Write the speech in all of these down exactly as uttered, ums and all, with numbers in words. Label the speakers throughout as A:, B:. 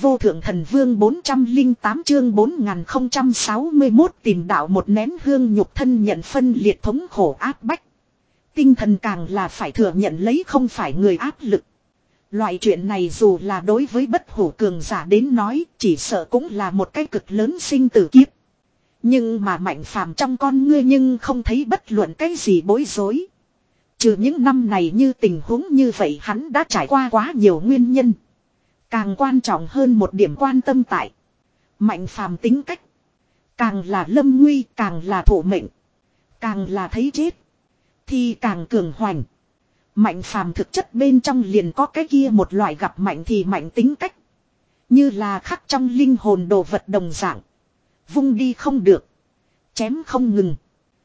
A: vô thượng thần vương bốn trăm lẻ tám chương bốn nghìn không trăm sáu mươi mốt tìm đạo một nén hương nhục thân nhận phân liệt thống khổ áp bách. Tinh thần càng là phải thừa nhận lấy không phải người áp lực. Loại chuyện này dù là đối với bất hủ cường giả đến nói chỉ sợ cũng là một cái cực lớn sinh tử kiếp. Nhưng mà Mạnh Phàm trong con ngươi nhưng không thấy bất luận cái gì bối rối. Trừ những năm này như tình huống như vậy hắn đã trải qua quá nhiều nguyên nhân. Càng quan trọng hơn một điểm quan tâm tại. Mạnh Phàm tính cách. Càng là lâm nguy càng là thổ mệnh. Càng là thấy chết. Thì càng cường hoành. Mạnh Phàm thực chất bên trong liền có cái kia một loại gặp mạnh thì mạnh tính cách. Như là khắc trong linh hồn đồ vật đồng dạng. Vung đi không được. Chém không ngừng.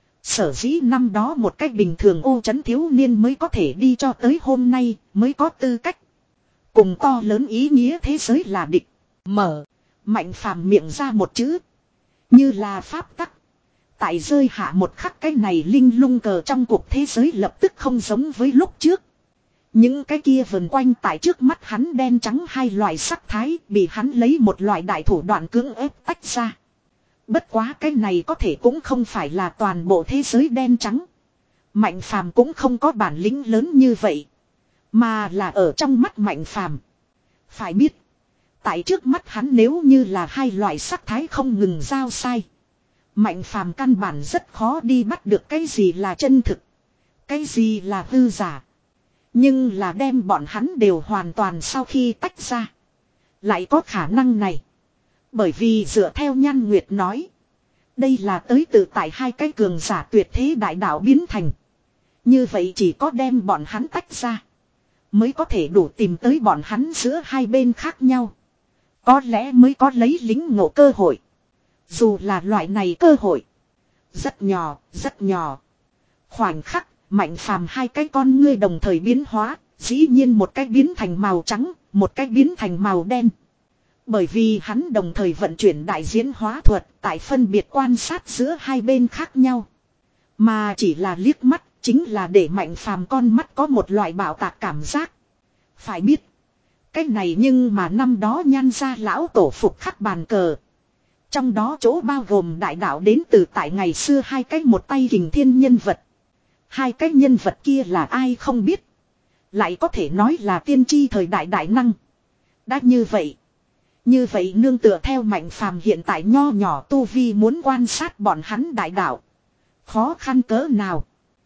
A: Sở dĩ năm đó một cách bình thường ô trấn thiếu niên mới có thể đi cho tới hôm nay mới có tư cách. Cùng to lớn ý nghĩa thế giới là địch. Mở. Mạnh Phàm miệng ra một chữ. Như là pháp tắc. Tại rơi hạ một khắc cái này linh lung cờ trong cuộc thế giới lập tức không giống với lúc trước. Những cái kia vần quanh tại trước mắt hắn đen trắng hai loại sắc thái bị hắn lấy một loại đại thủ đoạn cưỡng ép tách ra. Bất quá cái này có thể cũng không phải là toàn bộ thế giới đen trắng. Mạnh Phàm cũng không có bản lĩnh lớn như vậy. Mà là ở trong mắt Mạnh Phàm. Phải biết. Tại trước mắt hắn nếu như là hai loại sắc thái không ngừng giao sai. Mạnh Phàm căn bản rất khó đi bắt được cái gì là chân thực. Cái gì là hư giả. Nhưng là đem bọn hắn đều hoàn toàn sau khi tách ra. Lại có khả năng này. Bởi vì dựa theo Nhan Nguyệt nói. Đây là tới từ tại hai cái cường giả tuyệt thế đại đạo biến thành. Như vậy chỉ có đem bọn hắn tách ra. Mới có thể đủ tìm tới bọn hắn giữa hai bên khác nhau. Có lẽ mới có lấy lính ngộ cơ hội. Dù là loại này cơ hội. Rất nhỏ, rất nhỏ. Khoảnh khắc, Mạnh Phàm hai cái con ngươi đồng thời biến hóa. Dĩ nhiên một cái biến thành màu trắng, một cái biến thành màu đen. Bởi vì hắn đồng thời vận chuyển đại diễn hóa thuật tại phân biệt quan sát giữa hai bên khác nhau. Mà chỉ là liếc mắt chính là để Mạnh Phàm con mắt có một loại bảo tạc cảm giác. Phải biết. Cái này nhưng mà năm đó Nhan gia lão tổ phục khắc bàn cờ. Trong đó chỗ bao gồm đại đạo đến từ tại ngày xưa hai cái một tay kình thiên nhân vật. Hai cái nhân vật kia là ai không biết. Lại có thể nói là tiên tri thời đại đại năng. Đã như vậy. Như vậy nương tựa theo Mạnh Phàm hiện tại nho nhỏ tu vi muốn quan sát bọn hắn đại đạo. Khó khăn cỡ nào.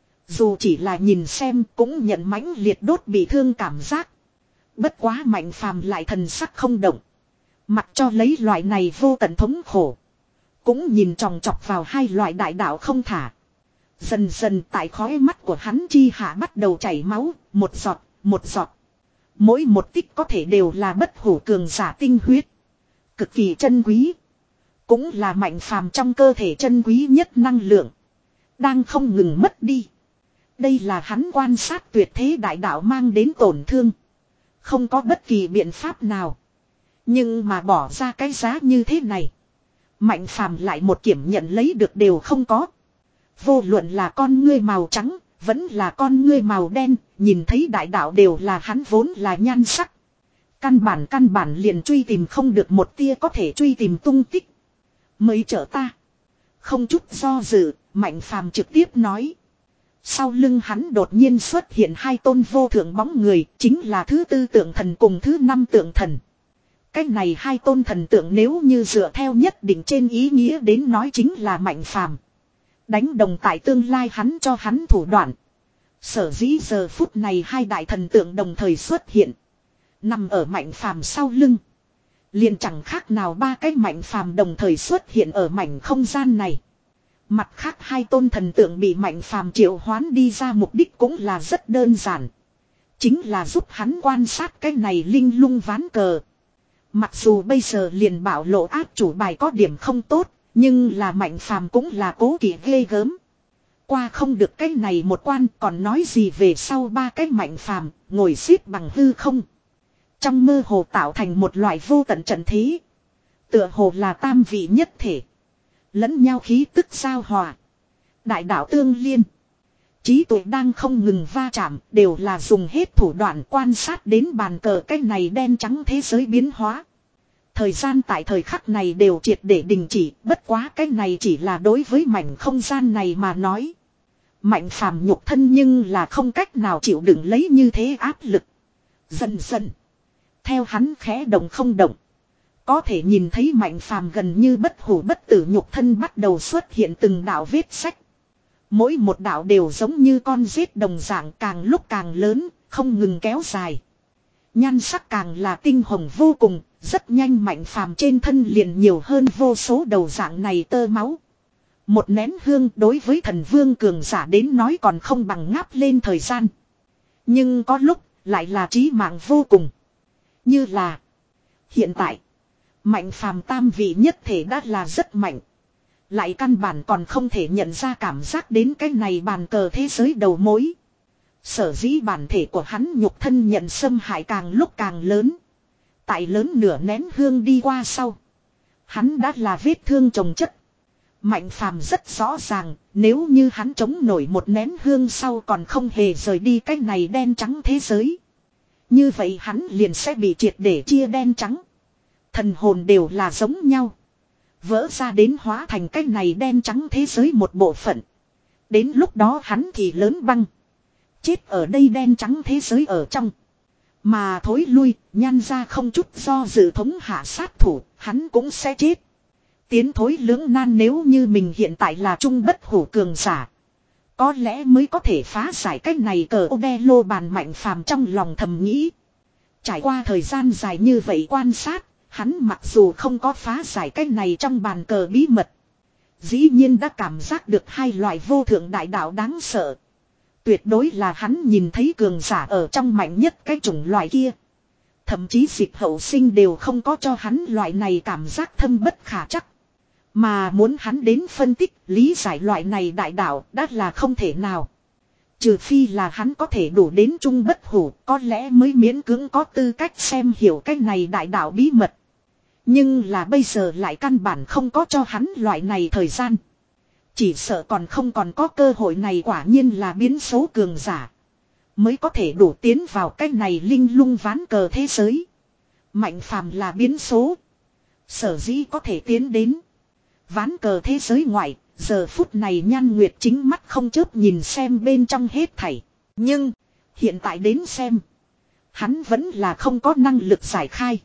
A: Dù chỉ là nhìn xem cũng nhận mãnh liệt đốt bị thương cảm giác. Bất quá Mạnh Phàm lại thần sắc không động. Mặc cho lấy loại này vô tận thống khổ. Cũng nhìn tròng trọc vào hai loại đại đạo không thả. Dần dần tại khóe mắt của hắn chi hạ bắt đầu chảy máu. Một giọt, một giọt. Mỗi một tích có thể đều là bất hủ cường giả tinh huyết. Cực kỳ chân quý. Cũng là Mạnh Phàm trong cơ thể chân quý nhất năng lượng. Đang không ngừng mất đi. Đây là hắn quan sát tuyệt thế đại đạo mang đến tổn thương. Không có bất kỳ biện pháp nào. Nhưng mà bỏ ra cái giá như thế này. Mạnh Phàm lại một kiểm nhận lấy được đều không có. Vô luận là con ngươi màu trắng. Vẫn là con ngươi màu đen. Nhìn thấy đại đạo đều là hắn vốn là nhan sắc. Căn bản căn bản liền truy tìm không được một tia có thể truy tìm tung tích. Mới trợ ta. Không chút do dự. Mạnh Phàm trực tiếp nói. Sau lưng hắn đột nhiên xuất hiện hai tôn vô thượng bóng người. Chính là thứ tư tượng thần cùng thứ năm tượng thần. Cái này hai tôn thần tượng nếu như dựa theo nhất định trên ý nghĩa đến nói chính là Mạnh Phàm. Đánh đồng tại tương lai hắn cho hắn thủ đoạn. Sở dĩ giờ phút này hai đại thần tượng đồng thời xuất hiện. Nằm ở Mạnh Phàm sau lưng. Liền chẳng khác nào ba cái Mạnh Phàm đồng thời xuất hiện ở mảnh không gian này. Mặt khác hai tôn thần tượng bị Mạnh Phàm triệu hoán đi ra mục đích cũng là rất đơn giản. Chính là giúp hắn quan sát cái này linh lung ván cờ. Mặc dù bây giờ liền bảo lộ áp chủ bài có điểm không tốt. Nhưng là Mạnh Phàm cũng là cố kỵ ghê gớm. Qua không được cái này một quan còn nói gì về sau ba cái Mạnh Phàm ngồi xếp bằng hư không. Trong mơ hồ tạo thành một loại vô tận trận thế. Tựa hồ là tam vị nhất thể. Lẫn nhau khí tức giao hòa. Đại đạo tương liên. Trí tuệ đang không ngừng va chạm. Đều là dùng hết thủ đoạn quan sát đến bàn cờ cái này đen trắng thế giới biến hóa. Thời gian tại thời khắc này đều triệt để đình chỉ, bất quá cái này chỉ là đối với mảnh không gian này mà nói. Mạnh phàm nhục thân nhưng là không cách nào chịu đựng lấy như thế áp lực. Dần dần. Theo hắn khẽ động không động. Có thể nhìn thấy mạnh phàm gần như bất hủ bất tử nhục thân bắt đầu xuất hiện từng đạo vết sách. Mỗi một đạo đều giống như con rết đồng dạng càng lúc càng lớn, không ngừng kéo dài. Nhan sắc càng là tinh hồng vô cùng, rất nhanh mạnh phàm trên thân liền nhiều hơn vô số đầu dạng này tơ máu. Một nén hương đối với thần vương cường giả đến nói còn không bằng ngáp lên thời gian. Nhưng có lúc lại là trí mạng vô cùng. Như là hiện tại, mạnh phàm tam vị nhất thể đã là rất mạnh. Lại căn bản còn không thể nhận ra cảm giác đến cái này bàn cờ thế giới đầu mối. Sở dĩ bản thể của hắn nhục thân nhận xâm hại càng lúc càng lớn. Tại lớn nửa nén hương đi qua sau. Hắn đã là vết thương chồng chất. Mạnh phàm rất rõ ràng, nếu như hắn chống nổi một nén hương sau còn không hề rời đi cái này đen trắng thế giới. Như vậy hắn liền sẽ bị triệt để chia đen trắng. Thần hồn đều là giống nhau. Vỡ ra đến hóa thành cái này đen trắng thế giới một bộ phận. Đến lúc đó hắn thì lớn băng. Chết ở đây đen trắng thế giới ở trong. Mà thối lui, nhan ra không chút do dự thống hạ sát thủ, hắn cũng sẽ chết. Tiến thối lưỡng nan nếu như mình hiện tại là trung bất hủ cường giả. Có lẽ mới có thể phá giải cách này cờ ô đe lô bàn mạnh phàm trong lòng thầm nghĩ. Trải qua thời gian dài như vậy quan sát, hắn mặc dù không có phá giải cách này trong bàn cờ bí mật. Dĩ nhiên đã cảm giác được hai loại vô thượng đại đạo đáng sợ. Tuyệt đối là hắn nhìn thấy cường giả ở trong mạnh nhất cái chủng loại kia. Thậm chí dịch hậu sinh đều không có cho hắn loại này cảm giác thâm bất khả chắc. Mà muốn hắn đến phân tích, lý giải loại này đại đạo đã là không thể nào. Trừ phi là hắn có thể đủ đến trung bất hủ, có lẽ mới miễn cưỡng có tư cách xem hiểu cái này đại đạo bí mật. Nhưng là bây giờ lại căn bản không có cho hắn loại này thời gian. Chỉ sợ còn không còn có cơ hội này quả nhiên là biến số cường giả. Mới có thể đủ tiến vào cái này linh lung ván cờ thế giới. Mạnh phàm là biến số. Sở dĩ có thể tiến đến. Ván cờ thế giới ngoại, giờ phút này Nhan Nguyệt chính mắt không chớp nhìn xem bên trong hết thảy. Nhưng, hiện tại đến xem. Hắn vẫn là không có năng lực giải khai.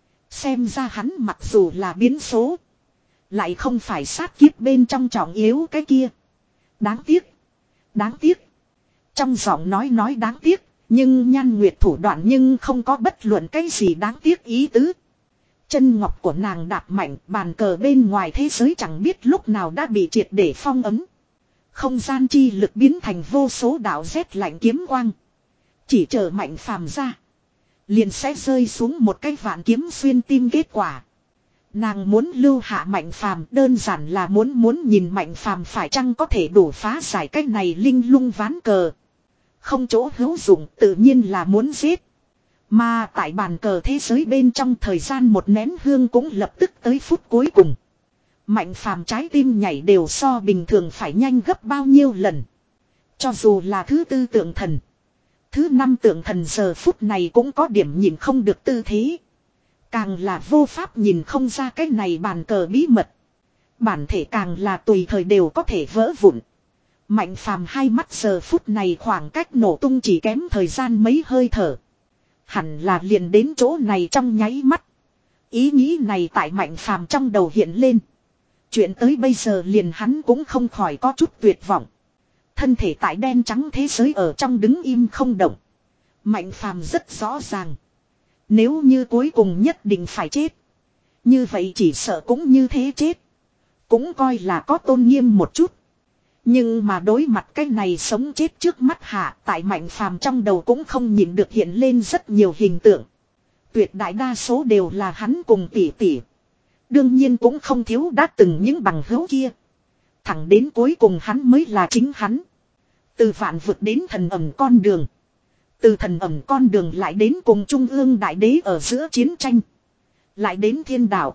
A: Xem ra hắn mặc dù là biến số. Lại không phải sát kiếp bên trong trọng yếu cái kia. Đáng tiếc. Đáng tiếc. Trong giọng nói nói đáng tiếc. Nhưng Nhan Nguyệt thủ đoạn nhưng không có bất luận cái gì đáng tiếc ý tứ. Chân ngọc của nàng đạp mạnh, bàn cờ bên ngoài thế giới chẳng biết lúc nào đã bị triệt để phong ấm. Không gian chi lực biến thành vô số đạo rét lạnh kiếm quang. Chỉ chờ mạnh phàm ra. Liền sẽ rơi xuống một cái vạn kiếm xuyên tim kết quả. Nàng muốn lưu hạ mạnh phàm đơn giản là muốn muốn nhìn mạnh phàm phải chăng có thể đủ phá giải cách này linh lung ván cờ. Không chỗ hữu dụng tự nhiên là muốn giết. Mà tại bàn cờ thế giới bên trong thời gian một nén hương cũng lập tức tới phút cuối cùng. Mạnh phàm trái tim nhảy đều so bình thường phải nhanh gấp bao nhiêu lần. Cho dù là thứ tư tượng thần. Thứ năm tượng thần giờ phút này cũng có điểm nhìn không được tư thế. Càng là vô pháp nhìn không ra cái này bàn cờ bí mật. Bản thể càng là tùy thời đều có thể vỡ vụn. Mạnh phàm hai mắt giờ phút này khoảng cách nổ tung chỉ kém thời gian mấy hơi thở. Hẳn là liền đến chỗ này trong nháy mắt. Ý nghĩ này tại mạnh phàm trong đầu hiện lên. Chuyện tới bây giờ liền hắn cũng không khỏi có chút tuyệt vọng. Thân thể tại đen trắng thế giới ở trong đứng im không động. Mạnh phàm rất rõ ràng. Nếu như cuối cùng nhất định phải chết. Như vậy chỉ sợ cũng như thế chết. Cũng coi là có tôn nghiêm một chút. Nhưng mà đối mặt cái này sống chết trước mắt hạ tại mạnh phàm trong đầu cũng không nhìn được hiện lên rất nhiều hình tượng. Tuyệt đại đa số đều là hắn cùng tỷ tỷ. Đương nhiên cũng không thiếu đã từng những bằng hữu kia. Thẳng đến cuối cùng hắn mới là chính hắn. Từ vạn vực đến thần ẩm con đường. Từ thần ẩm con đường lại đến cùng trung ương đại đế ở giữa chiến tranh. Lại đến thiên đạo.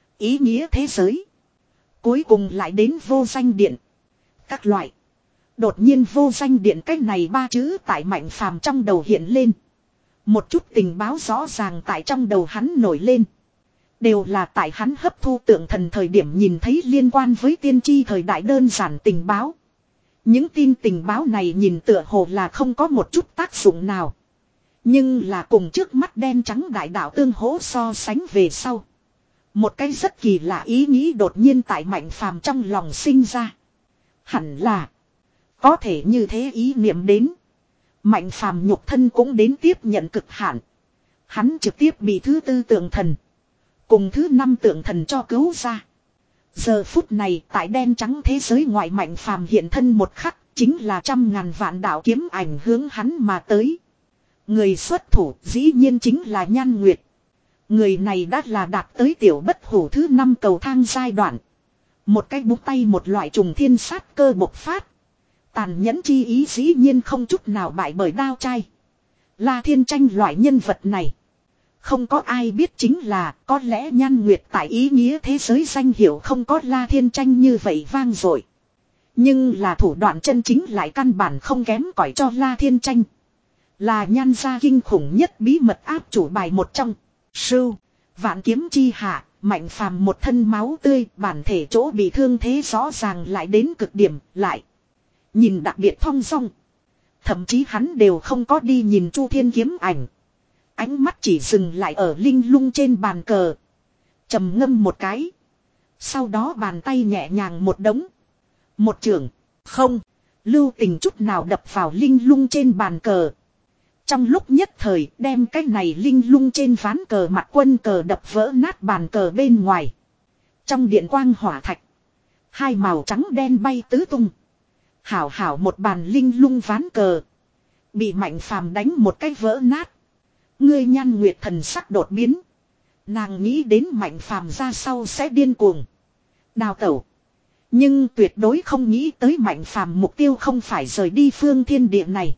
A: Ý nghĩa thế giới. Cuối cùng lại đến vô danh điện. Các loại. Đột nhiên vô danh điện cách này ba chữ tại mạnh phàm trong đầu hiện lên. Một chút tình báo rõ ràng tại trong đầu hắn nổi lên. Đều là tại hắn hấp thu tượng thần thời điểm nhìn thấy liên quan với tiên tri thời đại đơn giản tình báo. Những tin tình báo này nhìn tựa hồ là không có một chút tác dụng nào. Nhưng là cùng trước mắt đen trắng đại đạo tương hỗ so sánh về sau. Một cái rất kỳ lạ ý nghĩ đột nhiên tại Mạnh Phàm trong lòng sinh ra. Hẳn là có thể như thế ý niệm đến. Mạnh Phàm nhục thân cũng đến tiếp nhận cực hạn. Hắn trực tiếp bị thứ tư tượng thần cùng thứ năm tượng thần cho cứu ra. Giờ phút này tại đen trắng thế giới ngoại Mạnh Phàm hiện thân một khắc, chính là trăm ngàn vạn đạo kiếm ảnh hướng hắn mà tới. Người xuất thủ dĩ nhiên chính là Nhan Nguyệt. Người này đã là đạt tới tiểu bất hủ thứ năm cầu thang giai đoạn. Một cái búng tay một loại trùng thiên sát cơ bộc phát. Tàn nhẫn chi ý dĩ nhiên không chút nào bại bởi đao trai. La Thiên Tranh loại nhân vật này. Không có ai biết chính là có lẽ Nhan Nguyệt tại ý nghĩa thế giới danh hiệu không có La Thiên Tranh như vậy vang dội. Nhưng là thủ đoạn chân chính lại căn bản không kém cỏi cho La Thiên Tranh. Là Nhan gia kinh khủng nhất bí mật áp chủ bài một trong. Sưu, vạn kiếm chi hạ, Mạnh Phàm một thân máu tươi, bản thể chỗ bị thương thế rõ ràng lại đến cực điểm, lại nhìn đặc biệt thong dong. Thậm chí hắn đều không có đi nhìn Chu Thiên kiếm ảnh. Ánh mắt chỉ dừng lại ở linh lung trên bàn cờ. Trầm ngâm một cái. Sau đó bàn tay nhẹ nhàng một đống. Một trường, không, lưu tình chút nào đập vào linh lung trên bàn cờ. Trong lúc nhất thời đem cái này linh lung trên ván cờ mặt quân cờ đập vỡ nát bàn cờ bên ngoài. Trong điện quang hỏa thạch. Hai màu trắng đen bay tứ tung. Hảo hảo một bàn linh lung ván cờ. Bị Mạnh Phàm đánh một cái vỡ nát. Ngươi Nhan Nguyệt thần sắc đột biến. Nàng nghĩ đến Mạnh Phàm ra sau sẽ điên cuồng. Đào tẩu. Nhưng tuyệt đối không nghĩ tới Mạnh Phàm mục tiêu không phải rời đi phương thiên địa này.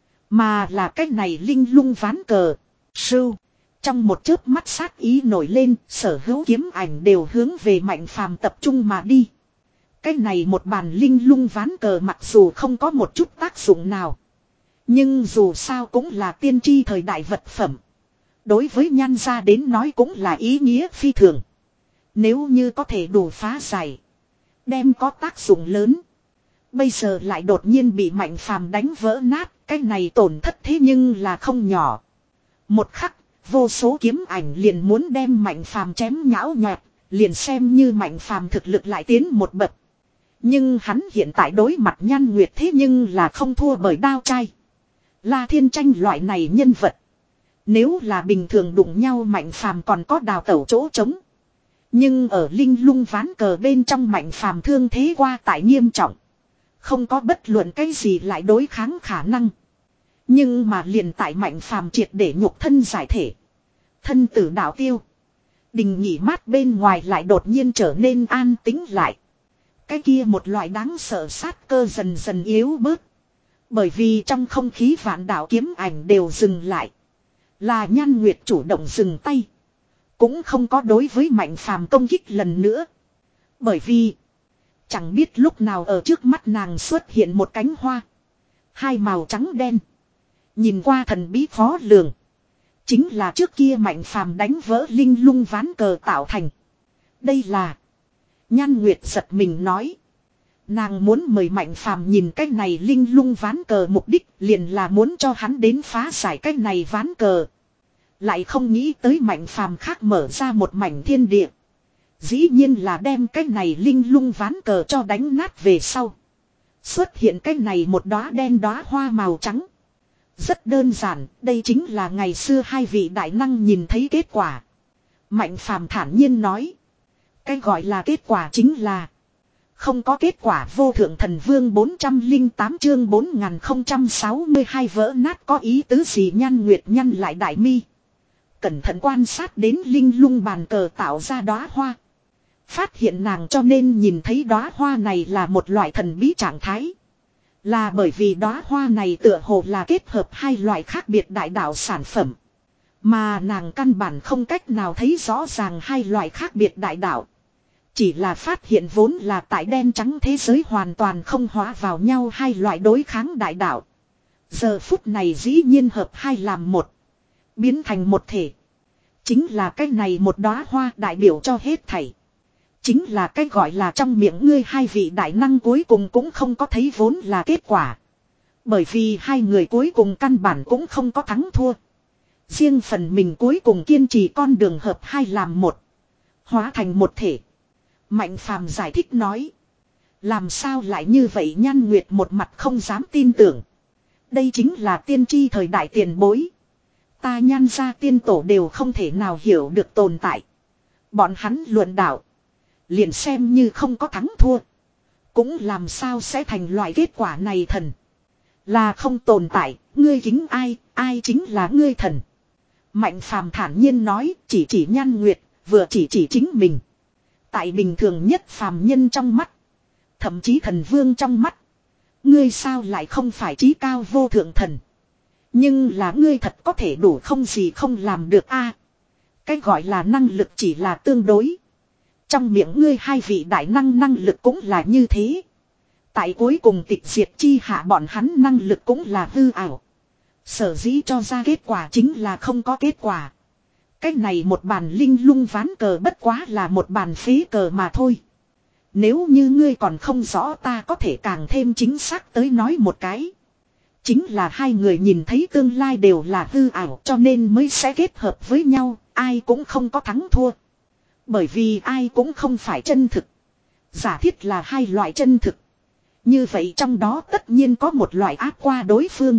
A: Mà là cái này linh lung ván cờ. Sưu. Trong một chớp mắt sát ý nổi lên, sở hữu kiếm ảnh đều hướng về Mạnh Phàm tập trung mà đi. Cái này một bàn linh lung ván cờ mặc dù không có một chút tác dụng nào. Nhưng dù sao cũng là tiên tri thời đại vật phẩm. Đối với Nhan gia đến nói cũng là ý nghĩa phi thường. Nếu như có thể đủ phá giải, đem có tác dụng lớn. Bây giờ lại đột nhiên bị Mạnh Phàm đánh vỡ nát, cái này tổn thất thế nhưng là không nhỏ. Một khắc, vô số kiếm ảnh liền muốn đem Mạnh Phàm chém nhão nhọt, liền xem như Mạnh Phàm thực lực lại tiến một bậc. Nhưng hắn hiện tại đối mặt Nhan Nguyệt thế nhưng là không thua bởi đao trai. La Thiên Tranh loại này nhân vật. Nếu là bình thường đụng nhau Mạnh Phàm còn có đào tẩu chỗ trống. Nhưng ở linh lung ván cờ bên trong Mạnh Phàm thương thế qua tại nghiêm trọng. Không có bất luận cái gì lại đối kháng khả năng. Nhưng mà liền tại Mạnh Phàm triệt để nhục thân giải thể. Thân tử đạo tiêu. Đình nghỉ mát bên ngoài lại đột nhiên trở nên an tĩnh lại. Cái kia một loại đáng sợ sát cơ dần dần yếu bớt. Bởi vì trong không khí vạn đạo kiếm ảnh đều dừng lại. Là Nhan Nguyệt chủ động dừng tay. Cũng không có đối với Mạnh Phàm công kích lần nữa. Bởi vì chẳng biết lúc nào ở trước mắt nàng xuất hiện một cánh hoa. Hai màu trắng đen. Nhìn qua thần bí khó lường. Chính là trước kia Mạnh Phàm đánh vỡ linh lung ván cờ tạo thành. Đây là Nhan Nguyệt giật mình nói. Nàng muốn mời Mạnh Phàm nhìn cái này linh lung ván cờ, mục đích liền là muốn cho hắn đến phá giải cái này ván cờ. Lại không nghĩ tới Mạnh Phàm khác mở ra một mảnh thiên địa. Dĩ nhiên là đem cái này linh lung ván cờ cho đánh nát về sau. Xuất hiện cái này một đóa đen đóa hoa màu trắng. Rất đơn giản, đây chính là ngày xưa hai vị đại năng nhìn thấy kết quả. Mạnh Phàm thản nhiên nói. Cái gọi là kết quả chính là không có kết quả. Vô thượng thần vương bốn trăm lẻ tám chương bốn nghìn không trăm sáu mươi hai vỡ nát có ý tứ gì? Nhan Nguyệt nhăn lại đại mi. Cẩn thận quan sát đến linh lung bàn cờ tạo ra đóa hoa. Phát hiện nàng cho nên nhìn thấy đóa hoa này là một loại thần bí trạng thái. Là bởi vì đóa hoa này tựa hồ là kết hợp hai loại khác biệt đại đạo sản phẩm. Mà nàng căn bản không cách nào thấy rõ ràng hai loại khác biệt đại đạo. Chỉ là phát hiện vốn là tại đen trắng thế giới hoàn toàn không hóa vào nhau hai loại đối kháng đại đạo. Giờ phút này dĩ nhiên hợp hai làm một. Biến thành một thể. Chính là cái này một đóa hoa đại biểu cho hết thảy. Chính là cái gọi là trong miệng ngươi hai vị đại năng cuối cùng cũng không có thấy vốn là kết quả. Bởi vì hai người cuối cùng căn bản cũng không có thắng thua. Riêng phần mình cuối cùng kiên trì con đường hợp hai làm một. Hóa thành một thể. Mạnh Phàm giải thích nói. Làm sao lại như vậy Nhan Nguyệt một mặt không dám tin tưởng. Đây chính là tiên tri thời đại tiền bối. Ta Nhan gia tiên tổ đều không thể nào hiểu được tồn tại. Bọn hắn luận đạo. Liền xem như không có thắng thua. Cũng làm sao sẽ thành loại kết quả này thần. Là không tồn tại, ngươi kính ai, ai chính là ngươi thần. Mạnh Phàm thản nhiên nói, chỉ chỉ Nhan Nguyệt, vừa chỉ chỉ chính mình. Tại bình thường nhất phàm nhân trong mắt. Thậm chí thần vương trong mắt. Ngươi sao lại không phải trí cao vô thượng thần. Nhưng là ngươi thật có thể đủ không gì không làm được a. Cái gọi là năng lực chỉ là tương đối. Trong miệng ngươi hai vị đại năng năng lực cũng là như thế. Tại cuối cùng tịch diệt chi hạ bọn hắn năng lực cũng là hư ảo. Sở dĩ cho ra kết quả chính là không có kết quả. Cái này một bàn linh lung ván cờ bất quá là một bàn phế cờ mà thôi. Nếu như ngươi còn không rõ ta có thể càng thêm chính xác tới nói một cái. Chính là hai người nhìn thấy tương lai đều là hư ảo cho nên mới sẽ kết hợp với nhau, ai cũng không có thắng thua. Bởi vì ai cũng không phải chân thực. Giả thiết là hai loại chân thực. Như vậy trong đó tất nhiên có một loại áp qua đối phương.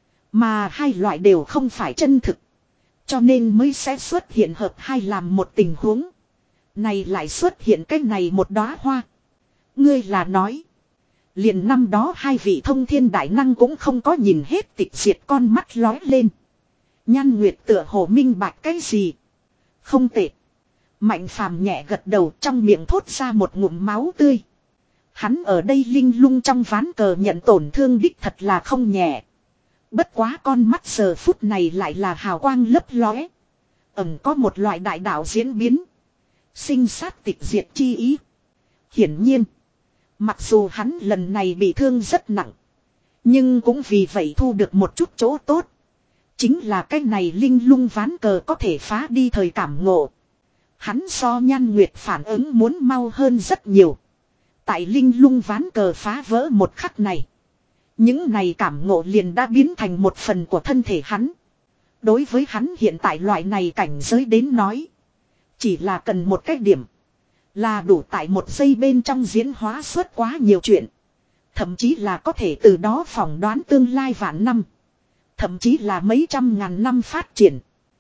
A: Mà hai loại đều không phải chân thực. Cho nên mới sẽ xuất hiện hợp hai làm một tình huống. Này lại xuất hiện cái này một đóa hoa. Ngươi là nói. Liền năm đó hai vị thông thiên đại năng cũng không có nhìn hết tịch diệt con mắt lói lên. Nhan Nguyệt tựa hồ minh bạch cái gì. Không tệ. Mạnh Phàm nhẹ gật đầu trong miệng thốt ra một ngụm máu tươi. Hắn ở đây linh lung trong ván cờ nhận tổn thương đích thật là không nhẹ. Bất quá con mắt giờ phút này lại là hào quang lấp lóe. Ẩn có một loại đại đạo diễn biến. Sinh sát tịch diệt chi ý. Hiển nhiên. Mặc dù hắn lần này bị thương rất nặng. Nhưng cũng vì vậy thu được một chút chỗ tốt. Chính là cái này linh lung ván cờ có thể phá đi thời cảm ngộ. Hắn so Nhan Nguyệt phản ứng muốn mau hơn rất nhiều. Tại linh lung ván cờ phá vỡ một khắc này. Những này cảm ngộ liền đã biến thành một phần của thân thể hắn. Đối với hắn hiện tại loại này cảnh giới đến nói. Chỉ là cần một cái điểm. Là đủ tại một giây bên trong diễn hóa suốt quá nhiều chuyện. Thậm chí là có thể từ đó phỏng đoán tương lai vạn năm. Thậm chí là mấy trăm ngàn năm phát triển.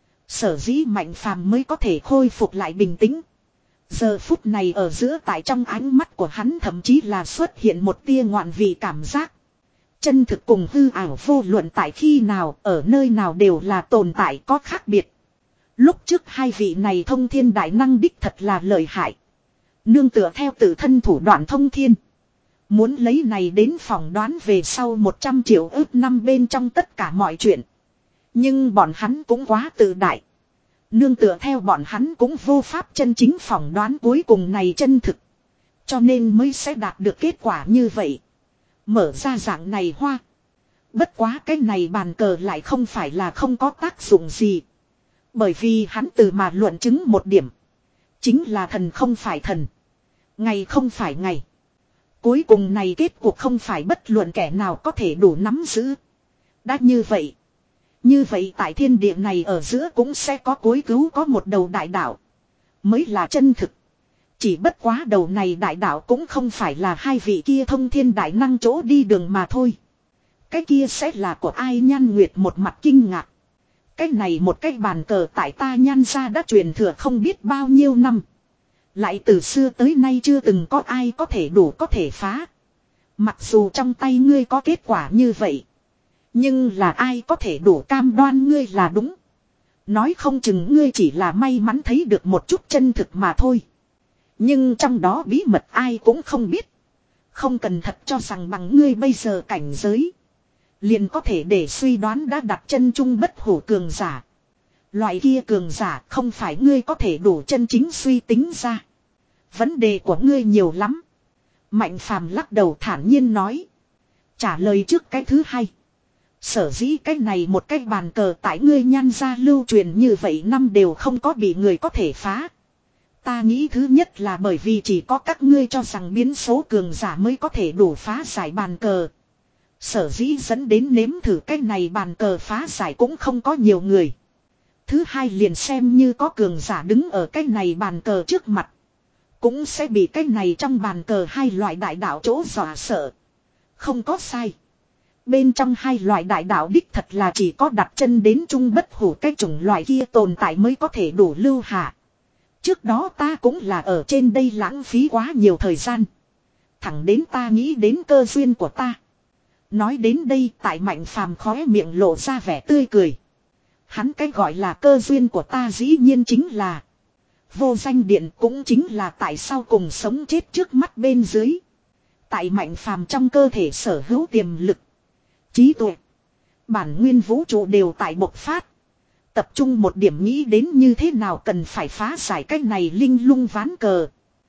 A: Sở dĩ Mạnh Phàm mới có thể khôi phục lại bình tĩnh. Giờ phút này ở giữa tại trong ánh mắt của hắn thậm chí là xuất hiện một tia ngoạn vị cảm giác. Chân thực cùng hư ảo vô luận tại khi nào ở nơi nào đều là tồn tại có khác biệt. Lúc trước hai vị này thông thiên đại năng đích thật là lợi hại. Nương tựa theo tự thân thủ đoạn thông thiên. Muốn lấy này đến phỏng đoán về sau một trăm triệu ước năm bên trong tất cả mọi chuyện. Nhưng bọn hắn cũng quá tự đại. Nương tựa theo bọn hắn cũng vô pháp chân chính phỏng đoán cuối cùng này chân thực. Cho nên mới sẽ đạt được kết quả như vậy. Mở ra dạng này hoa. Bất quá cái này bàn cờ lại không phải là không có tác dụng gì. Bởi vì hắn từ mà luận chứng một điểm. Chính là thần không phải thần. Ngày không phải ngày. Cuối cùng này kết cuộc không phải bất luận kẻ nào có thể đủ nắm giữ. Đã như vậy. Như vậy tại thiên địa này ở giữa cũng sẽ có cuối cứu có một đầu đại đạo. Mới là chân thực. Chỉ bất quá đầu này đại đạo cũng không phải là hai vị kia thông thiên đại năng chỗ đi đường mà thôi. Cái kia sẽ là của ai Nhan Nguyệt một mặt kinh ngạc. Cái này một cái bàn cờ tại ta Nhan gia đã truyền thừa không biết bao nhiêu năm. Lại từ xưa tới nay chưa từng có ai có thể đủ có thể phá. Mặc dù trong tay ngươi có kết quả như vậy. Nhưng là ai có thể đủ cam đoan ngươi là đúng. Nói không chừng ngươi chỉ là may mắn thấy được một chút chân thực mà thôi. Nhưng trong đó bí mật ai cũng không biết. Không cần thật cho rằng bằng ngươi bây giờ cảnh giới. Liền có thể để suy đoán đã đặt chân chung bất hủ cường giả. Loại kia cường giả không phải ngươi có thể đủ chân chính suy tính ra. Vấn đề của ngươi nhiều lắm. Mạnh Phàm lắc đầu thản nhiên nói. Trả lời trước cái thứ hai. Sở dĩ cái này một cái bàn cờ tại ngươi Nhan gia lưu truyền như vậy năm đều không có bị người có thể phá. Ta nghĩ thứ nhất là bởi vì chỉ có các ngươi cho rằng biến số cường giả mới có thể đủ phá giải bàn cờ. Sở dĩ dẫn đến nếm thử cái này bàn cờ phá giải cũng không có nhiều người. Thứ hai liền xem như có cường giả đứng ở cái này bàn cờ trước mặt. Cũng sẽ bị cái này trong bàn cờ hai loại đại đạo chỗ dọa sợ. Không có sai. Bên trong hai loại đại đạo đích thật là chỉ có đặt chân đến trung bất hủ cái chủng loại kia tồn tại mới có thể đủ lưu hạ. Trước đó ta cũng là ở trên đây lãng phí quá nhiều thời gian. Thẳng đến ta nghĩ đến cơ duyên của ta. Nói đến đây tại Mạnh Phàm khóe miệng lộ ra vẻ tươi cười. Hắn cái gọi là cơ duyên của ta dĩ nhiên chính là vô danh điện, cũng chính là tại sao cùng sống chết trước mắt bên dưới. Tại Mạnh Phàm trong cơ thể sở hữu tiềm lực, trí tuệ, bản nguyên vũ trụ đều tại bộc phát. Tập trung một điểm nghĩ đến như thế nào cần phải phá giải cái này linh lung ván cờ.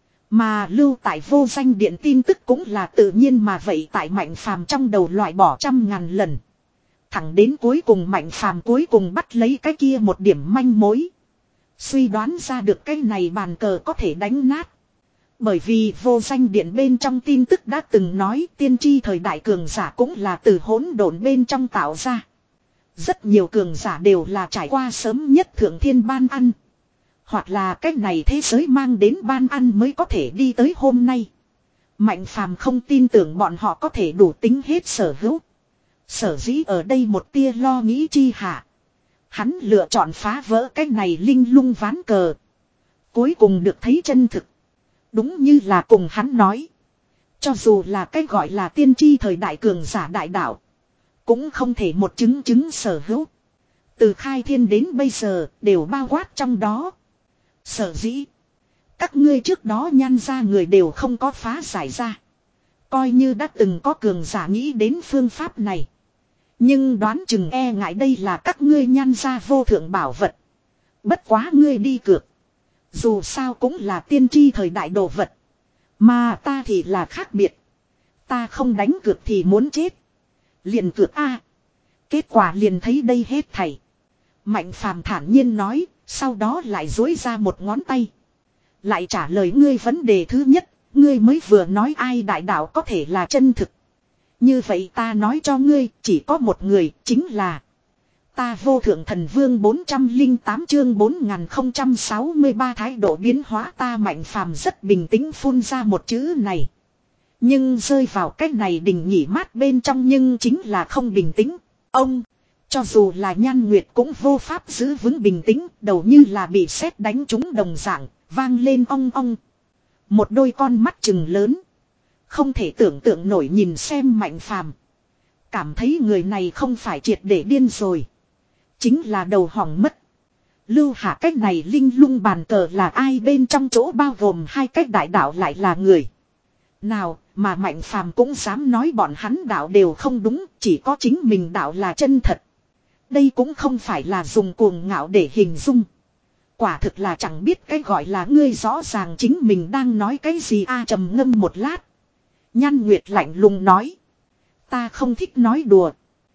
A: Mà lưu tại vô danh điện tin tức cũng là tự nhiên mà vậy tại Mạnh Phàm trong đầu loại bỏ trăm ngàn lần. Thẳng đến cuối cùng Mạnh Phàm cuối cùng bắt lấy cái kia một điểm manh mối. Suy đoán ra được cái này bàn cờ có thể đánh nát. Bởi vì vô danh điện bên trong tin tức đã từng nói tiên tri thời đại cường giả cũng là từ hỗn độn bên trong tạo ra. Rất nhiều cường giả đều là trải qua sớm nhất thượng thiên ban ăn. Hoặc là cái này thế giới mang đến ban ăn mới có thể đi tới hôm nay. Mạnh Phàm không tin tưởng bọn họ có thể đủ tính hết sở hữu. Sở dĩ ở đây một tia lo nghĩ chi hạ. Hắn lựa chọn phá vỡ cái này linh lung ván cờ. Cuối cùng được thấy chân thực. Đúng như là cùng hắn nói. Cho dù là cái gọi là tiên tri thời đại cường giả đại đạo. Cũng không thể một chứng chứng sở hữu. Từ khai thiên đến bây giờ đều bao quát trong đó. Sở dĩ. Các ngươi trước đó Nhan ra người đều không có phá giải ra. Coi như đã từng có cường giả nghĩ đến phương pháp này. Nhưng đoán chừng e ngại đây là các ngươi Nhan ra vô thượng bảo vật. Bất quá ngươi đi cược. Dù sao cũng là tiên tri thời đại đồ vật. Mà ta thì là khác biệt. Ta không đánh cược thì muốn chết. Liền cược A. Kết quả liền thấy đây hết thảy. Mạnh Phàm thản nhiên nói. Sau đó lại dối ra một ngón tay. Lại trả lời ngươi vấn đề thứ nhất. Ngươi mới vừa nói ai đại đạo có thể là chân thực. Như vậy ta nói cho ngươi chỉ có một người chính là ta vô thượng thần vương bốn trăm lẻ tám chương bốn nghìn không trăm sáu mươi ba thái độ biến hóa ta Mạnh Phàm rất bình tĩnh phun ra một chữ này. Nhưng rơi vào cách này đình nhỉ mát bên trong nhưng chính là không bình tĩnh. Ông, cho dù là Nhan Nguyệt cũng vô pháp giữ vững bình tĩnh, đầu như là bị sét đánh trúng đồng dạng, vang lên ong ong. Một đôi con mắt trừng lớn. Không thể tưởng tượng nổi nhìn xem Mạnh Phàm. Cảm thấy người này không phải triệt để điên rồi. Chính là đầu hỏng mất. Lưu hạ cách này linh lung bàn cờ là ai bên trong chỗ bao gồm hai cách đại đạo lại là người. Nào mà Mạnh Phàm cũng dám nói bọn hắn đạo đều không đúng, chỉ có chính mình đạo là chân thật. Đây cũng không phải là dùng cuồng ngạo để hình dung. Quả thực là chẳng biết cái gọi là ngươi rõ ràng chính mình đang nói cái gì a trầm ngâm một lát. Nhan Nguyệt lạnh lùng nói. Ta không thích nói đùa.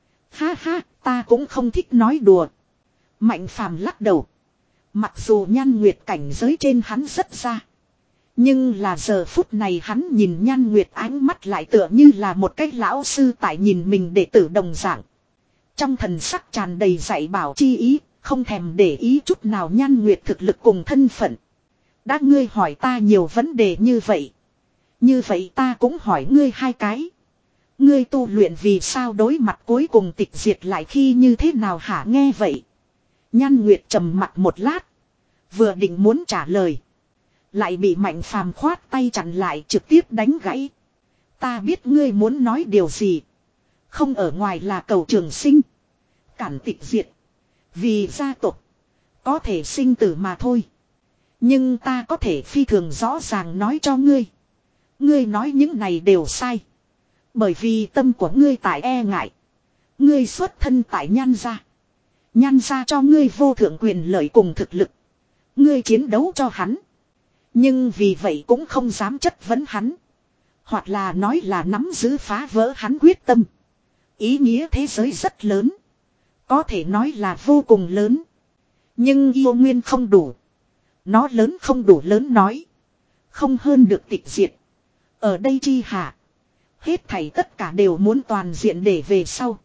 A: Ha ha, ta cũng không thích nói đùa. Mạnh Phàm lắc đầu. Mặc dù Nhan Nguyệt cảnh giới trên hắn rất xa. Nhưng là giờ phút này hắn nhìn Nhan Nguyệt ánh mắt lại tựa như là một cái lão sư tại nhìn mình đệ tử đồng dạng. Trong thần sắc tràn đầy dạy bảo chi ý, không thèm để ý chút nào Nhan Nguyệt thực lực cùng thân phận. Đã ngươi hỏi ta nhiều vấn đề như vậy. Như vậy ta cũng hỏi ngươi hai cái. Ngươi tu luyện vì sao đối mặt cuối cùng tịch diệt lại khi như thế nào hả nghe vậy. Nhan Nguyệt trầm mặt một lát. Vừa định muốn trả lời. Lại bị Mạnh Phàm khoát tay chặn lại trực tiếp đánh gãy. Ta biết ngươi muốn nói điều gì. Không ở ngoài là cầu trường sinh. Cản tịch diệt. Vì gia tộc. Có thể sinh tử mà thôi. Nhưng ta có thể phi thường rõ ràng nói cho ngươi. Ngươi nói những này đều sai. Bởi vì tâm của ngươi tại e ngại. Ngươi xuất thân tại Nhan gia. Nhan gia cho ngươi vô thượng quyền lợi cùng thực lực. Ngươi chiến đấu cho hắn. Nhưng vì vậy cũng không dám chất vấn hắn. Hoặc là nói là nắm giữ phá vỡ hắn quyết tâm. Ý nghĩa thế giới rất lớn. Có thể nói là vô cùng lớn. Nhưng yêu nguyên không đủ. Nó lớn không đủ lớn nói. Không hơn được tịch diệt. Ở đây chi hạ. Hết thảy tất cả đều muốn toàn diện để về sau.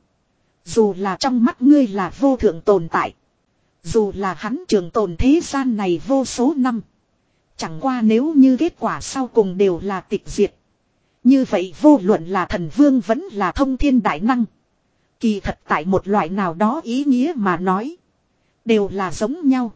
A: Dù là trong mắt ngươi là vô thượng tồn tại. Dù là hắn trường tồn thế gian này vô số năm. Chẳng qua nếu như kết quả sau cùng đều là tịch diệt. Như vậy vô luận là thần vương vẫn là thông thiên đại năng. Kỳ thật tại một loại nào đó ý nghĩa mà nói. Đều là giống nhau.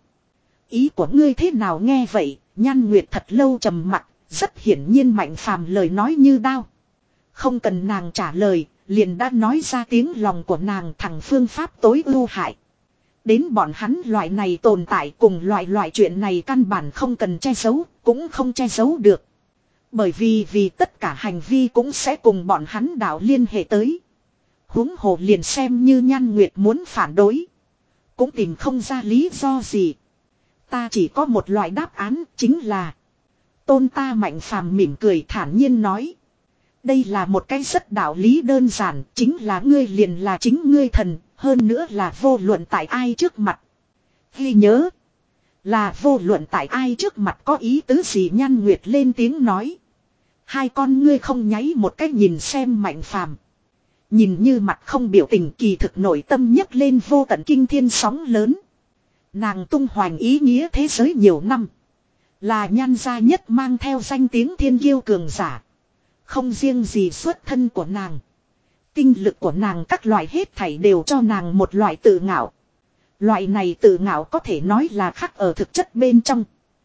A: Ý của ngươi thế nào nghe vậy, Nhan Nguyệt thật lâu trầm mặc, rất hiển nhiên Mạnh Phàm lời nói như đao. Không cần nàng trả lời, liền đã nói ra tiếng lòng của nàng thẳng phương pháp tối ưu hại. Đến bọn hắn loại này tồn tại cùng loại loại chuyện này căn bản không cần che giấu, cũng không che giấu được. Bởi vì vì tất cả hành vi cũng sẽ cùng bọn hắn đạo liên hệ tới. Huống hồ liền xem như Nhan Nguyệt muốn phản đối. Cũng tìm không ra lý do gì. Ta chỉ có một loại đáp án chính là. Tôn ta Mạnh Phàm mỉm cười thản nhiên nói. Đây là một cái rất đạo lý đơn giản. Chính là ngươi liền là chính ngươi thần. Hơn nữa là vô luận tại ai trước mặt. Ghi nhớ. Là vô luận tại ai trước mặt có ý tứ gì Nhan Nguyệt lên tiếng nói. Hai con ngươi không nháy một cái nhìn xem Mạnh Phàm. Nhìn như mặt không biểu tình kỳ thực nội tâm nhấc lên vô tận kinh thiên sóng lớn. Nàng tung hoành ý nghĩa thế giới nhiều năm. Là Nhan gia nhất mang theo danh tiếng thiên kiêu cường giả. Không riêng gì xuất thân của nàng. Tinh lực của nàng các loại hết thảy đều cho nàng một loại tự ngạo. Loại này tự ngạo có thể nói là khắc ở thực chất bên trong.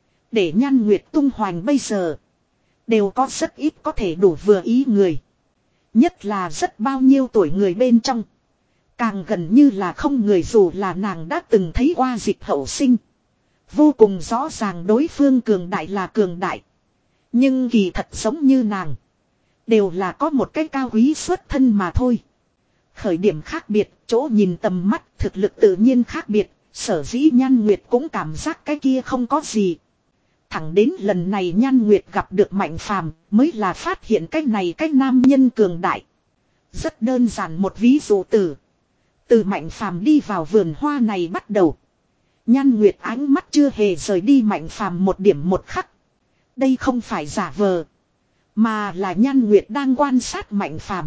A: Để Nhan Nguyệt tung hoành bây giờ. Đều có rất ít có thể đủ vừa ý người. Nhất là rất bao nhiêu tuổi người bên trong. Càng gần như là không người dù là nàng đã từng thấy qua dịch hậu sinh. Vô cùng rõ ràng đối phương cường đại là cường đại. Nhưng kỳ thật giống như nàng. Đều là có một cái cao quý xuất thân mà thôi. Khởi điểm khác biệt, chỗ nhìn tầm mắt, thực lực tự nhiên khác biệt. Sở dĩ Nhan Nguyệt cũng cảm giác cái kia không có gì. Thẳng đến lần này Nhan Nguyệt gặp được Mạnh Phàm mới là phát hiện cái này cái nam nhân cường đại. Rất đơn giản một ví dụ từ. Từ Mạnh Phàm đi vào vườn hoa này bắt đầu. Nhan Nguyệt ánh mắt chưa hề rời đi Mạnh Phàm một điểm một khắc. Đây không phải giả vờ. Mà là Nhan Nguyệt đang quan sát Mạnh Phàm.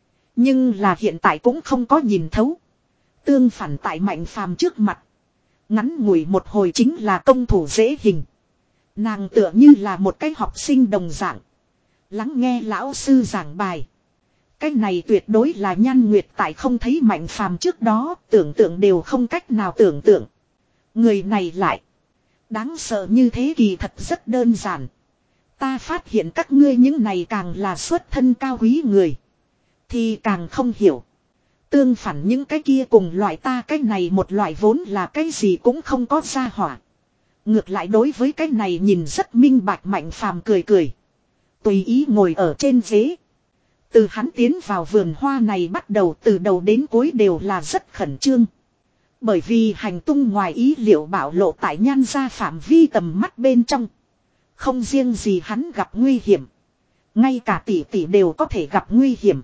A: Nhưng là hiện tại cũng không có nhìn thấu. Tương phản tại Mạnh Phàm trước mặt. Ngắn ngủi một hồi chính là công thủ dễ hình. Nàng tựa như là một cái học sinh đồng dạng. Lắng nghe lão sư giảng bài. Cái này tuyệt đối là Nhan Nguyệt tại không thấy Mạnh Phàm trước đó, tưởng tượng đều không cách nào tưởng tượng. Người này lại đáng sợ như thế kỳ thật rất đơn giản. Ta phát hiện các ngươi những này càng là xuất thân cao quý người. Thì càng không hiểu. Tương phản những cái kia cùng loại ta cái này một loại vốn là cái gì cũng không có ra hỏa. Ngược lại đối với cái này nhìn rất minh bạch Mạnh Phàm cười cười. Tùy ý ngồi ở trên ghế. Từ hắn tiến vào vườn hoa này bắt đầu từ đầu đến cuối đều là rất khẩn trương. Bởi vì hành tung ngoài ý liệu bạo lộ tại Nhan gia phạm vi tầm mắt bên trong. Không riêng gì hắn gặp nguy hiểm. Ngay cả tỷ tỷ đều có thể gặp nguy hiểm.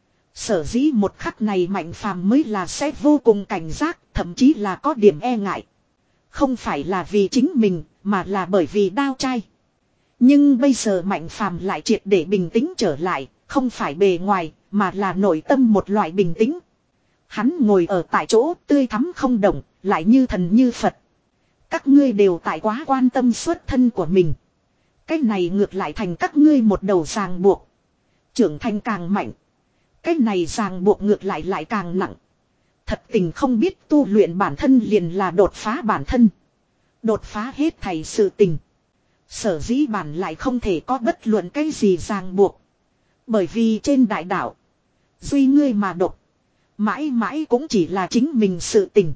A: Sở dĩ một khắc này Mạnh Phàm mới là sẽ vô cùng cảnh giác, thậm chí là có điểm e ngại. Không phải là vì chính mình, mà là bởi vì đao trai. Nhưng bây giờ Mạnh Phàm lại triệt để bình tĩnh trở lại, không phải bề ngoài, mà là nội tâm một loại bình tĩnh. Hắn ngồi ở tại chỗ tươi thắm không động, lại như thần như Phật. Các ngươi đều tại quá quan tâm xuất thân của mình. Cái này ngược lại thành các ngươi một đầu ràng buộc. Trưởng thành càng mạnh. Cái này ràng buộc ngược lại lại càng nặng. Thật tình không biết tu luyện bản thân liền là đột phá bản thân. Đột phá hết thảy sự tình. Sở dĩ bản lại không thể có bất luận cái gì ràng buộc. Bởi vì trên đại đảo. Duy ngươi mà độc. Mãi mãi cũng chỉ là chính mình sự tình.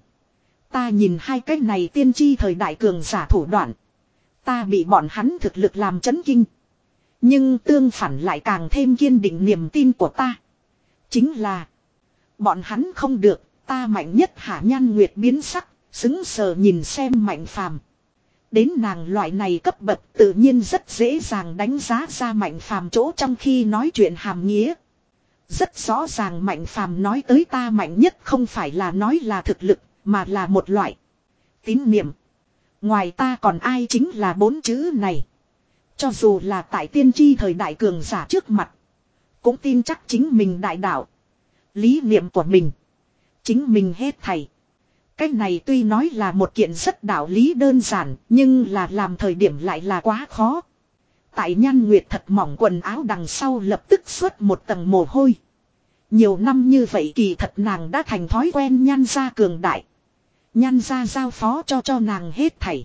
A: Ta nhìn hai cái này tiên tri thời đại cường giả thủ đoạn. Ta bị bọn hắn thực lực làm chấn kinh. Nhưng tương phản lại càng thêm kiên định niềm tin của ta. Chính là. Bọn hắn không được. Ta mạnh nhất Hạ Nhan Nguyệt biến sắc. Xứng sờ nhìn xem Mạnh Phàm. Đến nàng loại này cấp bậc tự nhiên rất dễ dàng đánh giá ra Mạnh Phàm chỗ trong khi nói chuyện hàm nghĩa. Rất rõ ràng Mạnh Phàm nói tới ta mạnh nhất không phải là nói là thực lực, mà là một loại tín niệm. Ngoài ta còn ai chính là bốn chữ này. Cho dù là tại tiên tri thời đại cường giả trước mặt, cũng tin chắc chính mình đại đạo. Lý niệm của mình, chính mình hết thảy. Cái này tuy nói là một kiện rất đạo lý đơn giản, nhưng là làm thời điểm lại là quá khó. Tại Nhan Nguyệt thật mỏng quần áo đằng sau lập tức xuất một tầng mồ hôi. Nhiều năm như vậy kỳ thật nàng đã thành thói quen Nhan gia cường đại. Nhan gia giao phó cho cho nàng hết thảy.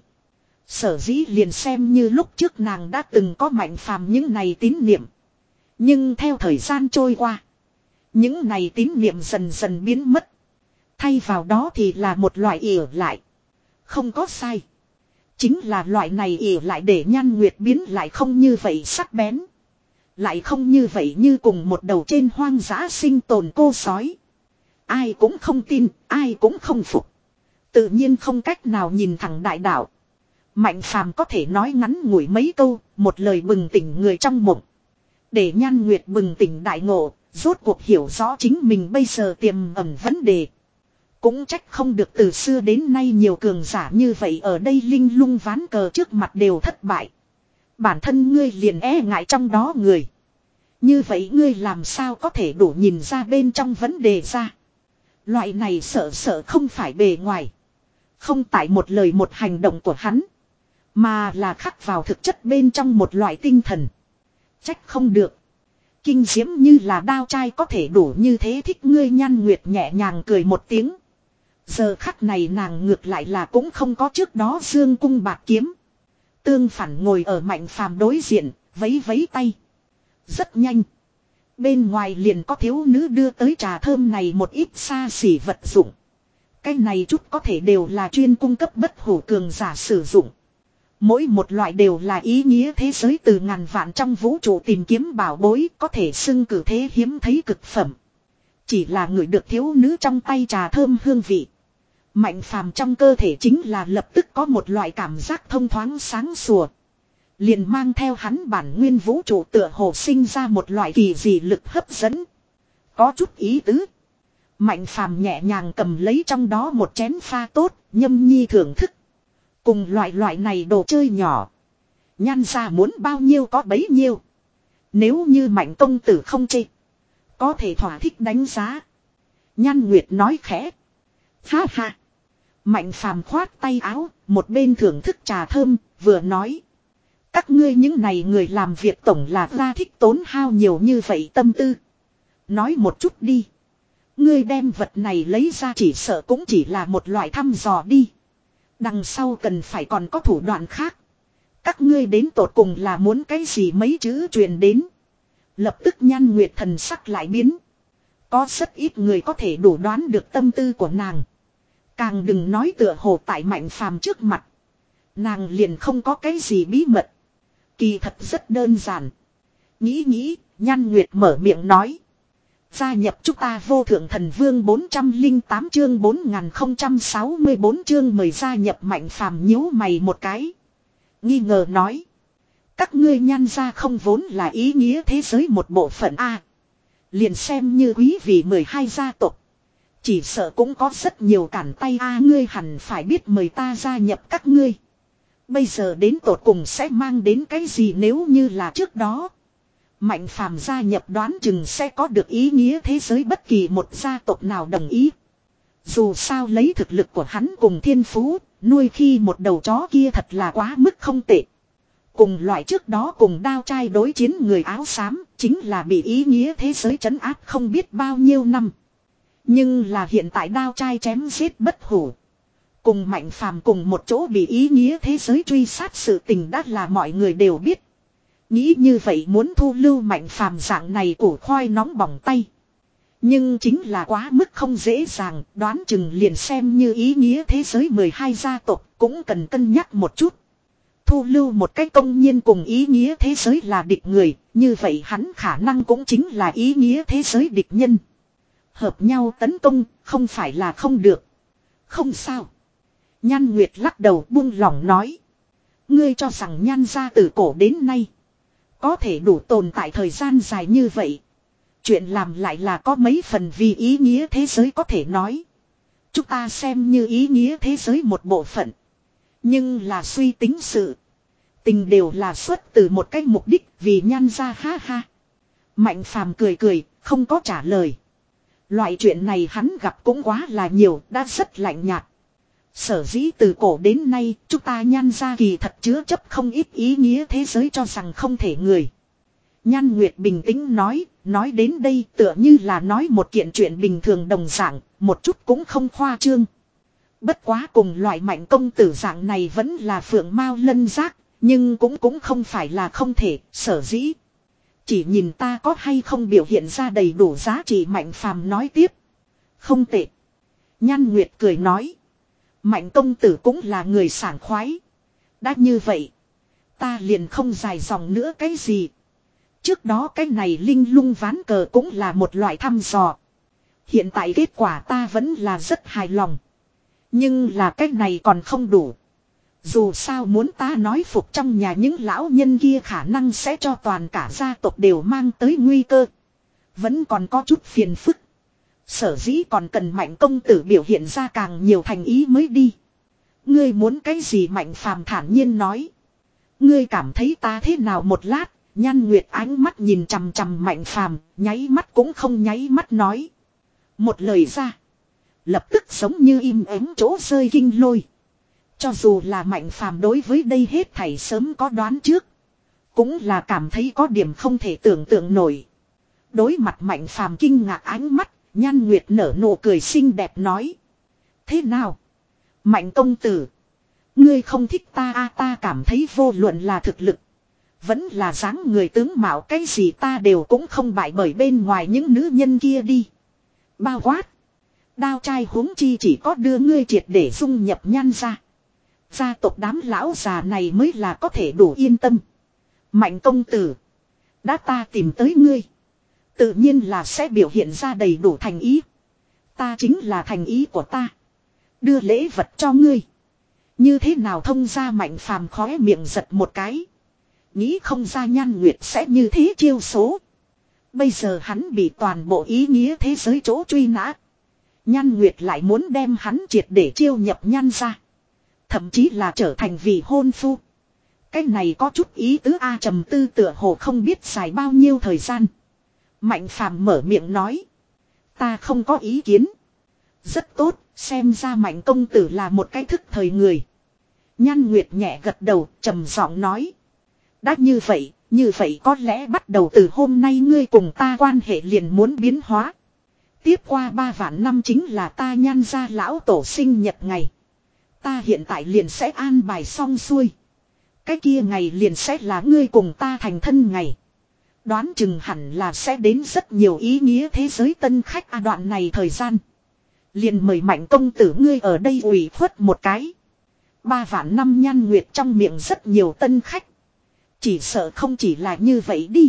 A: Sở dĩ liền xem như lúc trước nàng đã từng có Mạnh Phàm những này tín niệm. Nhưng theo thời gian trôi qua, những này tín niệm dần dần biến mất. Thay vào đó thì là một loại ỉa lại. Không có sai. Chính là loại này ỉa lại để Nhan Nguyệt biến lại không như vậy sắc bén. Lại không như vậy như cùng một đầu trên hoang dã sinh tồn cô sói. Ai cũng không tin, ai cũng không phục. Tự nhiên không cách nào nhìn thẳng đại đạo. Mạnh Phàm có thể nói ngắn ngủi mấy câu, một lời bừng tỉnh người trong mộng. Để Nhan Nguyệt bừng tỉnh đại ngộ, rốt cuộc hiểu rõ chính mình bây giờ tiềm ẩn vấn đề. Cũng trách không được từ xưa đến nay nhiều cường giả như vậy ở đây linh lung ván cờ trước mặt đều thất bại. Bản thân ngươi liền e ngại trong đó người. Như vậy ngươi làm sao có thể đủ nhìn ra bên trong vấn đề ra. Loại này sợ sợ không phải bề ngoài. Không tại một lời một hành động của hắn. Mà là khắc vào thực chất bên trong một loại tinh thần. Trách không được. Kinh diễm như là đao trai có thể đủ như thế thích ngươi. Nhan Nguyệt nhẹ nhàng cười một tiếng. Giờ khắc này nàng ngược lại là cũng không có trước đó dương cung bạc kiếm. Tương phản ngồi ở Mạnh Phàm đối diện, vấy vấy tay. Rất nhanh. Bên ngoài liền có thiếu nữ đưa tới trà thơm này một ít xa xỉ vật dụng. Cái này chút có thể đều là chuyên cung cấp bất hủ cường giả sử dụng. Mỗi một loại đều là ý nghĩa thế giới từ ngàn vạn trong vũ trụ tìm kiếm bảo bối có thể xưng cử thế hiếm thấy cực phẩm. Chỉ là người được thiếu nữ trong tay trà thơm hương vị. Mạnh Phàm trong cơ thể chính là lập tức có một loại cảm giác thông thoáng sáng sủa. Liền mang theo hắn bản nguyên vũ trụ tựa hồ sinh ra một loại kỳ dị lực hấp dẫn. Có chút ý tứ. Mạnh Phàm nhẹ nhàng cầm lấy trong đó một chén pha tốt, nhâm nhi thưởng thức. Cùng loại loại này đồ chơi nhỏ. Nhan ra muốn bao nhiêu có bấy nhiêu. Nếu như Mạnh công tử không chê, có thể thỏa thích đánh giá. Nhan Nguyệt nói khẽ. Ha ha. Mạnh Phàm khoát tay áo, một bên thưởng thức trà thơm, vừa nói. Các ngươi những này người làm việc tổng là ra thích tốn hao nhiều như vậy tâm tư. Nói một chút đi. Ngươi đem vật này lấy ra chỉ sợ cũng chỉ là một loại thăm dò đi. Đằng sau cần phải còn có thủ đoạn khác. Các ngươi đến tột cùng là muốn cái gì mấy chữ truyền đến. Lập tức Nhan Nguyệt thần sắc lại biến. Có rất ít người có thể đủ đoán được tâm tư của nàng. Càng đừng nói tựa hồ tại Mạnh Phàm trước mặt. Nàng liền không có cái gì bí mật. Kỳ thật rất đơn giản. Nghĩ nghĩ, Nhan Nguyệt mở miệng nói. Gia nhập chúng ta Vô Thượng Thần Vương bốn trăm lẻ tám chương bốn nghìn không trăm sáu mươi bốn chương mời gia nhập. Mạnh Phàm nhíu mày một cái. Nghi ngờ nói. Các ngươi Nhan gia không vốn là ý nghĩa thế giới một bộ phận A. Liền xem như quý vị mười hai gia tộc. Chỉ sợ cũng có rất nhiều cản tay A, ngươi hẳn phải biết mời ta gia nhập các ngươi. Bây giờ đến tột cùng sẽ mang đến cái gì nếu như là trước đó. Mạnh Phàm gia nhập đoán chừng sẽ có được ý nghĩa thế giới bất kỳ một gia tộc nào đồng ý. Dù sao lấy thực lực của hắn cùng thiên phú, nuôi khi một đầu chó kia thật là quá mức không tệ. Cùng loại trước đó cùng đao trai đối chiến người áo xám, chính là bị ý nghĩa thế giới trấn áp không biết bao nhiêu năm. Nhưng là hiện tại đao trai chém giết bất hủ. Cùng Mạnh Phàm cùng một chỗ bị ý nghĩa thế giới truy sát sự tình đã là mọi người đều biết. Nghĩ như vậy muốn thu lưu Mạnh Phàm dạng này củ khoai nóng bỏng tay. Nhưng chính là quá mức không dễ dàng, đoán chừng liền xem như ý nghĩa thế giới mười hai gia tộc cũng cần cân nhắc một chút. Thu lưu một cách công nhiên cùng ý nghĩa thế giới là địch người, như vậy hắn khả năng cũng chính là ý nghĩa thế giới địch nhân. Hợp nhau tấn công, không phải là không được. Không sao. Nhan Nguyệt lắc đầu buông lỏng nói. Ngươi cho rằng Nhan gia từ cổ đến nay có thể đủ tồn tại thời gian dài như vậy. Chuyện làm lại là có mấy phần vì ý nghĩa thế giới có thể nói. Chúng ta xem như ý nghĩa thế giới một bộ phận. Nhưng là suy tính sự. Tình đều là xuất từ một cái mục đích vì nhan ra ha ha. Mạnh phàm cười cười, không có trả lời. Loại chuyện này hắn gặp cũng quá là nhiều, đã rất lạnh nhạt. Sở dĩ từ cổ đến nay, chúng ta nhan ra kỳ thật chứa chấp không ít ý nghĩa thế giới cho rằng không thể người. Nhan Nguyệt bình tĩnh nói, nói đến đây tựa như là nói một kiện chuyện bình thường đồng dạng, một chút cũng không khoa trương. Bất quá cùng loại mạnh công tử dạng này vẫn là phượng mao lân giác, nhưng cũng cũng không phải là không thể, sở dĩ. Chỉ nhìn ta có hay không biểu hiện ra đầy đủ giá trị Mạnh phàm nói tiếp. Không tệ. Nhan Nguyệt cười nói. Mạnh công tử cũng là người sảng khoái. Đã như vậy. Ta liền không dài dòng nữa cái gì. Trước đó cái này linh lung ván cờ cũng là một loại thăm dò. Hiện tại kết quả ta vẫn là rất hài lòng. Nhưng là cái này còn không đủ. Dù sao muốn ta nói phục trong nhà những lão nhân kia khả năng sẽ cho toàn cả gia tộc đều mang tới nguy cơ. Vẫn còn có chút phiền phức. Sở dĩ còn cần Mạnh công tử biểu hiện ra càng nhiều thành ý mới đi. Ngươi muốn cái gì Mạnh phàm thản nhiên nói. Ngươi cảm thấy ta thế nào một lát. Nhan Nguyệt ánh mắt nhìn chằm chằm Mạnh phàm, nháy mắt cũng không nháy mắt nói. Một lời ra. Lập tức giống như im ắng chỗ rơi kinh lôi. Cho dù là Mạnh phàm đối với đây hết thảy sớm có đoán trước. Cũng là cảm thấy có điểm không thể tưởng tượng nổi. Đối mặt Mạnh phàm kinh ngạc ánh mắt, Nhan Nguyệt nở nụ cười xinh đẹp nói. Thế nào? Mạnh công tử. Ngươi không thích ta a ta cảm thấy vô luận là thực lực. Vẫn là dáng người tướng mạo cái gì ta đều cũng không bại bởi bên ngoài những nữ nhân kia đi. Bao quát. Đao trai huống chi chỉ có đưa ngươi triệt để dung nhập Nhan ra. Gia tộc đám lão già này mới là có thể đủ yên tâm. Mạnh công tử. Đã ta tìm tới ngươi. Tự nhiên là sẽ biểu hiện ra đầy đủ thành ý. Ta chính là thành ý của ta. Đưa lễ vật cho ngươi. Như thế nào thông ra Mạnh phàm khóe miệng giật một cái. Nghĩ không ra Nhan Nguyệt sẽ như thế chiêu số. Bây giờ hắn bị toàn bộ ý nghĩa thế giới chỗ truy nã. Nhan Nguyệt lại muốn đem hắn triệt để chiêu nhập Nhan ra. Thậm chí là trở thành vị hôn phu. Cái này có chút ý tứ A trầm tư tựa hồ không biết dài bao nhiêu thời gian. Mạnh phàm mở miệng nói. Ta không có ý kiến. Rất tốt, xem ra Mạnh công tử là một cái thức thời người. Nhan Nguyệt nhẹ gật đầu, trầm giọng nói. Đã như vậy, như vậy có lẽ bắt đầu từ hôm nay ngươi cùng ta quan hệ liền muốn biến hóa. Tiếp qua ba vạn năm chính là ta Nhan gia lão tổ sinh nhật ngày. Ta hiện tại liền sẽ an bài xong xuôi. Cái kia ngày liền sẽ là ngươi cùng ta thành thân ngày. Đoán chừng hẳn là sẽ đến rất nhiều ý nghĩa thế giới tân khách a đoạn này thời gian. Liền mời Mạnh công tử ngươi ở đây ủy khuất một cái. Ba vạn năm Nhan Nguyệt trong miệng rất nhiều tân khách. Chỉ sợ không chỉ là như vậy đi.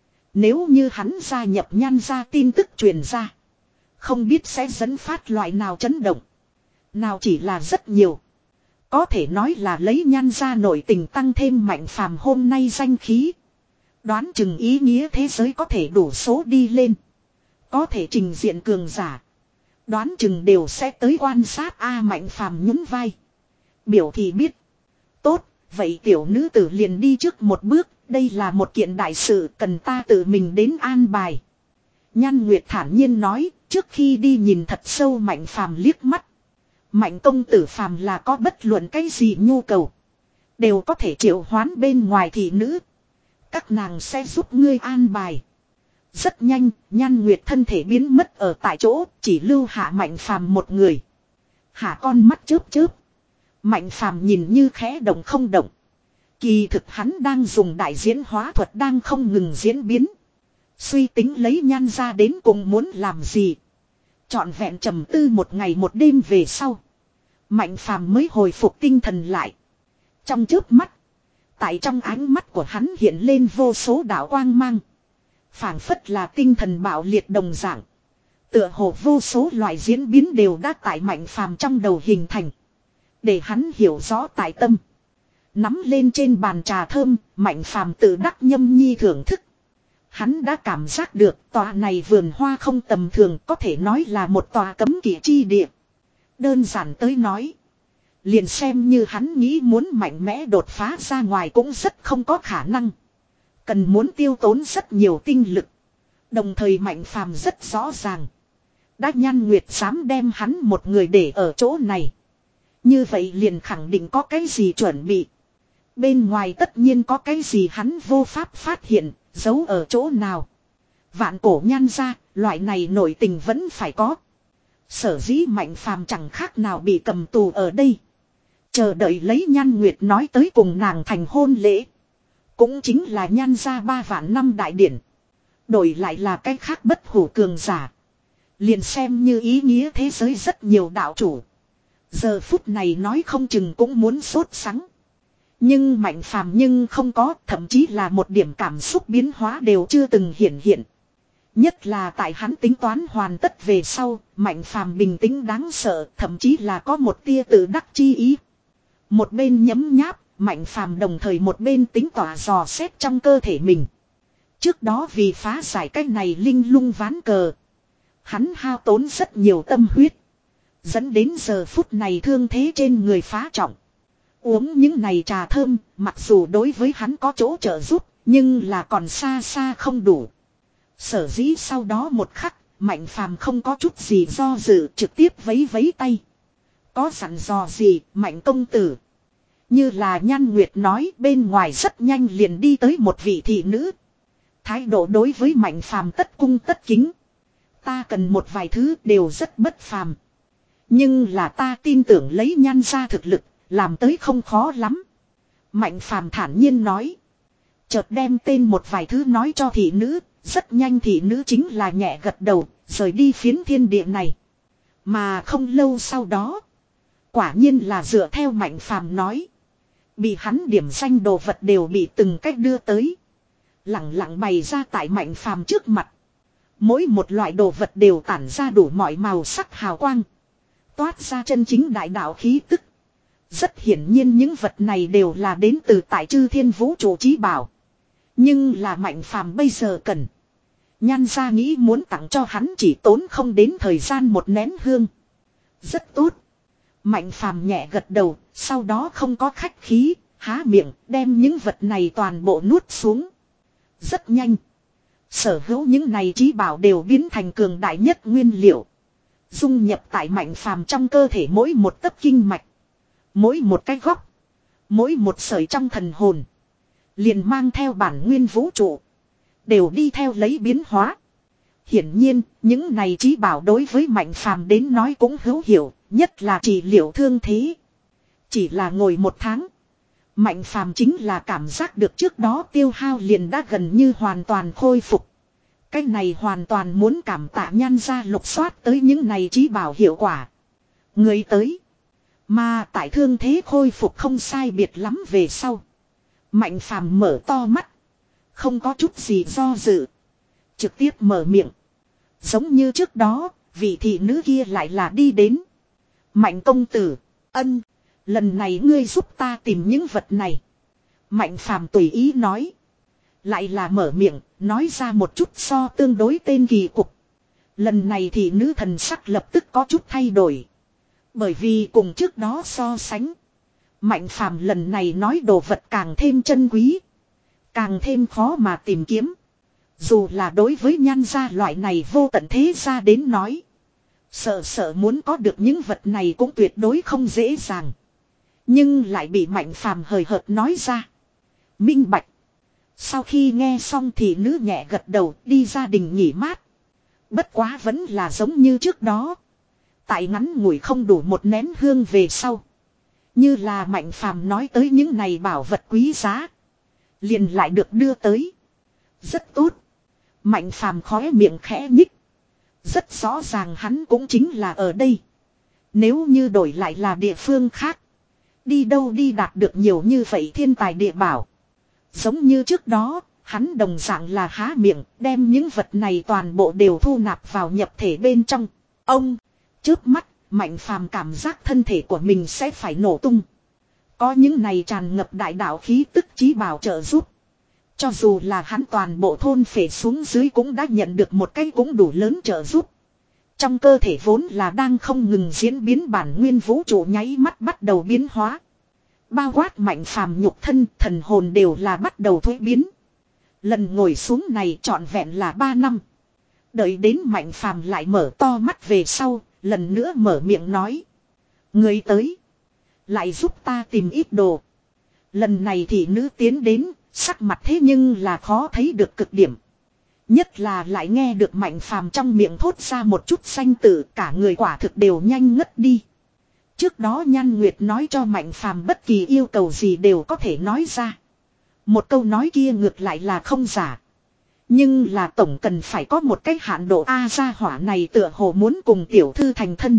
A: Nếu như hắn gia nhập Nhan gia tin tức truyền ra. Không biết sẽ dẫn phát loại nào chấn động. Nào chỉ là rất nhiều. Có thể nói là lấy Nhan gia nội tình tăng thêm Mạnh phàm hôm nay danh khí. Đoán chừng ý nghĩa thế giới có thể đủ số đi lên. Có thể trình diện cường giả. Đoán chừng đều sẽ tới quan sát A Mạnh phàm nhún vai. Biểu thì biết. Tốt, vậy tiểu nữ tử liền đi trước một bước. Đây là một kiện đại sự cần ta tự mình đến an bài. Nhan Nguyệt thản nhiên nói. Trước khi đi nhìn thật sâu Mạnh phàm liếc mắt. Mạnh công tử phàm là có bất luận cái gì nhu cầu. Đều có thể triệu hoán bên ngoài thị nữ. Các nàng sẽ giúp ngươi an bài. Rất nhanh, Nhan Nguyệt thân thể biến mất ở tại chỗ, chỉ lưu hạ Mạnh phàm một người. Hạ con mắt chớp chớp. Mạnh phàm nhìn như khẽ động không động. Kỳ thực hắn đang dùng đại diễn hóa thuật đang không ngừng diễn biến. Suy tính lấy Nhan ra đến cùng muốn làm gì. Trọn vẹn trầm tư một ngày một đêm về sau. Mạnh phàm mới hồi phục tinh thần lại. Trong chớp mắt. Tại trong ánh mắt của hắn hiện lên vô số đạo quang mang. Phảng phất là tinh thần bạo liệt đồng dạng. Tựa hồ vô số loại diễn biến đều đã tại Mạnh phàm trong đầu hình thành. Để hắn hiểu rõ tại tâm. Nắm lên trên bàn trà thơm, Mạnh phàm tự đắc nhâm nhi thưởng thức. Hắn đã cảm giác được tòa này vườn hoa không tầm thường, có thể nói là một tòa cấm kỵ chi địa. Đơn giản tới nói, liền xem như hắn nghĩ muốn mạnh mẽ đột phá ra ngoài cũng rất không có khả năng. Cần muốn tiêu tốn rất nhiều tinh lực. Đồng thời Mạnh Phàm rất rõ ràng, đã Nhan Nguyệt dám đem hắn một người để ở chỗ này, như vậy liền khẳng định có cái gì chuẩn bị. Bên ngoài tất nhiên có cái gì hắn vô pháp phát hiện, giấu ở chỗ nào. Vạn cổ Nhan gia, loại này nội tình vẫn phải có. Sở dĩ Mạnh Phàm chẳng khác nào bị cầm tù ở đây, chờ đợi lấy Nhan Nguyệt nói tới cùng nàng thành hôn lễ. Cũng chính là Nhan gia ba vạn năm đại điển. Đổi lại là cái khác bất hủ cường giả, liền xem như ý nghĩa thế giới rất nhiều đạo chủ, giờ phút này nói không chừng cũng muốn sốt sắng. Nhưng Mạnh Phàm nhưng không có, thậm chí là một điểm cảm xúc biến hóa đều chưa từng hiện hiện. Nhất là tại hắn tính toán hoàn tất về sau, Mạnh Phàm bình tĩnh đáng sợ, thậm chí là có một tia tự đắc chi ý. Một bên nhấm nháp, Mạnh Phàm đồng thời một bên tính tỏa dò xét trong cơ thể mình. Trước đó vì phá giải cái này linh lung ván cờ, hắn hao tốn rất nhiều tâm huyết, dẫn đến giờ phút này thương thế trên người phá trọng. Uống những này trà thơm, mặc dù đối với hắn có chỗ trợ giúp, nhưng là còn xa xa không đủ. Sở dĩ sau đó một khắc, Mạnh Phàm không có chút gì do dự, trực tiếp vấy vấy tay. Có sẵn dò gì, Mạnh công tử? Như là Nhan Nguyệt nói, bên ngoài rất nhanh liền đi tới một vị thị nữ. Thái độ đối với Mạnh Phàm tất cung tất kính. Ta cần một vài thứ đều rất bất phàm. Nhưng là ta tin tưởng lấy Nhan gia thực lực, làm tới không khó lắm. Mạnh Phàm thản nhiên nói. Chợt đem tên một vài thứ nói cho thị nữ. Rất nhanh thị nữ chính là nhẹ gật đầu, rời đi phiến thiên địa này. Mà không lâu sau đó, quả nhiên là dựa theo Mạnh Phàm nói, bị hắn điểm danh đồ vật đều bị từng cách đưa tới, lẳng lặng bày ra tại Mạnh Phàm trước mặt. Mỗi một loại đồ vật đều tản ra đủ mọi màu sắc hào quang, toát ra chân chính đại đạo khí tức. Rất hiển nhiên những vật này đều là đến từ tại chư thiên vũ trụ chí bảo. Nhưng là Mạnh Phàm bây giờ cần. Nhan gia nghĩ muốn tặng cho hắn chỉ tốn không đến thời gian một nén hương. Rất tốt. Mạnh Phàm nhẹ gật đầu, sau đó không có khách khí, há miệng, đem những vật này toàn bộ nuốt xuống. Rất nhanh. Sở hữu những này chí bảo đều biến thành cường đại nhất nguyên liệu. Dung nhập tại Mạnh Phàm trong cơ thể mỗi một tấc kinh mạch. Mỗi một cái góc. Mỗi một sợi trong thần hồn. Liền mang theo bản nguyên vũ trụ. Đều đi theo lấy biến hóa. Hiển nhiên, những này chí bảo đối với Mạnh Phàm đến nói cũng hữu hiệu, nhất là trị liệu thương thế. Chỉ là ngồi một tháng, Mạnh Phàm chính là cảm giác được trước đó tiêu hao liền đã gần như hoàn toàn khôi phục. Cái này hoàn toàn muốn cảm tạ Nhan gia lục soát tới những này chí bảo hiệu quả. Người tới. Mà tại thương thế khôi phục không sai biệt lắm về sau, Mạnh Phàm mở to mắt, không có chút gì do dự, trực tiếp mở miệng. Giống như trước đó, vị thị nữ kia lại là đi đến. Mạnh công tử, ân, lần này ngươi giúp ta tìm những vật này. Mạnh Phàm tùy ý nói. Lại là mở miệng, nói ra một chút so tương đối tên kỳ cục. Lần này thị nữ thần sắc lập tức có chút thay đổi. Bởi vì cùng trước đó so sánh, Mạnh Phàm lần này nói đồ vật càng thêm chân quý, càng thêm khó mà tìm kiếm. Dù là đối với Nhan gia loại này vô tận thế gia đến nói, sợ sợ muốn có được những vật này cũng tuyệt đối không dễ dàng. Nhưng lại bị Mạnh Phàm hời hợt nói ra. Minh bạch. Sau khi nghe xong thì nữ nhẹ gật đầu đi gia đình nghỉ mát. Bất quá vẫn là giống như trước đó. Tại ngắn ngủi không đủ một nén hương về sau, như là Mạnh Phàm nói tới những này bảo vật quý giá, liền lại được đưa tới. Rất tốt. Mạnh Phàm khóe miệng khẽ nhích. Rất rõ ràng hắn cũng chính là ở đây. Nếu như đổi lại là địa phương khác, đi đâu đi đạt được nhiều như vậy thiên tài địa bảo. Giống như trước đó, hắn đồng dạng là há miệng, đem những vật này toàn bộ đều thu nạp vào nhập thể bên trong. Ông, trước mắt, Mạnh Phàm cảm giác thân thể của mình sẽ phải nổ tung. Có những này tràn ngập đại đạo khí tức chí bảo trợ giúp. Cho dù là hắn toàn bộ thôn phệ xuống dưới cũng đã nhận được một cái cũng đủ lớn trợ giúp. Trong cơ thể vốn là đang không ngừng diễn biến bản nguyên vũ trụ nháy mắt bắt đầu biến hóa. Bao quát Mạnh Phàm nhục thân, thần hồn đều là bắt đầu thuế biến. Lần ngồi xuống này trọn vẹn là ba năm. Đợi đến Mạnh Phàm lại mở to mắt về sau, lần nữa mở miệng nói. Người tới. Lại giúp ta tìm ít đồ. Lần này thì nữ tiến đến, sắc mặt thế nhưng là khó thấy được cực điểm. Nhất là lại nghe được Mạnh Phàm trong miệng thốt ra một chút danh tự, cả người quả thực đều nhanh ngất đi. Trước đó Nhan Nguyệt nói cho Mạnh Phàm bất kỳ yêu cầu gì đều có thể nói ra. Một câu nói kia ngược lại là không giả. Nhưng là tổng cần phải có một cái hạn độ A gia hỏa này tựa hồ muốn cùng tiểu thư thành thân.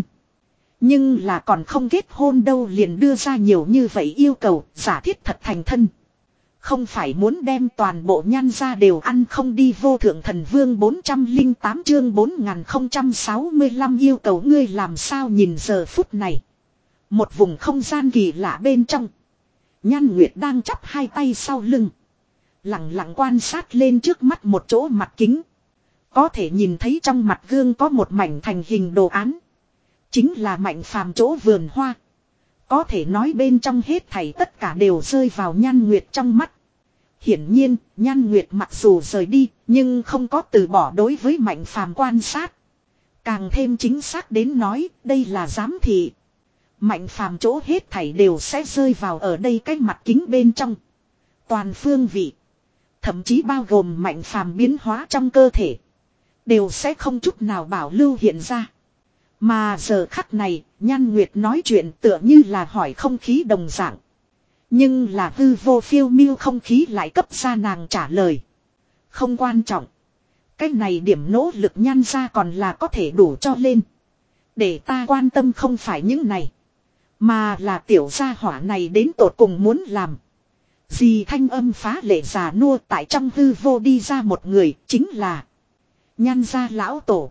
A: Nhưng là còn không kết hôn đâu liền đưa ra nhiều như vậy yêu cầu, giả thiết thật thành thân. Không phải muốn đem toàn bộ Nhan gia đều ăn không đi. Vô thượng thần vương bốn trăm lẻ tám chương bốn nghìn không trăm sáu mươi lăm yêu cầu ngươi làm sao nhìn giờ phút này. Một vùng không gian kỳ lạ bên trong. Nhan Nguyệt đang chắp hai tay sau lưng. Lặng lặng quan sát lên trước mắt một chỗ mặt kính. Có thể nhìn thấy trong mặt gương có một mảnh thành hình đồ án. Chính là Mạnh Phàm chỗ vườn hoa. Có thể nói bên trong hết thảy tất cả đều rơi vào Nhan Nguyệt trong mắt. Hiển nhiên, Nhan Nguyệt mặc dù rời đi, nhưng không có từ bỏ đối với Mạnh Phàm quan sát. Càng thêm chính xác đến nói, đây là giám thị. Mạnh Phàm chỗ hết thảy đều sẽ rơi vào ở đây cái mặt kính bên trong. Toàn phương vị. Thậm chí bao gồm Mạnh Phàm biến hóa trong cơ thể. Đều sẽ không chút nào bảo lưu hiện ra. Mà giờ khắc này, Nhan Nguyệt nói chuyện tựa như là hỏi không khí đồng dạng. Nhưng là hư vô phiêu miêu không khí lại cấp ra nàng trả lời. Không quan trọng. Cái này điểm nỗ lực Nhan ra còn là có thể đủ cho lên. Để ta quan tâm không phải những này. Mà là tiểu gia hỏa này đến tột cùng muốn làm. Dì thanh âm phá lệ già nua tại trong hư vô đi ra một người chính là Nhan gia lão tổ.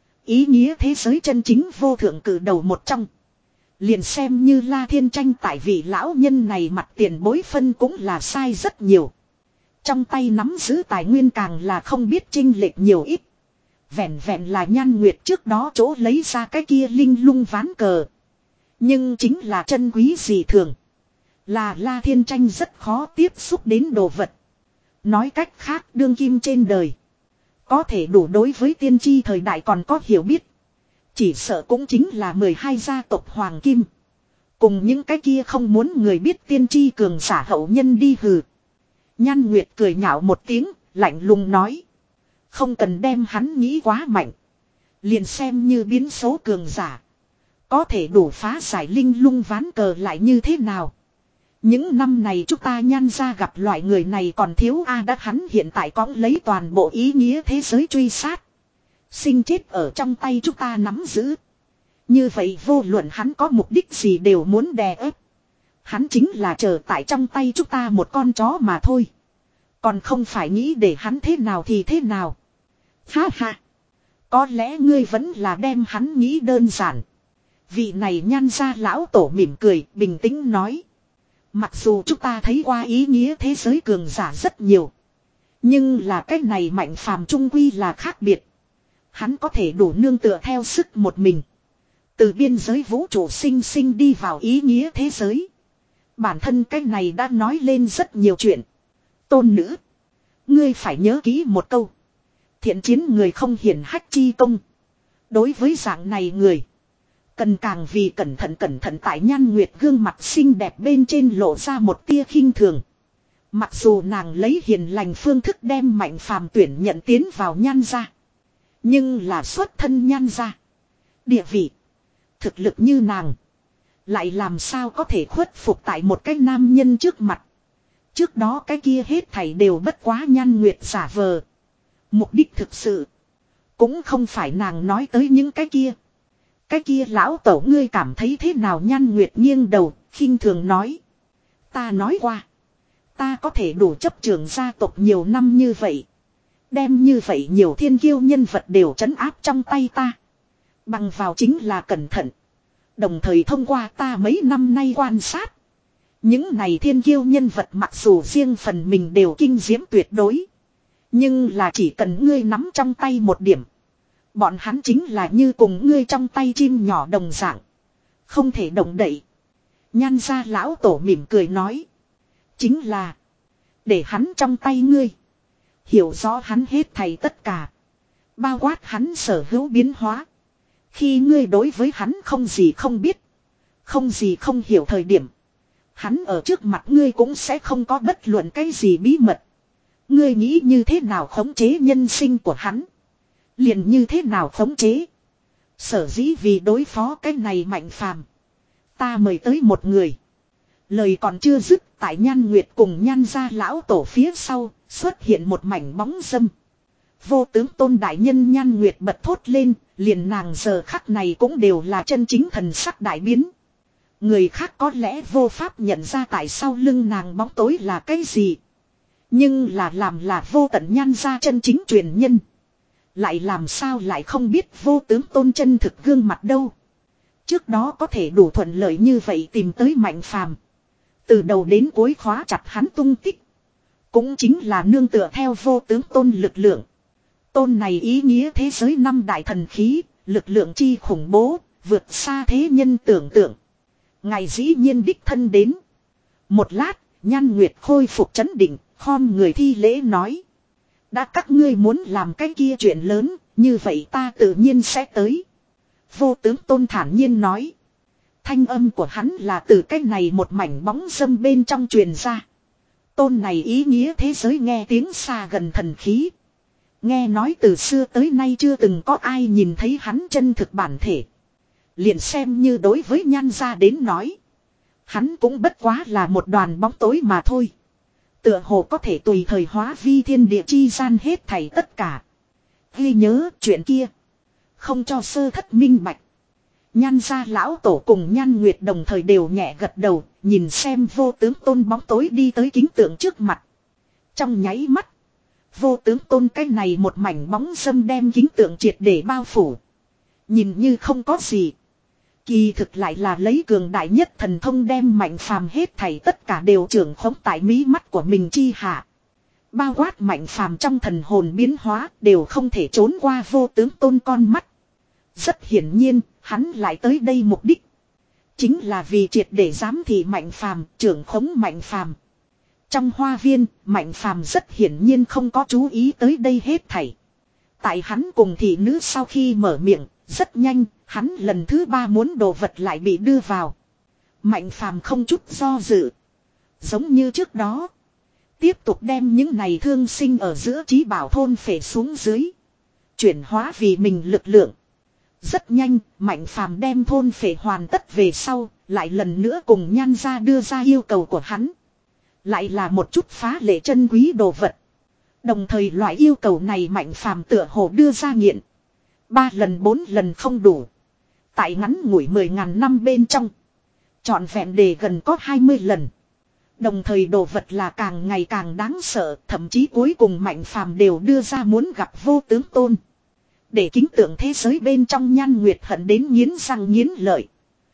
A: Ý nghĩa thế giới chân chính vô thượng cử đầu một trong. Liền xem như La Thiên Tranh tại vị lão nhân này mặt tiền bối phân cũng là sai rất nhiều. Trong tay nắm giữ tài nguyên càng là không biết chênh lệch nhiều ít. Vẹn vẹn là Nhan Nguyệt trước đó chỗ lấy ra cái kia linh lung ván cờ. Nhưng chính là chân quý gì thường. Là La Thiên Tranh rất khó tiếp xúc đến đồ vật. Nói cách khác đương kim trên đời. Có thể đủ đối với tiên tri thời đại còn có hiểu biết. Chỉ sợ cũng chính là mười hai gia tộc Hoàng Kim. Cùng những cái kia không muốn người biết tiên tri cường giả hậu nhân đi hừ. Nhan Nguyệt cười nhạo một tiếng, lạnh lùng nói. Không cần đem hắn nghĩ quá mạnh. Liền xem như biến số cường giả. Có thể đủ phá giải linh lung ván cờ lại như thế nào. Những năm này chúng ta Nhan ra gặp loại người này còn thiếu a đã hắn hiện tại có lấy toàn bộ ý nghĩa thế giới truy sát. Sinh chết ở trong tay chúng ta nắm giữ. Như vậy vô luận hắn có mục đích gì đều muốn đè ép. Hắn chính là chờ tại trong tay chúng ta một con chó mà thôi. Còn không phải nghĩ để hắn thế nào thì thế nào. Ha ha. Có lẽ ngươi vẫn là đem hắn nghĩ đơn giản. Vị này Nhan ra lão tổ mỉm cười bình tĩnh nói. Mặc dù chúng ta thấy qua ý nghĩa thế giới cường giả rất nhiều. Nhưng là cái này Mạnh Phàm trung quy là khác biệt. Hắn có thể đủ nương tựa theo sức một mình. Từ biên giới vũ trụ sinh sinh đi vào ý nghĩa thế giới. Bản thân cái này đã nói lên rất nhiều chuyện. Tôn nữ. Ngươi phải nhớ kỹ một câu. Thiện chiến người không hiển hách chi công. Đối với dạng này người. Cần càng vì cẩn thận cẩn thận tại Nhan Nguyệt gương mặt xinh đẹp bên trên lộ ra một tia khinh thường. Mặc dù nàng lấy hiền lành phương thức đem Mạnh Phàm tuyển nhận tiến vào Nhan gia. Nhưng là xuất thân Nhan gia. Địa vị. Thực lực như nàng. Lại làm sao có thể khuất phục tại một cái nam nhân trước mặt. Trước đó cái kia hết thảy đều bất quá Nhan Nguyệt giả vờ. Mục đích thực sự. Cũng không phải nàng nói tới những cái kia. Cái kia lão tổ ngươi cảm thấy thế nào Nhan Nguyệt nghiêng đầu, khinh thường nói. Ta nói qua. Ta có thể đủ chấp trường gia tộc nhiều năm như vậy. Đem như vậy nhiều thiên kiêu nhân vật đều trấn áp trong tay ta. Bằng vào chính là cẩn thận. Đồng thời thông qua ta mấy năm nay quan sát. Những này thiên kiêu nhân vật mặc dù riêng phần mình đều kinh diễm tuyệt đối. Nhưng là chỉ cần ngươi nắm trong tay một điểm. Bọn hắn chính là như cùng ngươi trong tay chim nhỏ đồng dạng. Không thể động đậy. Nhan gia lão tổ mỉm cười nói. Chính là. Để hắn trong tay ngươi. Hiểu rõ hắn hết thảy tất cả. Bao quát hắn sở hữu biến hóa. Khi ngươi đối với hắn không gì không biết. Không gì không hiểu thời điểm. Hắn ở trước mặt ngươi cũng sẽ không có bất luận cái gì bí mật. Ngươi nghĩ như thế nào khống chế nhân sinh của hắn. Liền như thế nào khống chế. Sở dĩ vì đối phó cái này Mạnh Phàm, ta mời tới một người. Lời còn chưa dứt, tại Nhan Nguyệt cùng Nhan gia lão tổ phía sau xuất hiện một mảnh bóng dâm. Vô tướng tôn đại nhân Nhan Nguyệt bật thốt lên, liền nàng giờ khắc này cũng đều là chân chính thần sắc đại biến. Người khác có lẽ vô pháp nhận ra tại sao lưng nàng bóng tối là cái gì. Nhưng là làm là vô tận Nhan gia chân chính truyền nhân. Lại làm sao lại không biết vô tướng tôn chân thực gương mặt đâu. Trước đó có thể đủ thuận lợi như vậy tìm tới Mạnh Phàm, từ đầu đến cuối khóa chặt hắn tung tích. Cũng chính là nương tựa theo vô tướng tôn lực lượng. Tôn này ý nghĩa thế giới năm đại thần khí, lực lượng chi khủng bố, vượt xa thế nhân tưởng tượng. Ngài dĩ nhiên đích thân đến. Một lát, Nhan Nguyệt khôi phục trấn định, khom người thi lễ nói. Đã các ngươi muốn làm cái kia chuyện lớn, như vậy ta tự nhiên sẽ tới. Vô tướng tôn thản nhiên nói. Thanh âm của hắn là từ cái này một mảnh bóng dâm bên trong truyền ra. Tôn này ý nghĩa thế giới nghe tiếng xa gần thần khí. Nghe nói từ xưa tới nay chưa từng có ai nhìn thấy hắn chân thực bản thể. Liền xem như đối với Nhan gia đến nói. Hắn cũng bất quá là một đoàn bóng tối mà thôi. Tựa hồ có thể tùy thời hóa vi thiên địa chi gian hết thảy tất cả. Ghi nhớ chuyện kia. Không cho sơ thất minh bạch. Nhan gia lão tổ cùng Nhan Nguyệt đồng thời đều nhẹ gật đầu. Nhìn xem vô tướng tôn bóng tối đi tới kính tượng trước mặt. Trong nháy mắt. Vô tướng tôn cái này một mảnh bóng dâm đem kính tượng triệt để bao phủ. Nhìn như không có gì. Kỳ thực lại là lấy cường đại nhất thần thông đem Mạnh Phàm hết thảy tất cả đều trưởng khống tại mí mắt của mình chi hạ. Bao quát Mạnh Phàm trong thần hồn biến hóa đều không thể trốn qua vô tướng tôn con mắt. Rất hiển nhiên, hắn lại tới đây mục đích. Chính là vì triệt để giám thị Mạnh Phàm, trưởng khống Mạnh Phàm. Trong hoa viên, Mạnh Phàm rất hiển nhiên không có chú ý tới đây hết thảy. Tại hắn cùng thị nữ sau khi mở miệng, rất nhanh, hắn lần thứ ba muốn đồ vật lại bị đưa vào. Mạnh Phàm không chút do dự. Giống như trước đó. Tiếp tục đem những này thương sinh ở giữa trí bảo thôn phệ xuống dưới. Chuyển hóa vì mình lực lượng. Rất nhanh, Mạnh Phàm đem thôn phệ hoàn tất về sau, lại lần nữa cùng Nhan gia đưa ra yêu cầu của hắn. Lại là một chút phá lệ chân quý đồ vật. Đồng thời loại yêu cầu này Mạnh Phàm tựa hồ đưa ra nghiện. Ba lần bốn lần không đủ. Tại ngắn ngủi mười ngàn năm bên trong. Trọn vẹn đề gần có hai mươi lần. Đồng thời đồ vật là càng ngày càng đáng sợ. Thậm chí cuối cùng Mạnh Phàm đều đưa ra muốn gặp vô tướng tôn. Để kính tượng thế giới bên trong Nhan Nguyệt hận đến nghiến răng nghiến lợi.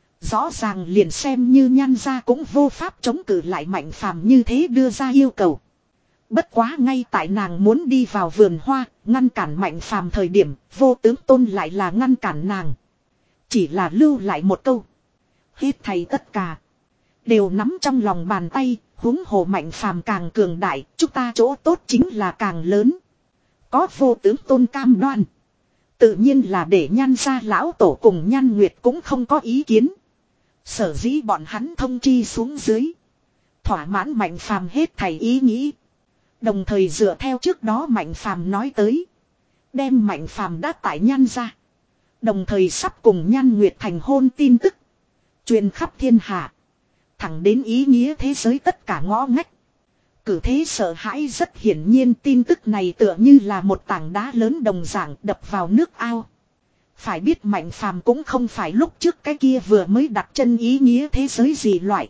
A: Rõ ràng liền xem như Nhan gia cũng vô pháp chống cự lại Mạnh Phàm như thế đưa ra yêu cầu. Bất quá ngay tại nàng muốn đi vào vườn hoa, ngăn cản Mạnh Phàm thời điểm, vô tướng tôn lại là ngăn cản nàng. Chỉ là lưu lại một câu. Hết thầy tất cả. Đều nắm trong lòng bàn tay, huống hồ Mạnh Phàm càng cường đại, chúng ta chỗ tốt chính là càng lớn. Có vô tướng tôn cam đoan. Tự nhiên là để Nhan gia lão tổ cùng Nhan Nguyệt cũng không có ý kiến. Sở dĩ bọn hắn thông chi xuống dưới. Thỏa mãn Mạnh Phàm hết thầy ý nghĩ. Đồng thời dựa theo trước đó Mạnh Phàm nói tới. Đem Mạnh Phàm đã tại Nhan gia. Đồng thời sắp cùng Nhan Nguyệt thành hôn tin tức. Truyền khắp thiên hạ. Thẳng đến ý nghĩa thế giới tất cả ngõ ngách. Cử thế sợ hãi rất hiển nhiên tin tức này tựa như là một tảng đá lớn đồng dạng đập vào nước ao. Phải biết Mạnh Phàm cũng không phải lúc trước cái kia vừa mới đặt chân ý nghĩa thế giới gì loại.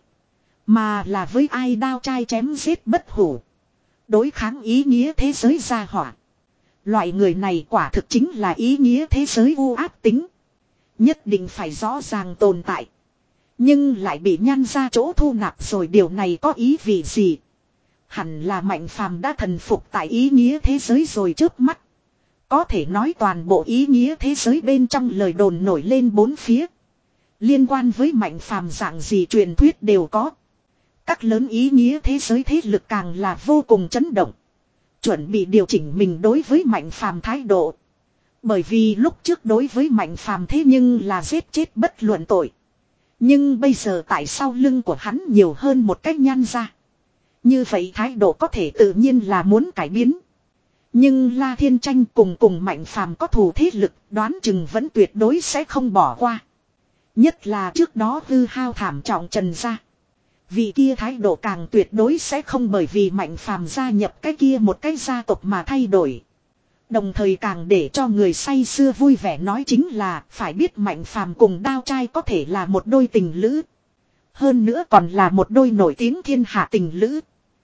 A: Mà là với ai đao trai chém giết bất hủ. Đối kháng ý nghĩa thế giới gia hỏa. Loại người này quả thực chính là ý nghĩa thế giới u áp tính. Nhất định phải rõ ràng tồn tại. Nhưng lại bị Nhan ra chỗ thu nạp rồi, điều này có ý vị gì? Hẳn là Mạnh Phàm đã thần phục tại ý nghĩa thế giới rồi trước mắt. Có thể nói toàn bộ ý nghĩa thế giới bên trong lời đồn nổi lên bốn phía. Liên quan với Mạnh Phàm dạng gì truyền thuyết đều có. Các lớn ý nghĩa thế giới thế lực càng là vô cùng chấn động. Chuẩn bị điều chỉnh mình đối với Mạnh Phàm thái độ. Bởi vì lúc trước đối với Mạnh Phàm thế nhưng là giết chết bất luận tội. Nhưng bây giờ tại sau lưng của hắn nhiều hơn một cách Nhan ra. Như vậy thái độ có thể tự nhiên là muốn cải biến. Nhưng La Thiên Tranh cùng cùng Mạnh Phàm có thù thế lực, đoán chừng vẫn tuyệt đối sẽ không bỏ qua. Nhất là trước đó hư hao thảm trọng Trần gia. Vị kia thái độ càng tuyệt đối sẽ không bởi vì Mạnh Phàm gia nhập cái kia một cái gia tộc mà thay đổi. Đồng thời càng để cho người say sưa vui vẻ nói chính là phải biết Mạnh Phàm cùng Đao Trai có thể là một đôi tình lữ. Hơn nữa còn là một đôi nổi tiếng thiên hạ tình lữ.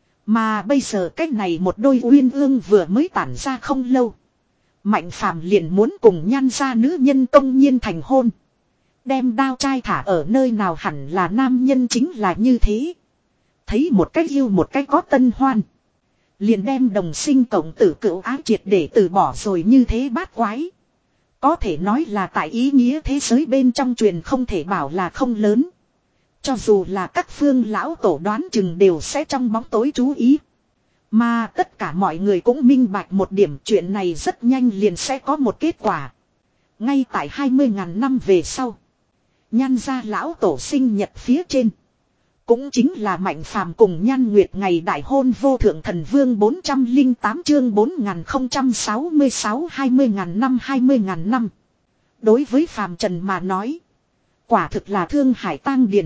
A: Mà bây giờ cách này một đôi uyên ương vừa mới tản ra không lâu. Mạnh Phàm liền muốn cùng Nhan gia nữ nhân công nhiên thành hôn. Đem Đao Trai thả ở nơi nào hẳn là nam nhân chính là như thế. Thấy một cách yêu một cách có tân hoan. Liền đem đồng sinh cộng tử cửu ái triệt để từ bỏ rồi, như thế bát quái. Có thể nói là tại ý nghĩa thế giới bên trong truyền không thể bảo là không lớn. Cho dù là các phương lão tổ đoán chừng đều sẽ trong bóng tối chú ý. Mà tất cả mọi người cũng minh bạch một điểm, chuyện này rất nhanh liền sẽ có một kết quả. Ngay tại hai mươi ngàn năm về sau. Nhan gia lão tổ sinh nhật phía trên. Cũng chính là Mạnh Phàm cùng Nhan Nguyệt ngày đại hôn vô thượng thần vương bốn trăm lẻ tám chương bốn nghìn không trăm sáu mươi sáu hai mươi ngàn năm hai mươi ngàn năm. Đối với Phàm Trần mà nói. Quả thực là thương hải tang điền.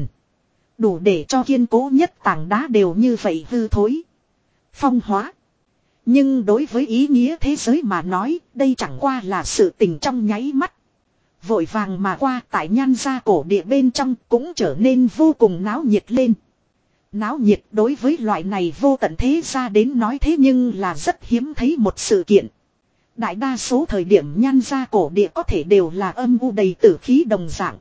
A: Đủ để cho kiên cố nhất tảng đá đều như vậy hư thối. Phong hóa. Nhưng đối với ý nghĩa thế giới mà nói, đây chẳng qua là sự tình trong nháy mắt. Vội vàng mà qua tại Nhan gia cổ địa bên trong cũng trở nên vô cùng náo nhiệt lên. Náo nhiệt đối với loại này vô tận thế gia đến nói thế nhưng là rất hiếm thấy một sự kiện. Đại đa số thời điểm Nhan gia cổ địa có thể đều là âm u đầy tử khí đồng dạng.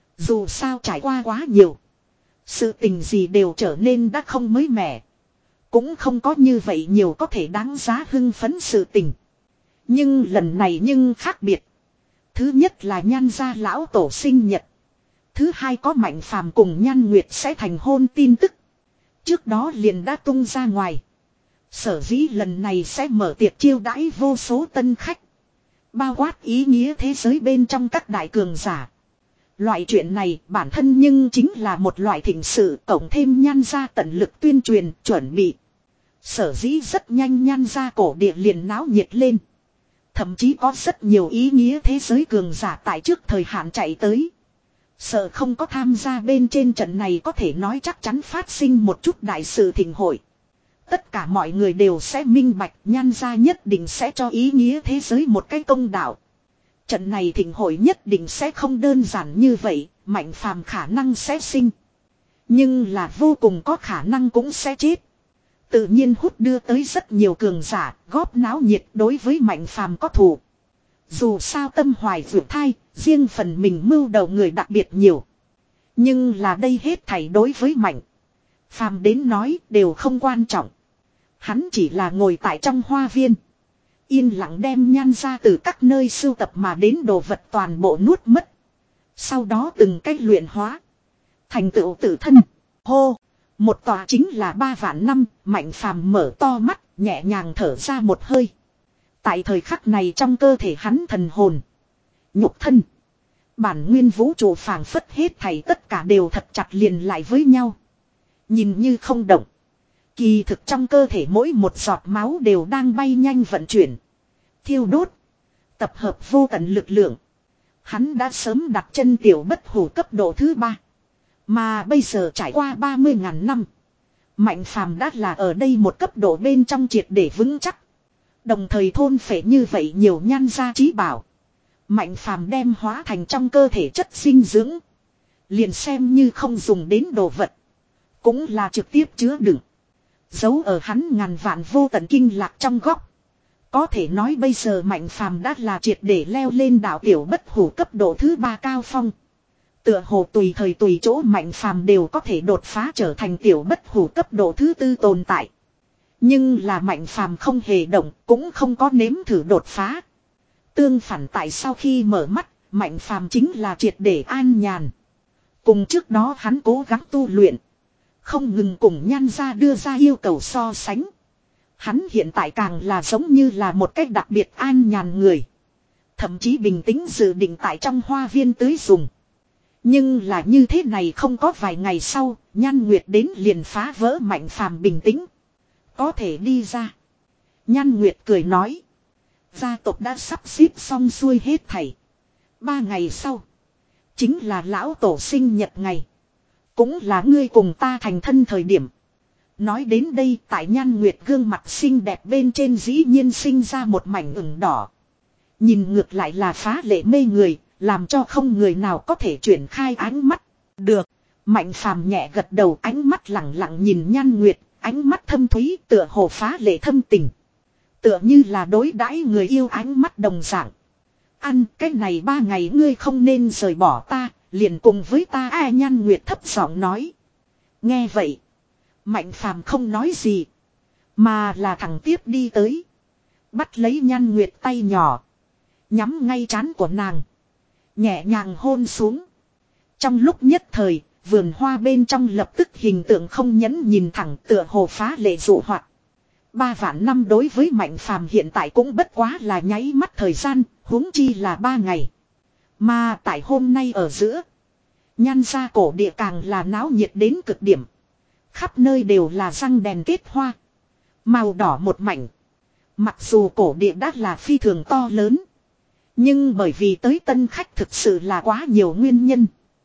A: Dù sao trải qua quá nhiều. Sự tình gì đều trở nên đã không mới mẻ. Cũng không có như vậy nhiều có thể đáng giá hưng phấn sự tình. Nhưng lần này nhưng khác biệt. Thứ nhất là Nhan gia lão tổ sinh nhật. Thứ hai có Mạnh Phàm cùng Nhan Nguyệt sẽ thành hôn tin tức. Trước đó liền đã tung ra ngoài. Sở dĩ lần này sẽ mở tiệc chiêu đãi vô số tân khách. Bao quát ý nghĩa thế giới bên trong các đại cường giả. Loại chuyện này bản thân nhưng chính là một loại thịnh sự, cộng thêm Nhan gia tận lực tuyên truyền, chuẩn bị. Sở dĩ rất nhanh Nhan gia cổ địa liền náo nhiệt lên. Thậm chí có rất nhiều ý nghĩa thế giới cường giả tại trước thời hạn chạy tới. Sợ không có tham gia bên trên trận này có thể nói chắc chắn phát sinh một chút đại sự thịnh hội. Tất cả mọi người đều sẽ minh bạch, Nhan gia nhất định sẽ cho ý nghĩa thế giới một cái công đạo. Trận này thịnh hội nhất định sẽ không đơn giản như vậy, Mạnh Phàm khả năng sẽ sinh. Nhưng là vô cùng có khả năng cũng sẽ chết. Tự nhiên hút đưa tới rất nhiều cường giả, góp náo nhiệt đối với Mạnh Phàm có thù. Dù sao tâm hoài vượt thai, riêng phần mình mưu đầu người đặc biệt nhiều. Nhưng là đây hết thảy đối với Mạnh Phàm đến nói đều không quan trọng. Hắn chỉ là ngồi tại trong hoa viên. Yên lặng đem Nhan gia từ các nơi sưu tập mà đến đồ vật toàn bộ nuốt mất. Sau đó từng cách luyện hóa. Thành tựu tự thân. Hô. Một tòa chính là ba vạn năm. Mạnh Phàm mở to mắt. Nhẹ nhàng thở ra một hơi. Tại thời khắc này trong cơ thể hắn thần hồn. Nhục thân. Bản nguyên vũ trụ phảng phất hết thảy tất cả đều thật chặt liền lại với nhau. Nhìn như không động. Kỳ thực trong cơ thể mỗi một giọt máu đều đang bay nhanh vận chuyển. Thiêu đốt. Tập hợp vô tận lực lượng. Hắn đã sớm đặt chân tiểu bất hủ cấp độ thứ ba. Mà bây giờ trải qua ba mươi ngàn năm. Mạnh Phàm đã là ở đây một cấp độ bên trong triệt để vững chắc. Đồng thời thôn phệ như vậy nhiều Nhan gia trí bảo. Mạnh Phàm đem hóa thành trong cơ thể chất dinh dưỡng. Liền xem như không dùng đến đồ vật. Cũng là trực tiếp chứa đựng. Giấu ở hắn ngàn vạn vô tận kinh lạc trong góc. Có thể nói bây giờ Mạnh Phàm đã là triệt để leo lên đạo tiểu bất hủ cấp độ thứ ba cao phong. Tựa hồ tùy thời tùy chỗ Mạnh Phàm đều có thể đột phá trở thành tiểu bất hủ cấp độ thứ tư tồn tại. Nhưng là Mạnh Phàm không hề động, cũng không có nếm thử đột phá. Tương phản tại sau khi mở mắt, Mạnh Phàm chính là triệt để an nhàn. Cùng trước đó hắn cố gắng tu luyện, không ngừng cùng Nhan gia đưa ra yêu cầu so sánh. Hắn hiện tại càng là giống như là một cách đặc biệt an nhàn người. Thậm chí bình tĩnh dự định tại trong hoa viên tưới dùng. Nhưng là như thế này không có vài ngày sau, Nhan Nguyệt đến liền phá vỡ Mạnh Phàm bình tĩnh. Có thể đi ra. Nhan Nguyệt cười nói. Gia tộc đã sắp xếp xong xuôi hết thảy. Ba ngày sau. Chính là lão tổ sinh nhật ngày. Cũng là ngươi cùng ta thành thân thời điểm. Nói đến đây tại Nhan Nguyệt gương mặt xinh đẹp bên trên dĩ nhiên sinh ra một mảnh ửng đỏ. Nhìn ngược lại là phá lệ mê người, làm cho không người nào có thể chuyển khai ánh mắt. Được. Mạnh Phàm nhẹ gật đầu, ánh mắt lẳng lặng nhìn Nhan Nguyệt, ánh mắt thâm thúy tựa hồ phá lệ thâm tình. Tựa như là đối đãi người yêu ánh mắt đồng dạng. Ăn cái này ba ngày ngươi không nên rời bỏ ta, liền cùng với ta a Nhan Nguyệt thấp giọng nói. Nghe vậy. Mạnh Phàm không nói gì. Mà là thẳng tiếp đi tới. Bắt lấy Nhan Nguyệt tay nhỏ. Nhắm ngay trán của nàng. Nhẹ nhàng hôn xuống. Trong lúc nhất thời, vườn hoa bên trong lập tức hình tượng không nhẫn nhìn thẳng tựa hồ phá lệ dụ hoạt. Ba vạn năm đối với Mạnh Phàm hiện tại cũng bất quá là nháy mắt thời gian, huống chi là ba ngày. Mà tại hôm nay ở giữa, Nhan gia cổ địa càng là náo nhiệt đến cực điểm. Khắp nơi đều là răng đèn kết hoa. Màu đỏ một mảnh. Mặc dù cổ địa đã là phi thường to lớn. Nhưng bởi vì tới tân khách thực sự là quá nhiều nguyên nhân.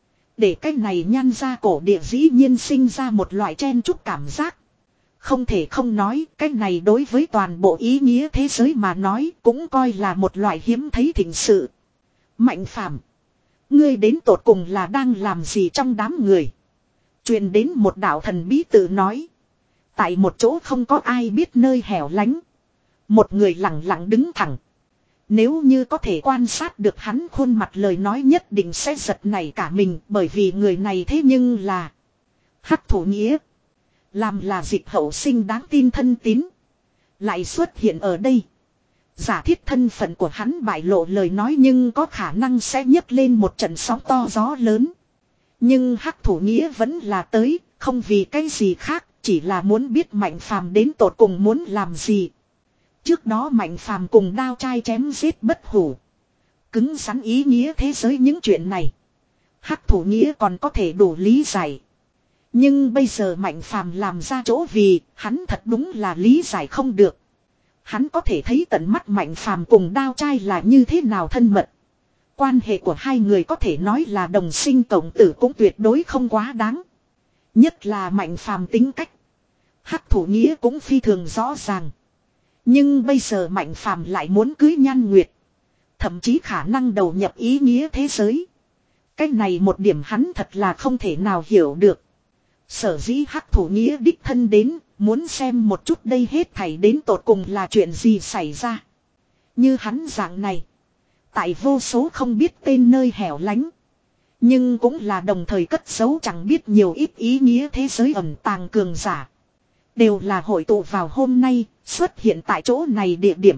A: Để cái này Nhan gia cổ địa dĩ nhiên sinh ra một loại chen chúc cảm giác. Không thể không nói cái này đối với toàn bộ ý nghĩa thế giới mà nói cũng coi là một loại hiếm thấy thịnh sự. Mạnh Phàm, ngươi đến tột cùng là đang làm gì trong đám người? Truyền đến một đạo thần bí tự nói. Tại một chỗ không có ai biết nơi hẻo lánh. Một người lặng lặng đứng thẳng. Nếu như có thể quan sát được hắn khuôn mặt lời nói nhất định sẽ giật nảy cả mình, bởi vì người này thế nhưng là Hắc Thủ Nghĩa. Làm là dịch hậu sinh đáng tin thân tín. Lại xuất hiện ở đây. Giả thiết thân phận của hắn bại lộ lời nói nhưng có khả năng sẽ nhấc lên một trận sóng to gió lớn. Nhưng Hắc Thủ Nghĩa vẫn là tới, không vì cái gì khác, chỉ là muốn biết Mạnh Phàm đến tột cùng muốn làm gì. Trước đó Mạnh Phàm cùng đao trai chém giết bất hủ. Cứng rắn ý nghĩa thế giới những chuyện này. Hắc Thủ Nghĩa còn có thể đủ lý giải. Nhưng bây giờ Mạnh Phàm làm ra chỗ vì hắn thật đúng là lý giải không được. Hắn có thể thấy tận mắt Mạnh Phàm cùng đao trai là như thế nào thân mật. Quan hệ của hai người có thể nói là đồng sinh cộng tử cũng tuyệt đối không quá đáng. Nhất là Mạnh Phàm tính cách. Hắc Thủ Nghĩa cũng phi thường rõ ràng. Nhưng bây giờ Mạnh Phàm lại muốn cưới Nhan Nguyệt. Thậm chí khả năng đầu nhập ý nghĩa thế giới. Cái này một điểm hắn thật là không thể nào hiểu được. Sở dĩ Hắc Thủ Nghĩa đích thân đến, muốn xem một chút đây hết thảy đến tột cùng là chuyện gì xảy ra. Như hắn dạng này. Tại vô số không biết tên nơi hẻo lánh. Nhưng cũng là đồng thời cất giấu chẳng biết nhiều ít ý nghĩa thế giới ẩn tàng cường giả. Đều là hội tụ vào hôm nay, xuất hiện tại chỗ này địa điểm.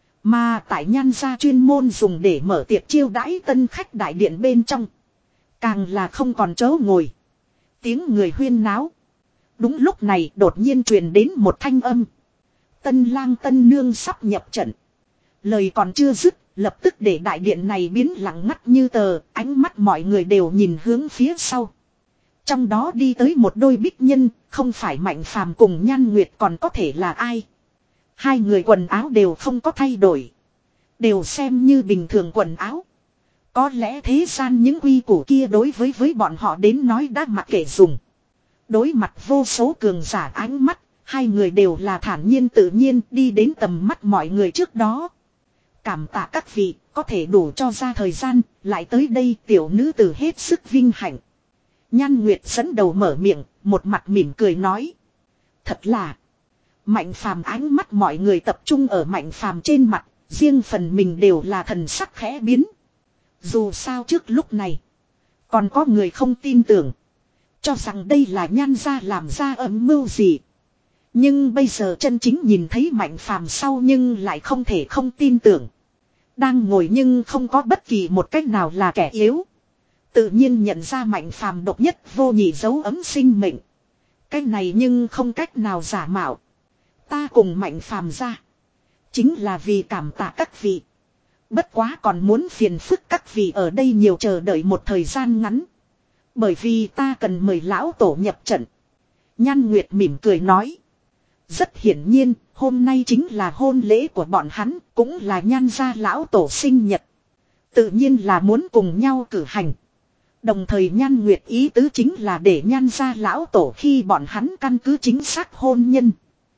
A: Mà tại Nhan gia chuyên môn dùng để mở tiệc chiêu đãi tân khách đại điện bên trong. Càng là không còn chỗ ngồi. Tiếng người huyên náo. Đúng lúc này đột nhiên truyền đến một thanh âm. Tân lang tân nương sắp nhập trận. Lời còn chưa dứt, lập tức để đại điện này biến lặng ngắt như tờ, ánh mắt mọi người đều nhìn hướng phía sau. Trong đó đi tới một đôi bích nhân, không phải Mạnh Phàm cùng Nhan Nguyệt còn có thể là ai. Hai người quần áo đều không có thay đổi. Đều xem như bình thường quần áo. Có lẽ thế gian những quy củ kia đối với với bọn họ đến nói đã mặc kệ dùng. Đối mặt vô số cường giả ánh mắt, hai người đều là thản nhiên tự nhiên đi đến tầm mắt mọi người trước đó. Cảm tạ các vị, có thể đủ cho ra thời gian, lại tới đây tiểu nữ tử hết sức vinh hạnh. Nhan Nguyệt dẫn đầu mở miệng, một mặt mỉm cười nói. Thật là. Mạnh Phàm ánh mắt mọi người tập trung ở Mạnh Phàm trên mặt, riêng phần mình đều là thần sắc khẽ biến. Dù sao trước lúc này, Còn có người không tin tưởng. Cho rằng đây là Nhan gia làm ra âm mưu gì. Nhưng bây giờ chân chính nhìn thấy Mạnh Phàm sau nhưng lại không thể không tin tưởng. Đang ngồi nhưng không có bất kỳ một cách nào là kẻ yếu. Tự nhiên nhận ra Mạnh Phàm độc nhất vô nhị dấu ấm sinh mệnh. Cái này nhưng không cách nào giả mạo. Ta cùng Mạnh Phàm ra. Chính là vì cảm tạ các vị. Bất quá còn muốn phiền phức các vị ở đây nhiều chờ đợi một thời gian ngắn. Bởi vì ta cần mời lão tổ nhập trận. Nhan Nguyệt mỉm cười nói. Rất hiển nhiên, hôm nay chính là hôn lễ của bọn hắn, cũng là Nhan gia lão tổ sinh nhật. Tự nhiên là muốn cùng nhau cử hành. Đồng thời Nhan Nguyệt ý tứ chính là để Nhan gia lão tổ khi bọn hắn căn cứ chính xác hôn nhân.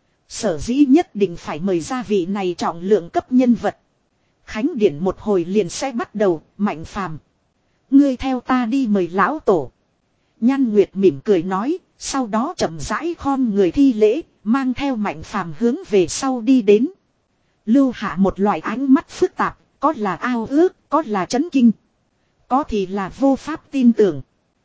A: Sở dĩ nhất định phải mời gia vị này trọng lượng cấp nhân vật. Khánh điển một hồi liền sẽ bắt đầu, Mạnh Phàm. Ngươi theo ta đi mời lão tổ. Nhan Nguyệt mỉm cười nói, sau đó chậm rãi khom người thi lễ, mang theo Mạnh Phàm hướng về sau đi đến. Lưu hạ một loại ánh mắt phức tạp, có là ao ước, có là chấn kinh. Có thì là vô pháp tin tưởng.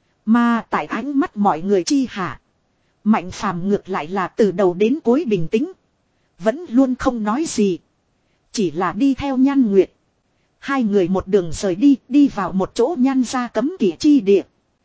A: Mà tại ánh mắt mọi người chi hạ. Mạnh Phàm ngược lại là từ đầu đến cuối bình tĩnh. Vẫn luôn không nói gì. Chỉ là đi theo Nhan Nguyệt. Hai người một đường rời đi, đi vào một chỗ Nhan gia cấm kỵ chi địa.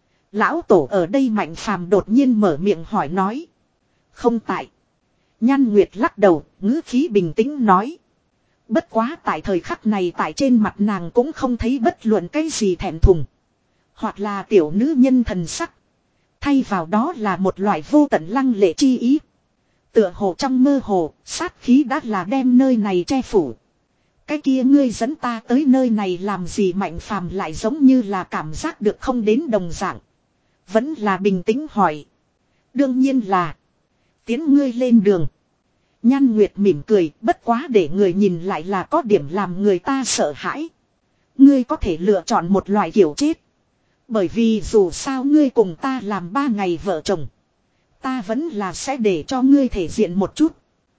A: Lão tổ ở đây Mạnh Phàm đột nhiên mở miệng hỏi nói. Không tại. Nhan Nguyệt lắc đầu, ngữ khí bình tĩnh nói. Bất quá tại thời khắc này tại trên mặt nàng cũng không thấy bất luận cái gì thẹn thùng. Hoặc là tiểu nữ nhân thần sắc. Thay vào đó là một loại vô tận lăng lệ chi ý. Tựa hồ trong mơ hồ, sát khí đã là đem nơi này che phủ. Cái kia ngươi dẫn ta tới nơi này làm gì Mạnh Phàm lại giống như là cảm giác được không đến đồng dạng. Vẫn là bình tĩnh hỏi. Đương nhiên là. Tiến ngươi lên đường. Nhan Nguyệt mỉm cười, bất quá để người nhìn lại là có điểm làm người ta sợ hãi. Ngươi có thể lựa chọn một loại kiểu chết. Bởi vì dù sao ngươi cùng ta làm ba ngày vợ chồng. Ta vẫn là sẽ để cho ngươi thể diện một chút.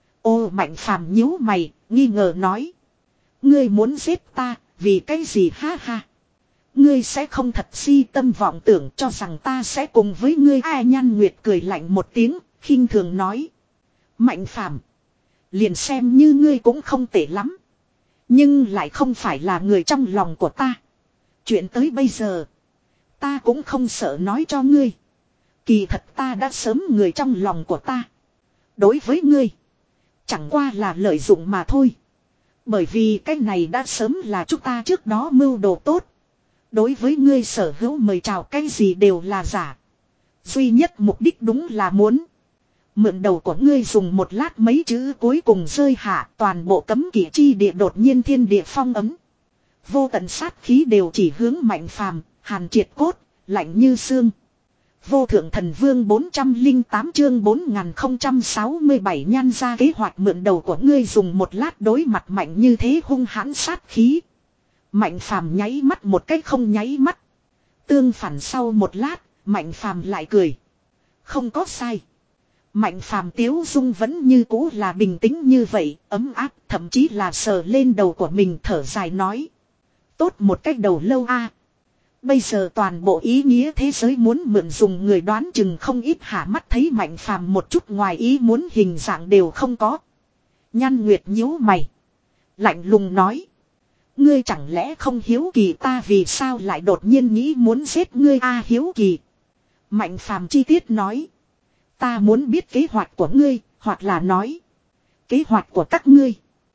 A: Ô Mạnh Phàm nhíu mày, nghi ngờ nói. Ngươi muốn giết ta, vì cái gì ha ha. Ngươi sẽ không thật si tâm vọng tưởng cho rằng ta sẽ cùng với ngươi. Ai Nhan Nguyệt cười lạnh một tiếng, khinh thường nói. Mạnh Phàm, liền xem như ngươi cũng không tệ lắm. Nhưng lại không phải là người trong lòng của ta. Chuyện tới bây giờ, ta cũng không sợ nói cho ngươi. Kỳ thật ta đã sớm người trong lòng của ta. Đối với ngươi, chẳng qua là lợi dụng mà thôi. Bởi vì cái này đã sớm là chúng ta trước đó mưu đồ tốt. Đối với ngươi sở hữu mời chào cái gì đều là giả. Duy nhất mục đích đúng là muốn mượn đầu của ngươi dùng một lát mấy chữ cuối cùng rơi hạ, toàn bộ cấm kỵ chi địa đột nhiên thiên địa phong ấm. Vô tận sát khí đều chỉ hướng Mạnh Phàm, hàn triệt cốt, lạnh như xương. Vô thượng thần vương bốn trăm lẻ tám chương bốn nghìn không trăm sáu mươi bảy Nhan ra kế hoạch mượn đầu của ngươi dùng một lát đối mặt mạnh như thế hung hãn sát khí. Mạnh Phàm nháy mắt một cách không nháy mắt. Tương phản sau một lát, Mạnh Phàm lại cười. Không có sai. Mạnh Phàm tiếu dung vẫn như cũ là bình tĩnh như vậy, ấm áp, thậm chí là sờ lên đầu của mình thở dài nói. Tốt một cách đầu lâu a. Bây giờ toàn bộ ý nghĩa thế giới muốn mượn dùng người đoán chừng không ít hả mắt thấy Mạnh Phàm một chút ngoài ý muốn hình dạng đều không có. Nhan Nguyệt nhíu mày. Lạnh lùng nói. Ngươi chẳng lẽ không hiếu kỳ ta vì sao lại đột nhiên nghĩ muốn giết ngươi a hiếu kỳ. Mạnh Phàm chi tiết nói. Ta muốn biết kế hoạch của ngươi, hoặc là nói. Kế hoạch của các ngươi.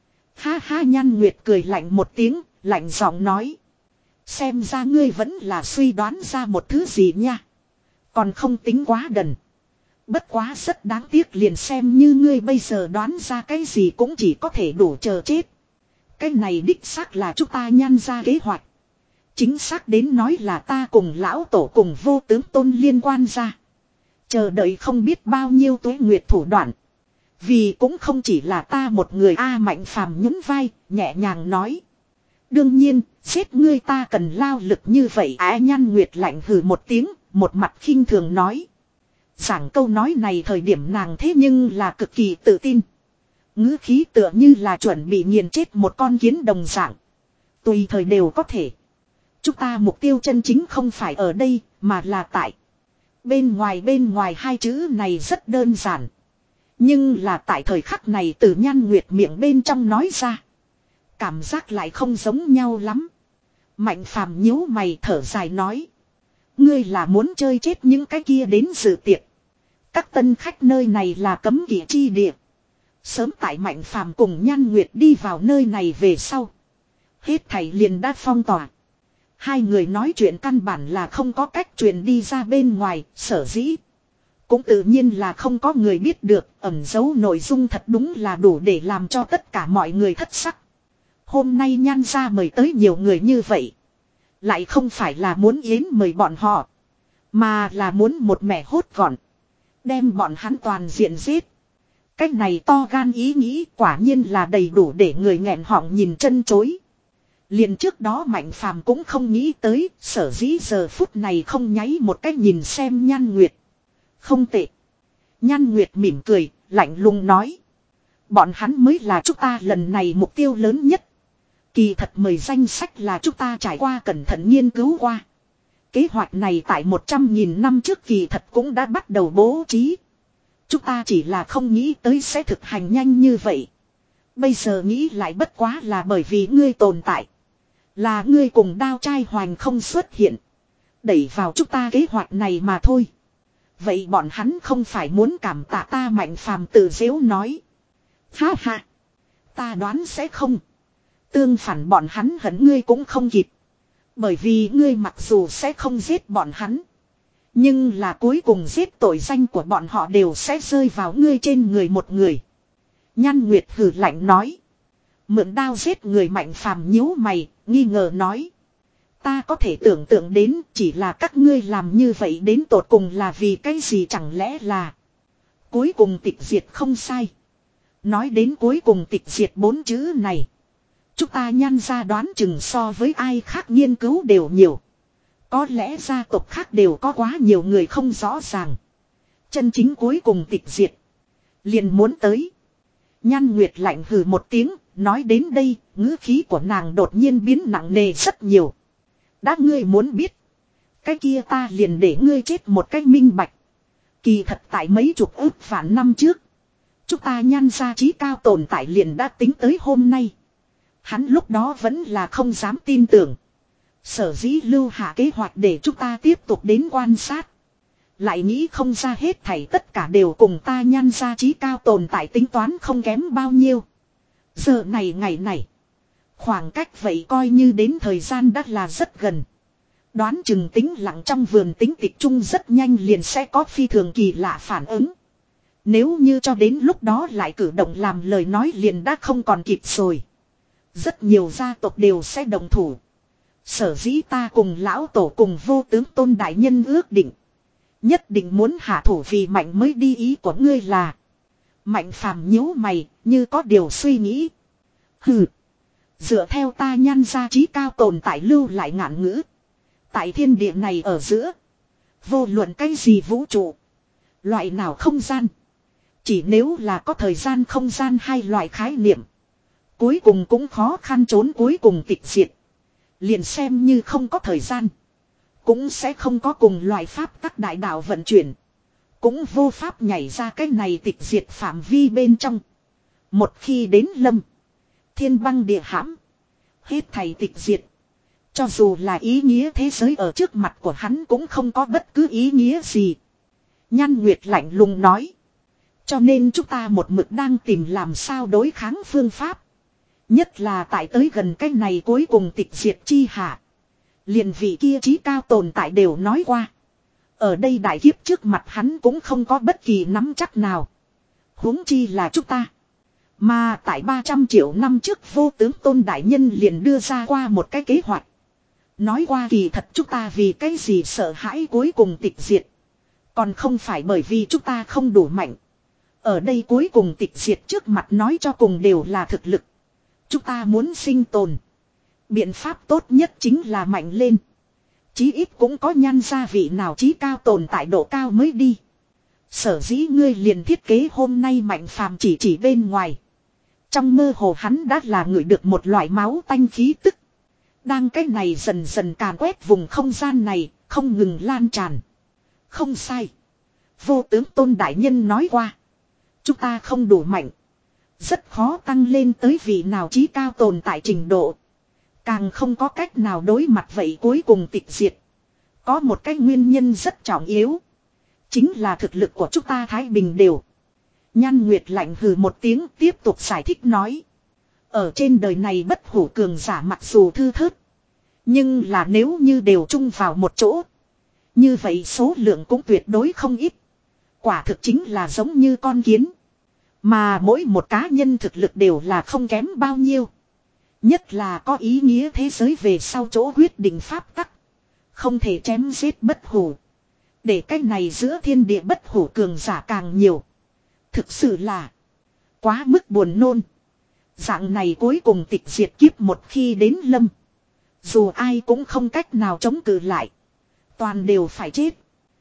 A: Ha ha Nhan Nguyệt cười lạnh một tiếng, lạnh giọng nói. Xem ra ngươi vẫn là suy đoán ra một thứ gì nha. Còn không tính quá đần. Bất quá rất đáng tiếc liền xem như ngươi bây giờ đoán ra cái gì cũng chỉ có thể đủ chờ chết. Cái này đích xác là chúng ta Nhan ra kế hoạch. Chính xác đến nói là ta cùng lão tổ cùng vô tướng tôn liên quan ra. Chờ đợi không biết bao nhiêu tuế nguyệt thủ đoạn. Vì cũng không chỉ là ta một người a Mạnh Phàm nhún vai, nhẹ nhàng nói. Đương nhiên, giết ngươi ta cần lao lực như vậy. Á Nhan Nguyệt lạnh hừ một tiếng, một mặt khinh thường nói. Giảng câu nói này thời điểm nàng thế nhưng là cực kỳ tự tin. Ngữ khí tựa như là chuẩn bị nghiền chết một con kiến đồng dạng. Tùy thời đều có thể. Chúng ta mục tiêu chân chính không phải ở đây, mà là tại. Bên ngoài bên ngoài hai chữ này rất đơn giản. Nhưng là tại thời khắc này từ Nhan Nguyệt miệng bên trong nói ra. Cảm giác lại không giống nhau lắm. Mạnh Phàm nhíu mày thở dài nói. Ngươi là muốn chơi chết những cái kia đến dự tiệc. Các tân khách nơi này là cấm kỵ chi địa. Sớm tại Mạnh Phàm cùng Nhan Nguyệt đi vào nơi này về sau. Hết thảy liền đã phong tỏa. Hai người nói chuyện căn bản là không có cách truyền đi ra bên ngoài, sở dĩ. Cũng tự nhiên là không có người biết được, ẩn giấu nội dung thật đúng là đủ để làm cho tất cả mọi người thất sắc. Hôm nay Nhan gia mời tới nhiều người như vậy. Lại không phải là muốn yến mời bọn họ. Mà là muốn một mẻ hốt gọn. Đem bọn hắn toàn diện giết. Cách này to gan ý nghĩ quả nhiên là đầy đủ để người nghẹn họng nhìn chân chối. Liền trước đó Mạnh Phàm cũng không nghĩ tới, sở dĩ giờ phút này không nháy một cách nhìn xem Nhan Nguyệt. Không tệ. Nhan Nguyệt mỉm cười, lạnh lùng nói. Bọn hắn mới là chúng ta lần này mục tiêu lớn nhất. Kỳ thật mời danh sách là chúng ta trải qua cẩn thận nghiên cứu qua. Kế hoạch này tại một trăm nghìn năm trước kỳ thật cũng đã bắt đầu bố trí. Chúng ta chỉ là không nghĩ tới sẽ thực hành nhanh như vậy. Bây giờ nghĩ lại bất quá là bởi vì ngươi tồn tại. Là ngươi cùng Đao Trai Hoành không xuất hiện. Đẩy vào chúng ta kế hoạch này mà thôi. Vậy bọn hắn không phải muốn cảm tạ ta Mạnh Phàm tự giễu nói. Ha ha. Ta đoán sẽ không. Tương phản bọn hắn hận ngươi cũng không kịp. Bởi vì ngươi mặc dù sẽ không giết bọn hắn. Nhưng là cuối cùng giết tội danh của bọn họ đều sẽ rơi vào ngươi trên người một người. Nhan Nguyệt hừ lạnh nói. Mượn đao giết người Mạnh Phàm nhíu mày, nghi ngờ nói. Ta có thể tưởng tượng đến chỉ là các ngươi làm như vậy đến tột cùng là vì cái gì chẳng lẽ là. Cuối cùng tịch diệt không sai. Nói đến cuối cùng tịch diệt bốn chữ này. Chúng ta Nhan gia đoán chừng so với ai khác nghiên cứu đều nhiều. Có lẽ gia tộc khác đều có quá nhiều người không rõ ràng. Chân chính cuối cùng tịch diệt. Liền muốn tới. Nhan Nguyệt lạnh hừ một tiếng, nói đến đây, ngữ khí của nàng đột nhiên biến nặng nề rất nhiều. Đã ngươi muốn biết. Cái kia ta liền để ngươi chết một cách minh bạch. Kỳ thật tại mấy chục ức vạn năm trước. Chúng ta Nhan gia trí cao tồn tại liền đã tính tới hôm nay. Hắn lúc đó vẫn là không dám tin tưởng. Sở dĩ lưu hạ kế hoạch để chúng ta tiếp tục đến quan sát. Lại nghĩ không ra hết thảy tất cả đều cùng ta Nhan gia trí cao tồn tại tính toán không kém bao nhiêu. Giờ này ngày này. Khoảng cách vậy coi như đến thời gian đã là rất gần. Đoán chừng tính lặng trong vườn tính tịch trung rất nhanh liền sẽ có phi thường kỳ lạ phản ứng. Nếu như cho đến lúc đó lại cử động làm lời nói liền đã không còn kịp rồi. Rất nhiều gia tộc đều sẽ đồng thủ. Sở dĩ ta cùng lão tổ cùng vô tướng tôn đại nhân ước định. Nhất định muốn hạ thủ vì Mạnh mới đi ý của ngươi là. Mạnh Phàm nhíu mày như có điều suy nghĩ. Hừ. Dựa theo ta Nhan gia trí cao tồn tại lưu lại ngạn ngữ. Tại thiên địa này ở giữa. Vô luận cái gì vũ trụ. Loại nào không gian. Chỉ nếu là có thời gian không gian hai loại khái niệm. Cuối cùng cũng khó khăn trốn cuối cùng tịch diệt. Liền xem như không có thời gian. Cũng sẽ không có cùng loại pháp tắc đại đạo vận chuyển. Cũng vô pháp nhảy ra cái này tịch diệt phạm vi bên trong. Một khi đến lâm. Thiên băng địa hãm. Hết thầy tịch diệt. Cho dù là ý nghĩa thế giới ở trước mặt của hắn cũng không có bất cứ ý nghĩa gì. Nhan Nguyệt lạnh lùng nói. Cho nên chúng ta một mực đang tìm làm sao đối kháng phương pháp. Nhất là tại tới gần cái này cuối cùng tịch diệt chi hạ. Liền vị kia trí cao tồn tại đều nói qua. Ở đây đại kiếp trước mặt hắn cũng không có bất kỳ nắm chắc nào. Huống chi là chúng ta. Mà tại ba trăm triệu năm trước vô tướng tôn đại nhân liền đưa ra qua một cái kế hoạch. Nói qua kỳ thật chúng ta vì cái gì sợ hãi cuối cùng tịch diệt. Còn không phải bởi vì chúng ta không đủ mạnh. Ở đây cuối cùng tịch diệt trước mặt nói cho cùng đều là thực lực. Chúng ta muốn sinh tồn. Biện pháp tốt nhất chính là mạnh lên. Chí ít cũng có Nhan gia vị nào chí cao tồn tại độ cao mới đi. Sở dĩ ngươi liền thiết kế hôm nay Mạnh Phàm chỉ chỉ bên ngoài. Trong mơ hồ hắn đã là ngửi được một loại máu tanh khí tức. Đang cái này dần dần càn quét vùng không gian này, không ngừng lan tràn. Không sai. Vô tướng Tôn Đại Nhân nói qua. Chúng ta không đủ mạnh. Rất khó tăng lên tới vị nào chí cao tồn tại trình độ. Càng không có cách nào đối mặt vậy cuối cùng tịch diệt. Có một cái nguyên nhân rất trọng yếu. Chính là thực lực của chúng ta thái bình đều. Nhan Nguyệt lạnh hừ một tiếng tiếp tục giải thích nói. Ở trên đời này bất hủ cường giả mặc dù thư thớt. Nhưng là nếu như đều chung vào một chỗ. Như vậy số lượng cũng tuyệt đối không ít. Quả thực chính là giống như con kiến. Mà mỗi một cá nhân thực lực đều là không kém bao nhiêu. Nhất là có ý nghĩa thế giới về sau chỗ quyết định pháp tắc. Không thể chém giết bất hủ. Để cách này giữa thiên địa bất hủ cường giả càng nhiều. Thực sự là quá mức buồn nôn. Dạng này cuối cùng tịch diệt kiếp một khi đến lâm. Dù ai cũng không cách nào chống cự lại. Toàn đều phải chết.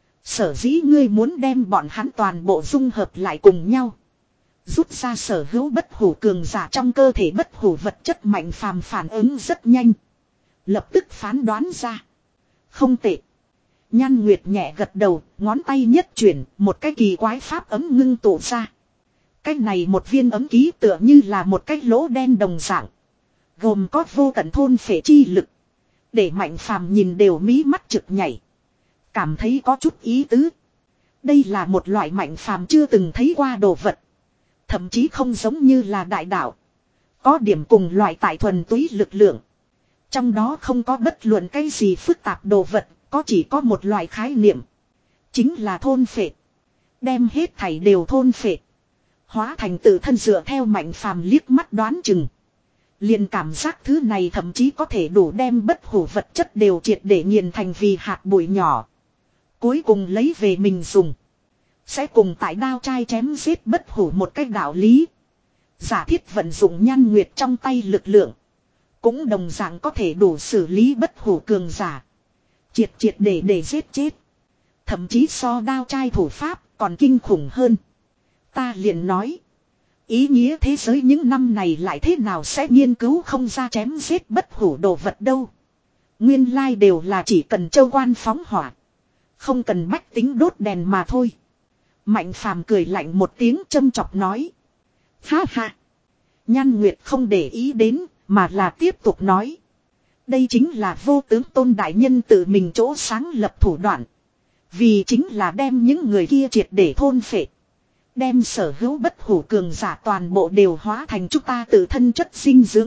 A: Sở dĩ ngươi muốn đem bọn hắn toàn bộ dung hợp lại cùng nhau. Rút ra sở hữu bất hủ cường giả trong cơ thể bất hủ vật chất mạnh phàm phản ứng rất nhanh. Lập tức phán đoán ra. Không tệ. Nhan Nguyệt nhẹ gật đầu, ngón tay nhất chuyển, một cái kỳ quái pháp ấm ngưng tụ ra. Cái này một viên ấm ký tựa như là một cái lỗ đen đồng dạng. Gồm có vô tận thôn phệ chi lực. Để mạnh phàm nhìn đều mí mắt trực nhảy. Cảm thấy có chút ý tứ. Đây là một loại mạnh phàm chưa từng thấy qua đồ vật. Thậm chí không giống như là đại đạo. Có điểm cùng loại tại thuần túy lực lượng. Trong đó không có bất luận cái gì phức tạp đồ vật. Có chỉ có một loại khái niệm. Chính là thôn phệ. Đem hết thảy đều thôn phệ. Hóa thành tự thân dựa theo mạnh phàm liếc mắt đoán chừng. Liền cảm giác thứ này thậm chí có thể đủ đem bất hủ vật chất đều triệt để nghiền thành vì hạt bụi nhỏ. Cuối cùng lấy về mình dùng. Sẽ cùng tại đao trai chém giết bất hủ một cách đạo lý. Giả thiết vận dụng Nhan Nguyệt trong tay lực lượng. Cũng đồng dạng có thể đủ xử lý bất hủ cường giả. Triệt triệt để để giết chết. Thậm chí so đao trai thủ pháp còn kinh khủng hơn. Ta liền nói. Ý nghĩa thế giới những năm này lại thế nào sẽ nghiên cứu không ra chém giết bất hủ đồ vật đâu. Nguyên lai đều là chỉ cần châu quan phóng hỏa. Không cần bách tính đốt đèn mà thôi. Mạnh phàm cười lạnh một tiếng châm chọc nói. Ha ha. Nhan Nguyệt không để ý đến mà là tiếp tục nói. Đây chính là vô tướng Tôn Đại Nhân tự mình chỗ sáng lập thủ đoạn. Vì chính là đem những người kia triệt để thôn phệ. Đem sở hữu bất hủ cường giả toàn bộ đều hóa thành chúng ta tự thân chất dinh dưỡng.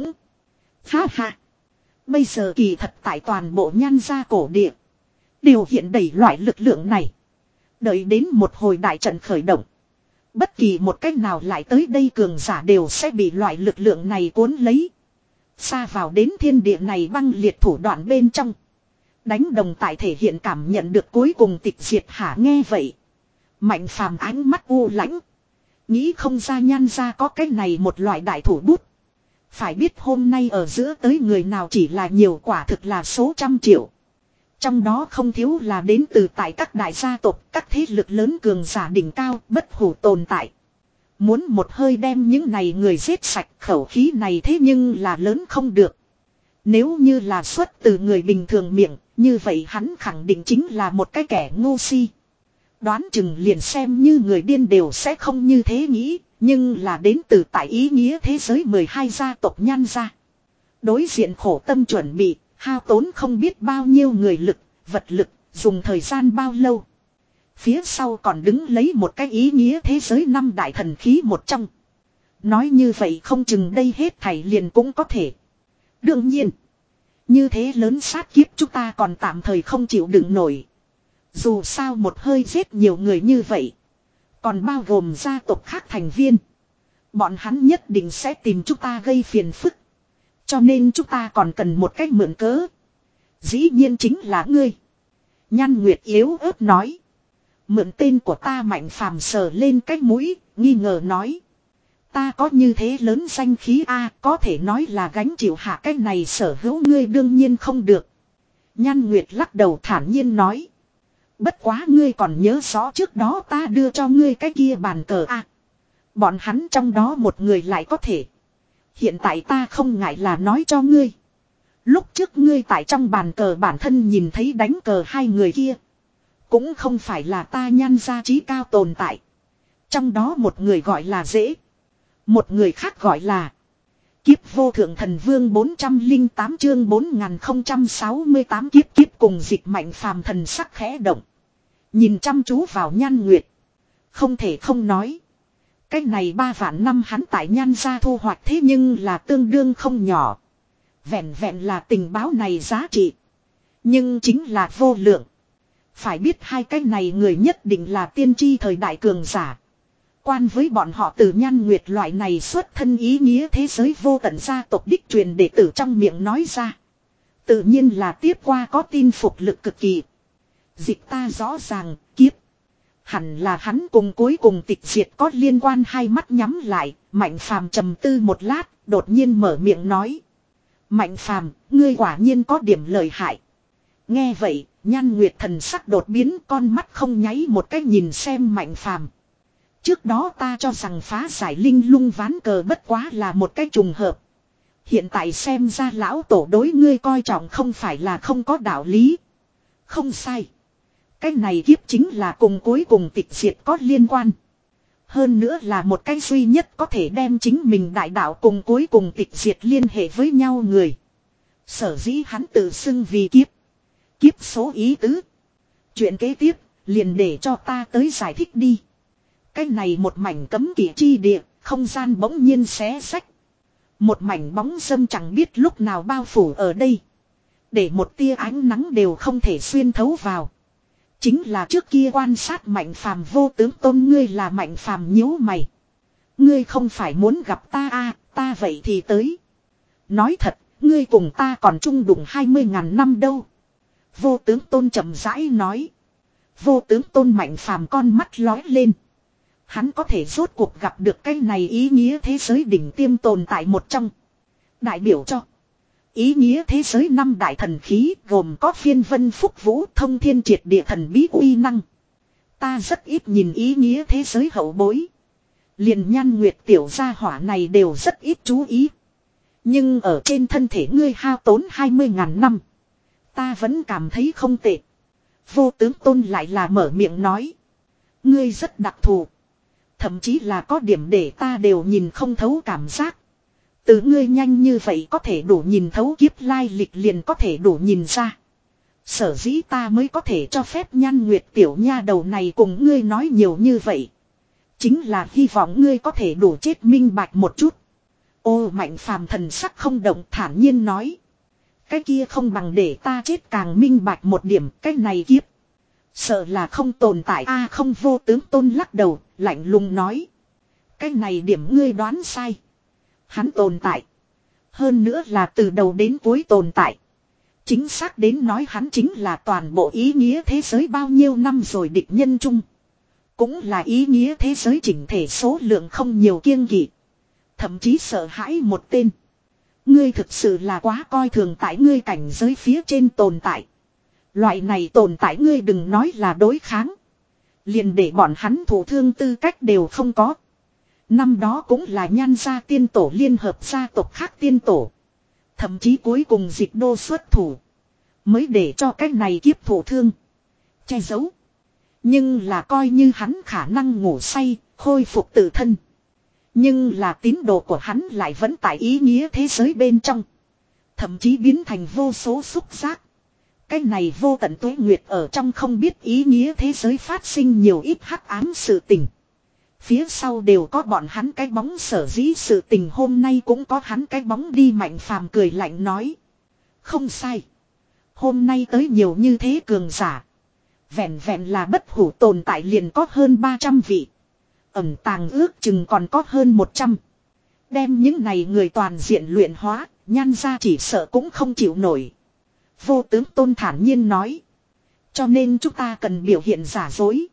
A: Ha ha. Bây giờ kỳ thật tại toàn bộ Nhan gia cổ địa. Đều hiện đầy loại lực lượng này. Đợi đến một hồi đại trận khởi động. Bất kỳ một cách nào lại tới đây cường giả đều sẽ bị loại lực lượng này cuốn lấy. Xa vào đến thiên địa này băng liệt thủ đoạn bên trong. Đánh đồng tại thể hiện cảm nhận được cuối cùng tịch diệt hả nghe vậy. Mạnh phàm ánh mắt u lãnh. Nghĩ không ra Nhan gia có cái này một loại đại thủ bút. Phải biết hôm nay ở giữa tới người nào chỉ là nhiều quả thực là số trăm triệu. Trong đó không thiếu là đến từ tại các đại gia tộc, các thế lực lớn cường giả đỉnh cao, bất hủ tồn tại. Muốn một hơi đem những này người giết sạch khẩu khí này thế nhưng là lớn không được. Nếu như là xuất từ người bình thường miệng, như vậy hắn khẳng định chính là một cái kẻ ngu si. Đoán chừng liền xem như người điên đều sẽ không như thế nghĩ, nhưng là đến từ tại ý nghĩa thế giới mười hai gia tộc Nhan gia. Đối diện khổ tâm chuẩn bị, hao tốn không biết bao nhiêu người lực, vật lực, dùng thời gian bao lâu. Phía sau còn đứng lấy một cái ý nghĩa thế giới năm đại thần khí một trong. Nói như vậy không chừng đây hết thảy liền cũng có thể. Đương nhiên, như thế lớn sát kiếp chúng ta còn tạm thời không chịu đựng nổi. Dù sao một hơi giết nhiều người như vậy, còn bao gồm gia tộc khác thành viên. Bọn hắn nhất định sẽ tìm chúng ta gây phiền phức. Cho nên chúng ta còn cần một cách mượn cớ. Dĩ nhiên chính là ngươi. Nhan Nguyệt yếu ớt nói. Mượn tên của ta Mạnh phàm sờ lên cái mũi, nghi ngờ nói. Ta có như thế lớn danh khí a, có thể nói là gánh chịu hạ cái này sở hữu ngươi đương nhiên không được. Nhan Nguyệt lắc đầu thản nhiên nói. Bất quá ngươi còn nhớ rõ trước đó ta đưa cho ngươi cái kia bàn cờ a. Bọn hắn trong đó một người lại có thể. Hiện tại ta không ngại là nói cho ngươi. Lúc trước ngươi tại trong bàn cờ bản thân nhìn thấy đánh cờ hai người kia. Cũng không phải là ta Nhan gia trí cao tồn tại. Trong đó một người gọi là Dễ. Một người khác gọi là Kiếp vô thượng thần vương bốn trăm lẻ tám chương bốn nghìn không trăm sáu mươi tám kiếp kiếp cùng dịch mạnh phàm thần sắc khẽ động. Nhìn chăm chú vào Nhan Nguyệt. Không thể không nói. Cái này ba vạn năm hắn tại Nhan gia thu hoạch thế nhưng là tương đương không nhỏ. Vẹn vẹn là tình báo này giá trị. Nhưng chính là vô lượng. Phải biết hai cái này người nhất định là tiên tri thời đại cường giả. Quan với bọn họ từ Nhan Nguyệt loại này xuất thân ý nghĩa thế giới vô tận gia tộc đích truyền đệ tử trong miệng nói ra. Tự nhiên là tiếp qua có tin phục lực cực kỳ. Dịch ta rõ ràng, kiếp. Hẳn là hắn cùng cuối cùng tịch diệt có liên quan. Hai mắt nhắm lại, Mạnh Phàm trầm tư một lát, đột nhiên mở miệng nói. Mạnh Phàm, ngươi quả nhiên có điểm lợi hại. Nghe vậy, Nhan Nguyệt thần sắc đột biến, con mắt không nháy một cái nhìn xem Mạnh Phàm. Trước đó ta cho rằng phá giải linh lung ván cờ bất quá là một cái trùng hợp. Hiện tại xem ra lão tổ đối ngươi coi trọng không phải là không có đạo lý. Không sai. Cái này kiếp chính là cùng cuối cùng tịch diệt có liên quan. Hơn nữa là một cái duy nhất có thể đem chính mình đại đạo cùng cuối cùng tịch diệt liên hệ với nhau người. Sở dĩ hắn tự xưng vì kiếp. Kiếp số ý tứ. Chuyện kế tiếp, liền để cho ta tới giải thích đi. Cái này một mảnh cấm kỵ chi địa, không gian bỗng nhiên xé sách. Một mảnh bóng dâm chẳng biết lúc nào bao phủ ở đây. Để một tia ánh nắng đều không thể xuyên thấu vào. Chính là trước kia quan sát Mạnh Phàm vô tướng tôn. Ngươi là Mạnh Phàm nhíu mày. Ngươi không phải muốn gặp ta à, ta vậy thì tới. Nói thật, ngươi cùng ta còn chung đụng hai mươi ngàn năm đâu. Vô tướng tôn chậm rãi nói. Vô tướng tôn Mạnh Phàm con mắt lói lên. Hắn có thể rốt cuộc gặp được cái này ý nghĩa thế giới đỉnh tiêm tồn tại một trong. Đại biểu cho ý nghĩa thế giới năm đại thần khí gồm có phiên vân phúc vũ thông thiên triệt địa thần bí uy năng. Ta rất ít nhìn ý nghĩa thế giới hậu bối. Liền Nhan Nguyệt tiểu gia hỏa này đều rất ít chú ý. Nhưng ở trên thân thể ngươi hao tốn hai mươi ngàn năm. Ta vẫn cảm thấy không tệ. Vô tướng tôn lại là mở miệng nói. Ngươi rất đặc thù. Thậm chí là có điểm để ta đều nhìn không thấu cảm giác. Từ ngươi nhanh như vậy có thể đủ nhìn thấu kiếp lai lịch liền có thể đủ nhìn ra. Sở dĩ ta mới có thể cho phép Nhan Nguyệt tiểu nha đầu này cùng ngươi nói nhiều như vậy. Chính là hy vọng ngươi có thể đủ chết minh bạch một chút. Ô Mạnh Phàm thần sắc không động thản nhiên nói. Cái kia không bằng để ta chết càng minh bạch một điểm, cái này kiếp. Sợ là không tồn tại a à, không. Vô tướng tôn lắc đầu, lạnh lùng nói. Cái này điểm ngươi đoán sai. Hắn tồn tại. Hơn nữa là từ đầu đến cuối tồn tại. Chính xác đến nói hắn chính là toàn bộ ý nghĩa thế giới bao nhiêu năm rồi địch nhân chung. Cũng là ý nghĩa thế giới chỉnh thể số lượng không nhiều kiêng kỵ. Thậm chí sợ hãi một tên. Ngươi thực sự là quá coi thường tại ngươi cảnh giới phía trên tồn tại. Loại này tồn tại ngươi đừng nói là đối kháng. Liền để bọn hắn thủ thương tư cách đều không có. Năm đó cũng là Nhan gia tiên tổ liên hợp gia tộc khác tiên tổ. Thậm chí cuối cùng dịch đô xuất thủ. Mới để cho cách này kiếp thủ thương. Che giấu. Nhưng là coi như hắn khả năng ngủ say, khôi phục tự thân. Nhưng là tín đồ của hắn lại vẫn tại ý nghĩa thế giới bên trong. Thậm chí biến thành vô số xúc giác. Cái này vô tận tuế nguyệt ở trong không biết ý nghĩa thế giới phát sinh nhiều ít hắc ám sự tình. Phía sau đều có bọn hắn cái bóng sở dĩ sự tình hôm nay cũng có hắn cái bóng đi. Mạnh Phàm cười lạnh nói. Không sai. Hôm nay tới nhiều như thế cường giả. Vẹn vẹn là bất hủ tồn tại liền có hơn ba trăm vị. Ẩn tàng ước chừng còn có hơn một trăm. Đem những này người toàn diện luyện hóa, Nhan gia chỉ sợ cũng không chịu nổi. Vô tướng tôn thản nhiên nói. Cho nên chúng ta cần biểu hiện giả dối.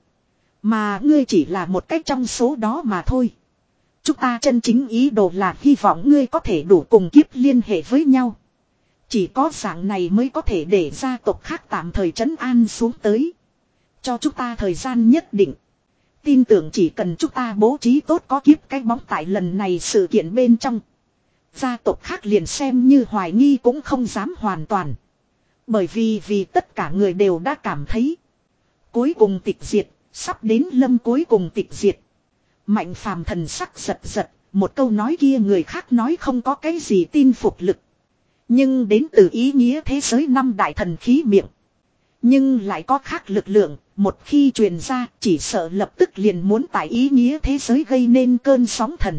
A: Mà ngươi chỉ là một cách trong số đó mà thôi. Chúng ta chân chính ý đồ là hy vọng ngươi có thể đủ cùng kiếp liên hệ với nhau. Chỉ có dạng này mới có thể để gia tộc khác tạm thời trấn an xuống tới. Cho chúng ta thời gian nhất định. Tin tưởng chỉ cần chúng ta bố trí tốt có kiếp cái bóng tại lần này sự kiện bên trong. Gia tộc khác liền xem như hoài nghi cũng không dám hoàn toàn. Bởi vì vì tất cả người đều đã cảm thấy. Cuối cùng tịch diệt, sắp đến lâm cuối cùng tịch diệt. Mạnh phàm thần sắc giật giật, một câu nói kia người khác nói không có cái gì tin phục lực. Nhưng đến từ ý nghĩa thế giới năm đại thần khí miệng. Nhưng lại có khác lực lượng, một khi truyền ra chỉ sợ lập tức liền muốn tại ý nghĩa thế giới gây nên cơn sóng thần.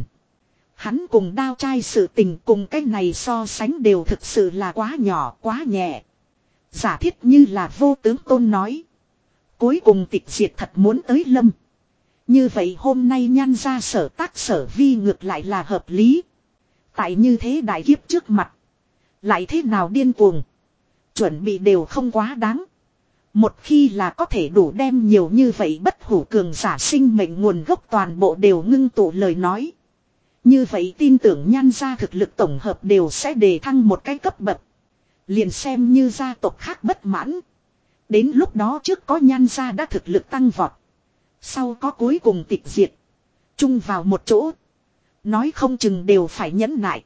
A: Hắn cùng đao trai sự tình cùng cái này so sánh đều thực sự là quá nhỏ quá nhẹ. Giả thiết như là vô tướng tôn nói. Cuối cùng tịch diệt thật muốn tới lâm. Như vậy hôm nay nhan ra sở tác sở vi ngược lại là hợp lý. Tại như thế đại kiếp trước mặt. Lại thế nào điên cuồng. Chuẩn bị đều không quá đáng. Một khi là có thể đủ đem nhiều như vậy bất hủ cường giả sinh mệnh nguồn gốc toàn bộ đều ngưng tụ lời nói. Như vậy tin tưởng nhan ra thực lực tổng hợp đều sẽ đề thăng một cái cấp bậc. Liền xem như gia tộc khác bất mãn. Đến lúc đó trước có nhan ra đã thực lực tăng vọt. Sau có cuối cùng tịch diệt. Chung vào một chỗ. Nói không chừng đều phải nhẫn nại.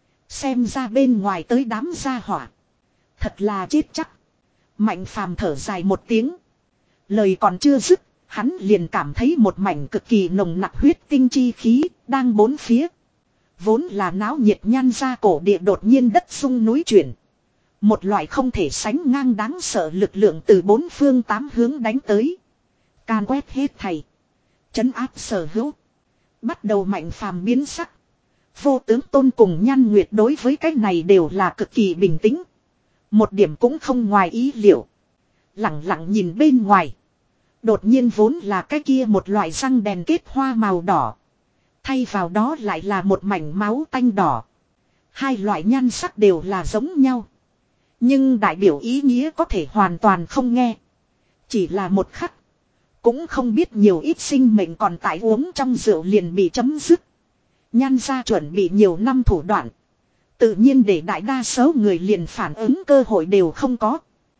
A: Xem ra bên ngoài tới đám gia hỏa. Thật là chết chắc. Mạnh phàm thở dài một tiếng. Lời còn chưa dứt. Hắn liền cảm thấy một mảnh cực kỳ nồng nặc huyết tinh chi khí đang bốn phía. Vốn là náo nhiệt nhan ra cổ địa đột nhiên đất sung núi chuyển. Một loại không thể sánh ngang đáng sợ lực lượng từ bốn phương tám hướng đánh tới. Can quét hết thầy. Chấn áp sở hữu. Bắt đầu mạnh phàm biến sắc. Vô tướng tôn cùng nhan nguyệt đối với cái này đều là cực kỳ bình tĩnh. Một điểm cũng không ngoài ý liệu. Lặng lặng nhìn bên ngoài. Đột nhiên vốn là cái kia một loại răng đèn kết hoa màu đỏ. Thay vào đó lại là một mảnh máu tanh đỏ. Hai loại nhan sắc đều là giống nhau. Nhưng đại biểu ý nghĩa có thể hoàn toàn không nghe. Chỉ là một khắc. Cũng không biết nhiều ít sinh mệnh còn tại uống trong rượu liền bị chấm dứt. Nhan ra chuẩn bị nhiều năm thủ đoạn. Tự nhiên để đại đa số người liền phản ứng cơ hội đều không có.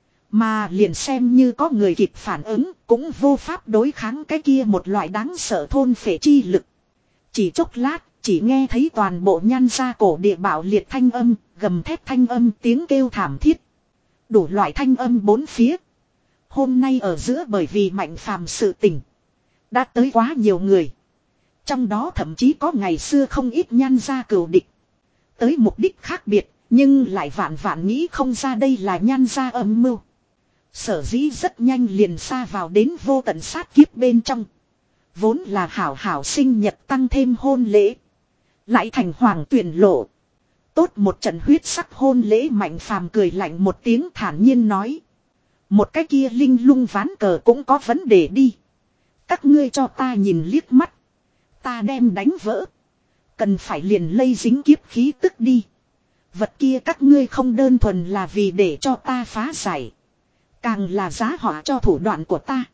A: Mà liền xem như có người kịp phản ứng cũng vô pháp đối kháng cái kia một loại đáng sợ thôn phệ chi lực. Chỉ chốc lát, chỉ nghe thấy toàn bộ nhan ra cổ địa bạo liệt thanh âm, gầm thét thanh âm tiếng kêu thảm thiết. Đủ loại thanh âm bốn phía. Hôm nay ở giữa bởi vì mạnh phàm sự tình. Đã tới quá nhiều người. Trong đó thậm chí có ngày xưa không ít nhan ra cừu địch. Tới mục đích khác biệt, nhưng lại vạn vạn nghĩ không ra đây là nhan ra âm mưu. Sở dĩ rất nhanh liền xa vào đến vô tận sát kiếp bên trong. Vốn là hảo hảo sinh nhật tăng thêm hôn lễ. Lại thành hoàng tuyển lộ. Tốt một trận huyết sắc hôn lễ mạnh phàm cười lạnh một tiếng thản nhiên nói. Một cái kia linh lung ván cờ cũng có vấn đề đi. Các ngươi cho ta nhìn liếc mắt. Ta đem đánh vỡ. Cần phải liền lây dính kiếp khí tức đi. Vật kia các ngươi không đơn thuần là vì để cho ta phá giải. Càng là giá họa cho thủ đoạn của ta.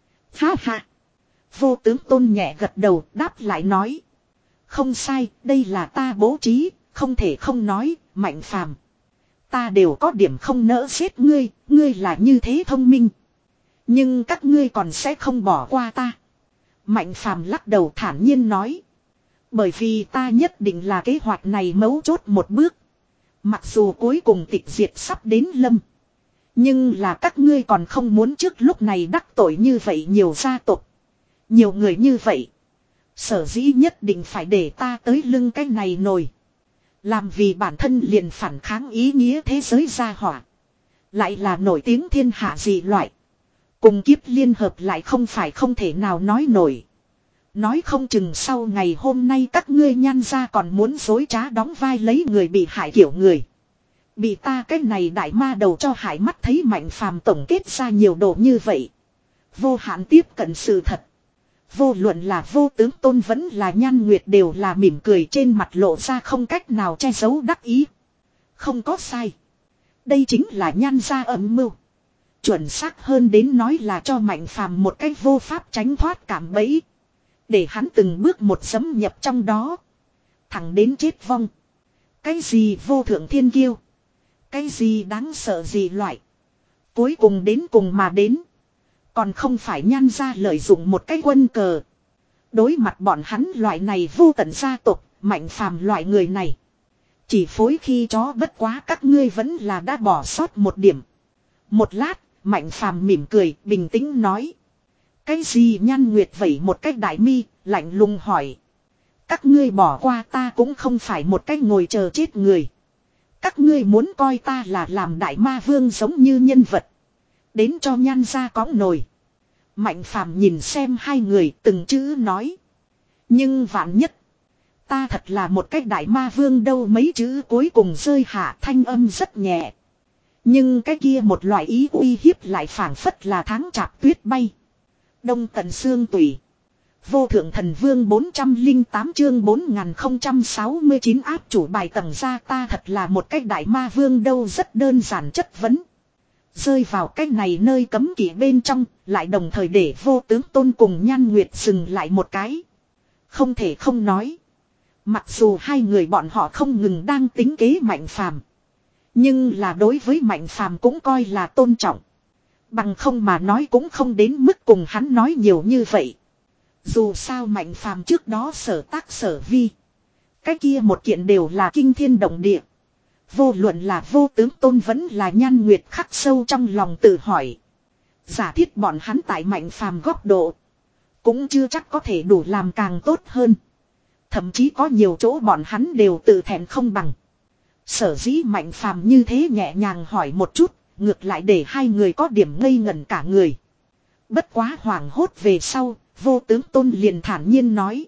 A: Ha ha. Vô tướng tôn nhẹ gật đầu đáp lại nói. Không sai, đây là ta bố trí, không thể không nói, mạnh phàm. Ta đều có điểm không nỡ giết ngươi, ngươi là như thế thông minh. Nhưng các ngươi còn sẽ không bỏ qua ta. Mạnh phàm lắc đầu thản nhiên nói. Bởi vì ta nhất định là kế hoạch này mấu chốt một bước. Mặc dù cuối cùng tịch diệt sắp đến lâm. Nhưng là các ngươi còn không muốn trước lúc này đắc tội như vậy nhiều gia tộc. Nhiều người như vậy. Sở dĩ nhất định phải để ta tới lưng cái này nổi. Làm vì bản thân liền phản kháng ý nghĩa thế giới gia hỏa. Lại là nổi tiếng thiên hạ gì loại. Cùng kiếp liên hợp lại không phải không thể nào nói nổi. Nói không chừng sau ngày hôm nay các ngươi nhan ra còn muốn dối trá đóng vai lấy người bị hại kiểu người. Bị ta cái này đại ma đầu cho hại mắt thấy mạnh phàm tổng kết ra nhiều đồ như vậy. Vô hạn tiếp cận sự thật. Vô luận là vô tướng tôn vẫn là nhan nguyệt đều là mỉm cười trên mặt lộ ra không cách nào che giấu đắc ý. Không có sai. Đây chính là nhan gia âm mưu. Chuẩn xác hơn đến nói là cho mạnh phàm một cách vô pháp tránh thoát cảm bẫy. Để hắn từng bước một xâm nhập trong đó. Thẳng đến chết vong. Cái gì vô thượng thiên kiêu. Cái gì đáng sợ gì loại. Cuối cùng đến cùng mà đến. Còn không phải nhan ra lợi dụng một cái quân cờ. Đối mặt bọn hắn loại này vô tận gia tộc, mạnh phàm loại người này. chỉ phối khi chó bất quá các ngươi vẫn là đã bỏ sót một điểm. Một lát, Mạnh Phàm mỉm cười, bình tĩnh nói. Cái gì Nhan Nguyệt vẩy một cách đại mi, lạnh lùng hỏi. Các ngươi bỏ qua ta cũng không phải một cách ngồi chờ chết người. Các ngươi muốn coi ta là làm đại ma vương giống như nhân vật. Đến cho Nhan ra cõng nồi. Mạnh Phàm nhìn xem hai người từng chữ nói. Nhưng vạn nhất. Ta thật là một cách đại ma vương đâu, mấy chữ cuối cùng rơi hạ, thanh âm rất nhẹ. Nhưng cái kia một loại ý uy hiếp lại phảng phất là tháng chạp tuyết bay. Đông tận xương tủy. Vô thượng thần vương bốn trăm lẻ tám chương bốn nghìn không trăm sáu mươi chín áp chủ bài tầng ra, ta thật là một cách đại ma vương đâu, rất đơn giản chất vấn. Rơi vào cái này nơi cấm kỵ bên trong, lại đồng thời để Vô Tướng Tôn cùng Nhan Nguyệt dừng lại một cái. Không thể không nói. Mặc dù hai người bọn họ không ngừng đang tính kế Mạnh Phàm, nhưng là đối với Mạnh Phàm cũng coi là tôn trọng. Bằng không mà nói cũng không đến mức cùng hắn nói nhiều như vậy. Dù sao Mạnh Phàm trước đó sở tác sở vi, cái kia một kiện đều là kinh thiên động địa. Vô luận là Vô Tướng Tôn vẫn là Nhan Nguyệt khắc sâu trong lòng tự hỏi. Giả thiết bọn hắn tại Mạnh Phàm góc độ, cũng chưa chắc có thể đủ làm càng tốt hơn. Thậm chí có nhiều chỗ bọn hắn đều tự thẹn không bằng. Sở dĩ Mạnh Phàm như thế nhẹ nhàng hỏi một chút, ngược lại để hai người có điểm ngây ngẩn cả người. Bất quá hoảng hốt về sau, Vô Tướng Tôn liền thản nhiên nói.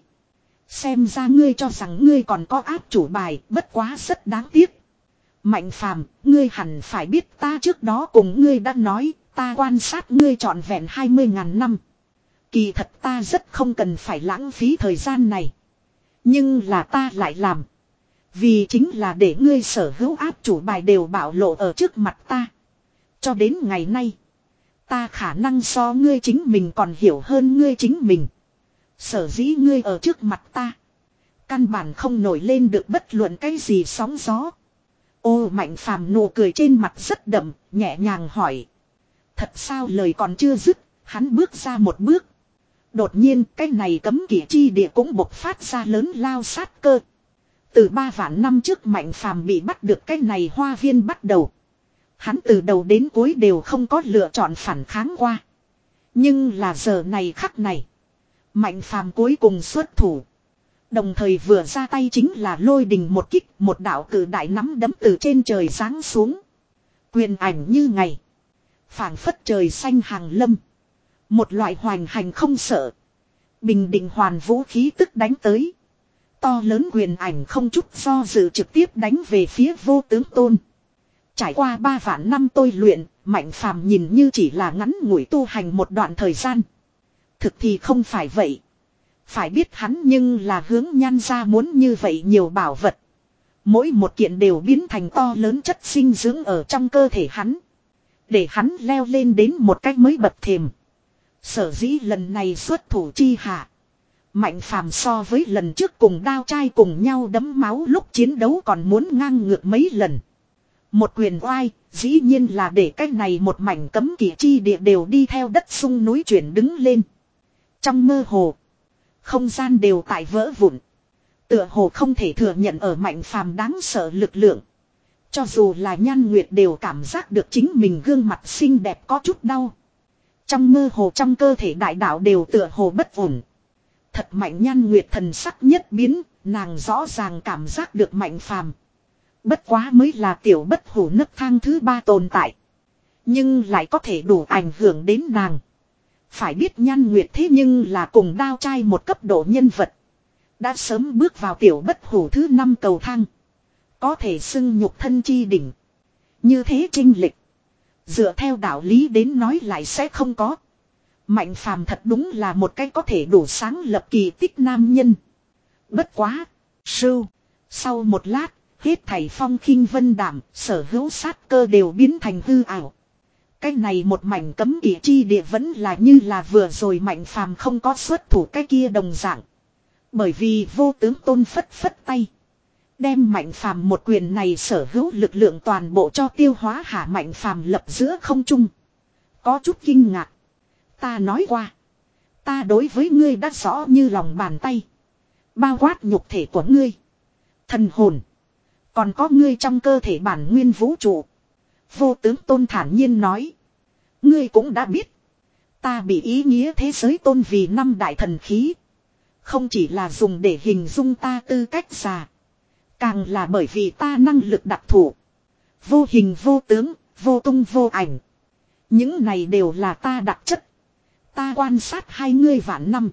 A: Xem ra ngươi cho rằng ngươi còn có áp chủ bài, bất quá rất đáng tiếc. Mạnh Phàm, ngươi hẳn phải biết ta trước đó cùng ngươi đã nói, ta quan sát ngươi trọn vẹn hai mươi ngàn năm. Kỳ thật ta rất không cần phải lãng phí thời gian này. Nhưng là ta lại làm. Vì chính là để ngươi sở hữu áp chủ bài đều bạo lộ ở trước mặt ta. Cho đến ngày nay, ta khả năng so ngươi chính mình còn hiểu hơn ngươi chính mình. Sở dĩ ngươi ở trước mặt ta, căn bản không nổi lên được bất luận cái gì sóng gió. Ô Mạnh Phàm nụ cười trên mặt rất đậm, nhẹ nhàng hỏi. Thật sao? Lời còn chưa dứt, hắn bước ra một bước. Đột nhiên cái này cấm kỵ chi địa cũng bộc phát ra lớn lao sát cơ. Từ ba vạn năm trước Mạnh Phàm bị bắt được cái này hoa viên bắt đầu, hắn từ đầu đến cuối đều không có lựa chọn phản kháng qua. Nhưng là giờ này khắc này, Mạnh Phàm cuối cùng xuất thủ. Đồng thời vừa ra tay chính là lôi đình một kích, một đạo cử đại nắm đấm từ trên trời giáng xuống. Quyền ảnh như ngày, phảng phất trời xanh hàng lâm. Một loại hoành hành không sợ, bình định hoàn vũ khí tức đánh tới. To lớn quyền ảnh không chút do dự trực tiếp đánh về phía Vô Tướng Tôn. Trải qua ba vạn năm tôi luyện, Mạnh Phàm nhìn như chỉ là ngắn ngủi tu hành một đoạn thời gian. Thực thì không phải vậy. Phải biết hắn nhưng là hướng Nhan ra muốn như vậy nhiều bảo vật. Mỗi một kiện đều biến thành to lớn chất sinh dưỡng ở trong cơ thể hắn. Để hắn leo lên đến một cách mới bậc thềm. Sở dĩ lần này xuất thủ chi hạ, Mạnh Phàm so với lần trước cùng đao trai cùng nhau đấm máu lúc chiến đấu còn muốn ngang ngược mấy lần. Một quyền oai, dĩ nhiên là để cái này một mảnh cấm kỵ chi địa đều đi theo đất sung núi chuyển đứng lên. Trong mơ hồ, không gian đều tại vỡ vụn. Tựa hồ không thể thừa nhận ở Mạnh Phàm đáng sợ lực lượng. Cho dù là Nhan Nguyệt đều cảm giác được chính mình gương mặt xinh đẹp có chút đau. Trong mơ hồ trong cơ thể đại đạo đều tựa hồ bất ổn. Thật mạnh. Nhan Nguyệt thần sắc nhất biến, nàng rõ ràng cảm giác được Mạnh Phàm bất quá mới là tiểu bất hủ nấc thang thứ ba tồn tại, nhưng lại có thể đủ ảnh hưởng đến nàng. Phải biết Nhan Nguyệt thế nhưng là cùng đao trai một cấp độ nhân vật, đã sớm bước vào tiểu bất hủ thứ năm cầu thang, có thể xưng nhục thân chi đỉnh. Như thế chênh lệch, dựa theo đạo lý đến nói lại sẽ không có. Mạnh Phàm thật đúng là một cái có thể đủ sáng lập kỳ tích nam nhân. Bất quá, sưu, sau một lát, hết thảy phong khinh vân đảm, sở hữu sát cơ đều biến thành hư ảo. Cái này một mảnh cấm kỵ chi địa vẫn là như là vừa rồi Mạnh Phàm không có xuất thủ cái kia đồng dạng. Bởi vì Vô Tướng Tôn phất phất tay, đem Mạnh Phàm một quyền này sở hữu lực lượng toàn bộ cho tiêu hóa hạ. Mạnh Phàm lập giữa không trung, có chút kinh ngạc. Ta nói qua, ta đối với ngươi đã rõ như lòng bàn tay, bao quát nhục thể của ngươi, thần hồn, Còn có ngươi trong cơ thể bản nguyên vũ trụ. Vô tướng tôn thản nhiên nói. Ngươi cũng đã biết. Ta bị ý nghĩa thế giới tôn vì năm đại thần khí. Không chỉ là dùng để hình dung ta tư cách già. Càng là bởi vì ta năng lực đặc thù. Vô hình vô tướng, vô tung vô ảnh. Những này đều là ta đặc chất. Ta quan sát hai ngươi vạn năm.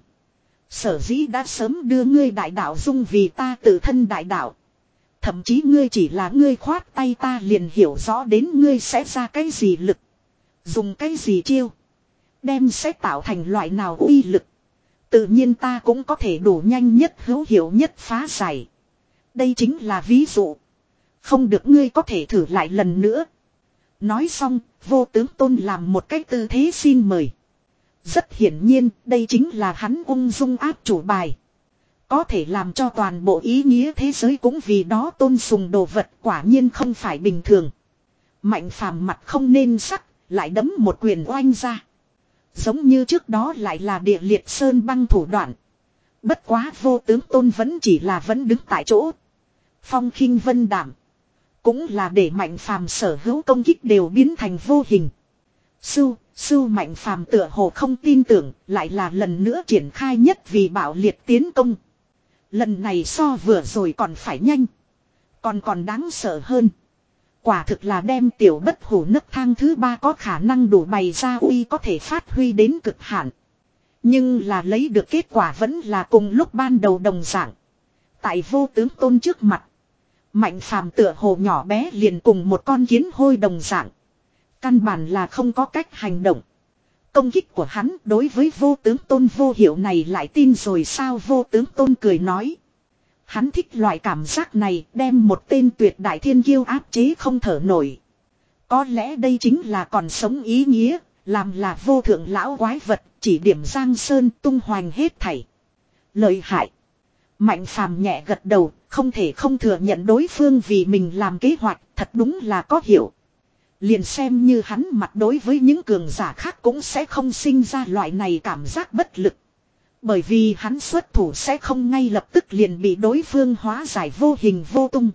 A: Sở dĩ đã sớm đưa ngươi đại đạo dung vì ta tự thân đại đạo. Thậm chí ngươi chỉ là ngươi khoát tay ta liền hiểu rõ đến ngươi sẽ ra cái gì lực. Dùng cái gì chiêu. Đem sẽ tạo thành loại nào uy lực. Tự nhiên ta cũng có thể đủ nhanh nhất hữu hiệu nhất phá giải. Đây chính là ví dụ. Không được ngươi có thể thử lại lần nữa. Nói xong, vô tướng tôn làm một cái tư thế xin mời. Rất hiển nhiên, đây chính là hắn ung dung áp chủ bài. Có thể làm cho toàn bộ ý nghĩa thế giới cũng vì đó tôn sùng đồ vật quả nhiên không phải bình thường. Mạnh phàm mặt không nên sắc, lại đấm một quyền oanh ra. Giống như trước đó lại là địa liệt sơn băng thủ đoạn. Bất quá vô tướng tôn vẫn chỉ là vẫn đứng tại chỗ. Phong khinh vân đảm. Cũng là để mạnh phàm sở hữu công kích đều biến thành vô hình. Sưu, sưu mạnh phàm tựa hồ không tin tưởng, lại là lần nữa triển khai nhất vì bạo liệt tiến công. Lần này so vừa rồi còn phải nhanh. Còn còn đáng sợ hơn. Quả thực là đem tiểu bất hủ nấc thang thứ ba có khả năng đủ bày ra uy có thể phát huy đến cực hạn. Nhưng là lấy được kết quả vẫn là cùng lúc ban đầu đồng dạng. Tại vô tướng tôn trước mặt. Mạnh phàm tựa hồ nhỏ bé liền cùng một con kiến hôi đồng dạng. Căn bản là không có cách hành động. Công kích của hắn đối với vô tướng tôn vô hiệu này lại tin rồi sao vô tướng tôn cười nói. Hắn thích loại cảm giác này đem một tên tuyệt đại thiên kiêu áp chế không thở nổi. Có lẽ đây chính là còn sống ý nghĩa, làm là vô thượng lão quái vật, chỉ điểm giang sơn tung hoành hết thảy. Lợi hại. Mạnh phàm nhẹ gật đầu, không thể không thừa nhận đối phương vì mình làm kế hoạch, thật đúng là có hiểu. Liền xem như hắn mặt đối với những cường giả khác cũng sẽ không sinh ra loại này cảm giác bất lực. Bởi vì hắn xuất thủ sẽ không ngay lập tức liền bị đối phương hóa giải vô hình vô tung.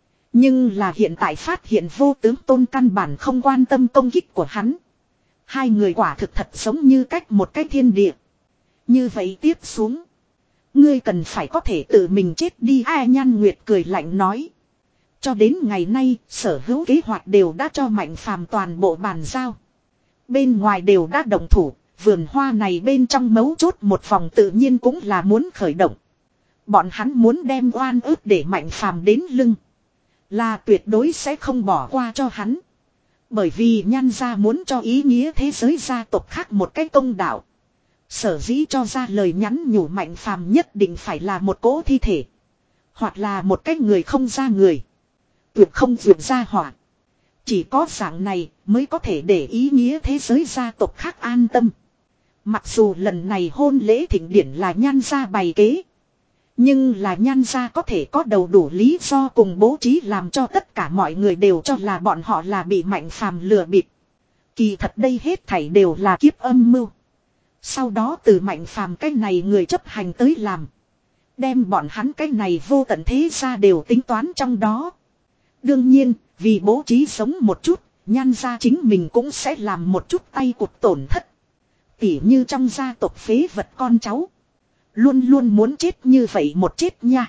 A: Nhưng là hiện tại phát hiện vô tướng tôn căn bản không quan tâm công kích của hắn. Hai người quả thực thật giống như cách một cái thiên địa. Như vậy tiếp xuống. Ngươi cần phải có thể tự mình chết đi. A Nhan Nguyệt cười lạnh nói. Cho đến ngày nay sở hữu kế hoạch đều đã cho Mạnh Phàm toàn bộ bàn giao. Bên ngoài đều đã động thủ. Vườn hoa này bên trong mấu chốt một vòng tự nhiên cũng là muốn khởi động. Bọn hắn muốn đem oan ức để Mạnh Phàm đến lưng. Là tuyệt đối sẽ không bỏ qua cho hắn. Bởi vì Nhan gia muốn cho ý nghĩa thế giới gia tộc khác một cái công đạo. Sở dĩ cho ra lời nhắn nhủ Mạnh Phàm nhất định phải là một cỗ thi thể. Hoặc là một cái người không ra người. Tuyệt không vượt ra hỏa. Chỉ có dạng này mới có thể để ý nghĩa thế giới gia tộc khác an tâm. Mặc dù lần này hôn lễ thịnh điển là Nhan gia bày kế. Nhưng là Nhan gia có thể có đầu đủ lý do cùng bố trí làm cho tất cả mọi người đều cho là bọn họ là bị Mạnh Phàm lừa bịp. Kỳ thật đây hết thảy đều là kiếp âm mưu. Sau đó từ Mạnh Phàm cái này người chấp hành tới làm. Đem bọn hắn cái này vô tận thế ra đều tính toán trong đó. Đương nhiên, vì bố trí sống một chút, Nhan gia chính mình cũng sẽ làm một chút tay cụt tổn thất. Tỉ như trong gia tộc phế vật con cháu. Luôn luôn muốn chết như vậy một chết nha.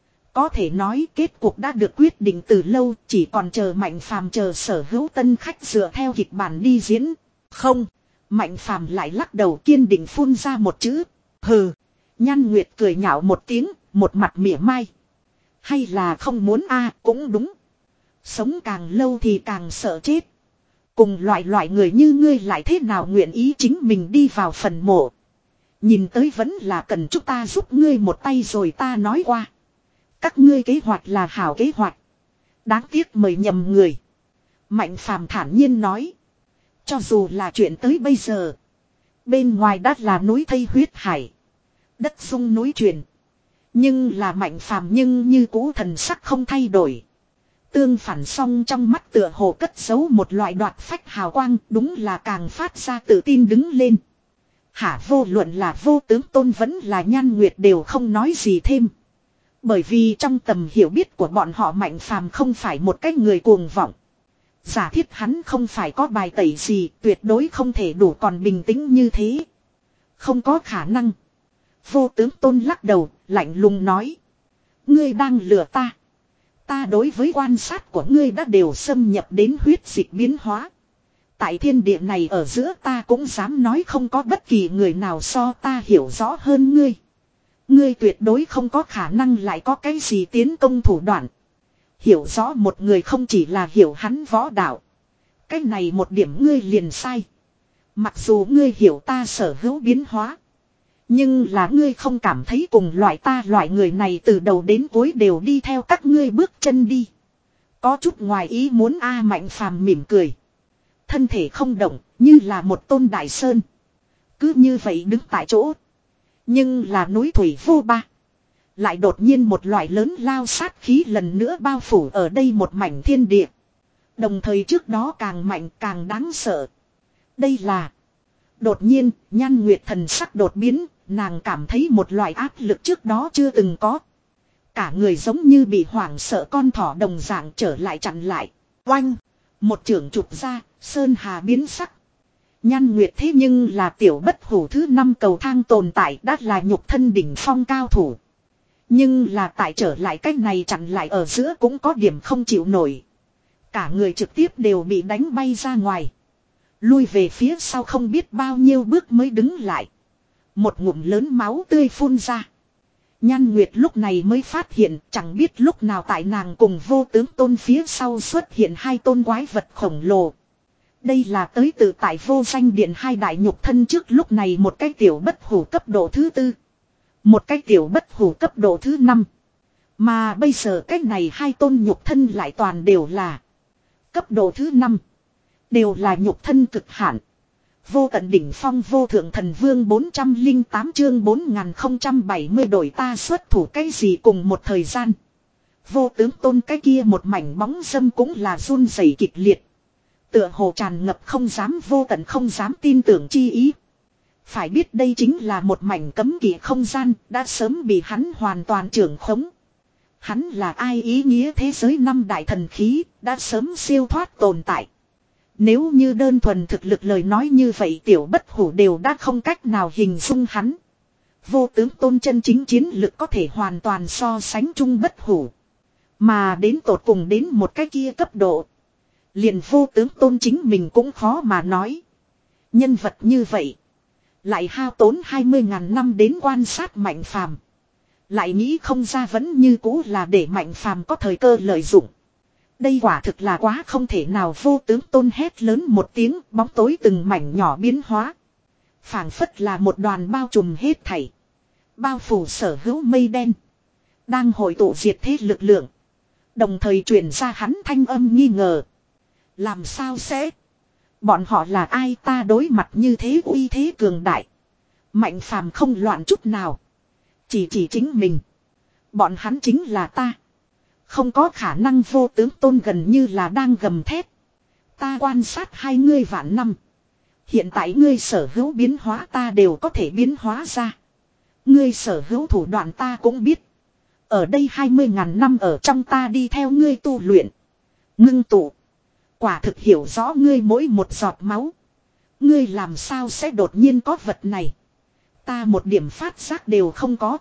A: Có thể nói kết cục đã được quyết định từ lâu, chỉ còn chờ Mạnh Phàm chờ sở hữu tân khách dựa theo kịch bản đi diễn. Không, Mạnh Phàm lại lắc đầu kiên định phun ra một chữ. Hừ, Nhan Nguyệt cười nhạo một tiếng, một mặt mỉa mai. Hay là không muốn a à, cũng đúng. Sống càng lâu thì càng sợ chết. Cùng loại loại người như ngươi lại thế nào nguyện ý chính mình đi vào phần mộ. Nhìn tới vẫn là cần chúng ta giúp ngươi một tay rồi ta nói qua. Các ngươi kế hoạch là hảo kế hoạch. Đáng tiếc mời nhầm người. Mạnh Phàm thản nhiên nói. Cho dù là chuyện tới bây giờ. Bên ngoài đất là núi thây huyết hải. Đất sung núi truyền. Nhưng là Mạnh Phàm nhưng như cũ thần sắc không thay đổi. Tương phản song trong mắt tựa hồ cất giấu một loại đoạt phách hào quang, đúng là càng phát ra tự tin đứng lên. Hả vô luận là vô tướng tôn vẫn là Nhan Nguyệt đều không nói gì thêm. Bởi vì trong tầm hiểu biết của bọn họ Mạnh Phàm không phải một cái người cuồng vọng. Giả thiết hắn không phải có bài tẩy gì, tuyệt đối không thể đủ còn bình tĩnh như thế. Không có khả năng. Vô tướng Tôn lắc đầu, lạnh lùng nói. Ngươi đang lừa ta. Ta đối với quan sát của ngươi đã đều xâm nhập đến huyết dịch biến hóa. Tại thiên địa này ở giữa ta cũng dám nói không có bất kỳ người nào so ta hiểu rõ hơn ngươi. Ngươi tuyệt đối không có khả năng lại có cái gì tiến công thủ đoạn. Hiểu rõ một người không chỉ là hiểu hắn võ đạo. Cái này một điểm ngươi liền sai. Mặc dù ngươi hiểu ta sở hữu biến hóa. Nhưng là ngươi không cảm thấy cùng loại ta loại người này từ đầu đến cuối đều đi theo các ngươi bước chân đi. Có chút ngoài ý muốn A Mạnh Phàm mỉm cười. Thân thể không động như là một tôn đại sơn. Cứ như vậy đứng tại chỗ. Nhưng là núi thủy vô ba. Lại đột nhiên một loại lớn lao sát khí lần nữa bao phủ ở đây một mảnh thiên địa. Đồng thời trước đó càng mạnh càng đáng sợ. Đây là. Đột nhiên, Nhan Nguyệt thần sắc đột biến, nàng cảm thấy một loại áp lực trước đó chưa từng có. Cả người giống như bị hoảng sợ con thỏ đồng dạng trở lại chặn lại. Oanh! Một trưởng chụp ra, sơn hà biến sắc. Nhan Nguyệt thế nhưng là tiểu bất hủ thứ năm cầu thang tồn tại đã là nhục thân đỉnh phong cao thủ. Nhưng là tại trở lại cách này chặn lại ở giữa cũng có điểm không chịu nổi. Cả người trực tiếp đều bị đánh bay ra ngoài. Lui về phía sau không biết bao nhiêu bước mới đứng lại. Một ngụm lớn máu tươi phun ra. Nhan Nguyệt lúc này mới phát hiện chẳng biết lúc nào tại nàng cùng Vô Tướng Tôn phía sau xuất hiện hai tôn quái vật khổng lồ. Đây là tới từ tại Vô Danh Điện hai đại nhục thân trước lúc này một cái tiểu bất hủ cấp độ thứ tư. Một cái tiểu bất hủ cấp độ thứ năm. Mà bây giờ cái này hai tôn nhục thân lại toàn đều là cấp độ thứ năm. Đều là nhục thân cực hạn. Vô tận đỉnh phong vô thượng thần vương bốn trăm lẻ tám chương bốn nghìn không trăm bảy mươi đổi ta xuất thủ cái gì cùng một thời gian. Vô tướng Tôn cái kia một mảnh bóng dâm cũng là run rẩy kịch liệt. Tựa hồ tràn ngập không dám vô tận không dám tin tưởng chi ý. Phải biết đây chính là một mảnh cấm kỵ không gian đã sớm bị hắn hoàn toàn trưởng khống. Hắn là ai ý nghĩa thế giới năm đại thần khí đã sớm siêu thoát tồn tại. Nếu như đơn thuần thực lực lời nói như vậy tiểu bất hủ đều đã không cách nào hình dung hắn. Vô tướng Tôn chân chính chiến lực có thể hoàn toàn so sánh chung bất hủ. Mà đến tột cùng đến một cái kia cấp độ. Liền Vô tướng Tôn chính mình cũng khó mà nói. Nhân vật như vậy. Lại hao tốn hai mươi ngàn năm đến quan sát Mạnh Phàm. Lại nghĩ không ra vẫn như cũ là để Mạnh Phàm có thời cơ lợi dụng. Đây quả thực là quá không thể nào. Vô tướng Tôn hét lớn một tiếng bóng tối từng mảnh nhỏ biến hóa. Phảng phất là một đoàn bao trùm hết thảy. Bao phủ sở hữu mây đen. Đang hội tụ diệt thế lực lượng. Đồng thời truyền ra hắn thanh âm nghi ngờ. Làm sao sẽ? Bọn họ là ai ta đối mặt như thế uy thế cường đại. Mạnh Phàm không loạn chút nào. Chỉ chỉ chính mình. Bọn hắn chính là ta. Không có khả năng. Vô tướng Tôn gần như là đang gầm thét. Ta quan sát hai ngươi vạn năm. Hiện tại ngươi sở hữu biến hóa ta đều có thể biến hóa ra. Ngươi sở hữu thủ đoạn ta cũng biết. Ở đây hai mươi ngàn năm ở trong ta đi theo ngươi tu luyện. Ngưng tụ. Quả thực hiểu rõ ngươi mỗi một giọt máu. Ngươi làm sao sẽ đột nhiên có vật này. Ta một điểm phát giác đều không có.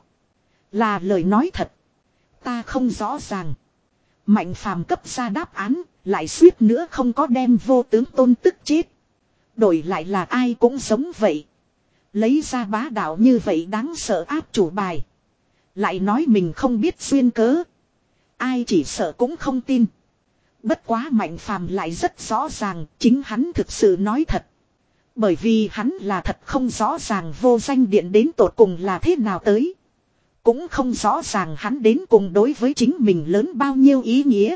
A: Là lời nói thật. Ta không rõ ràng. Mạnh Phàm cấp ra đáp án. Lại suýt nữa không có đem Vô tướng Tôn tức chết. Đổi lại là ai cũng giống vậy. Lấy ra bá đạo như vậy đáng sợ áp chủ bài. Lại nói mình không biết duyên cớ. Ai chỉ sợ cũng không tin. Bất quá Mạnh Phàm lại rất rõ ràng chính hắn thực sự nói thật. Bởi vì hắn là thật không rõ ràng Vô Danh Điện đến tột cùng là thế nào tới. Cũng không rõ ràng hắn đến cùng đối với chính mình lớn bao nhiêu ý nghĩa.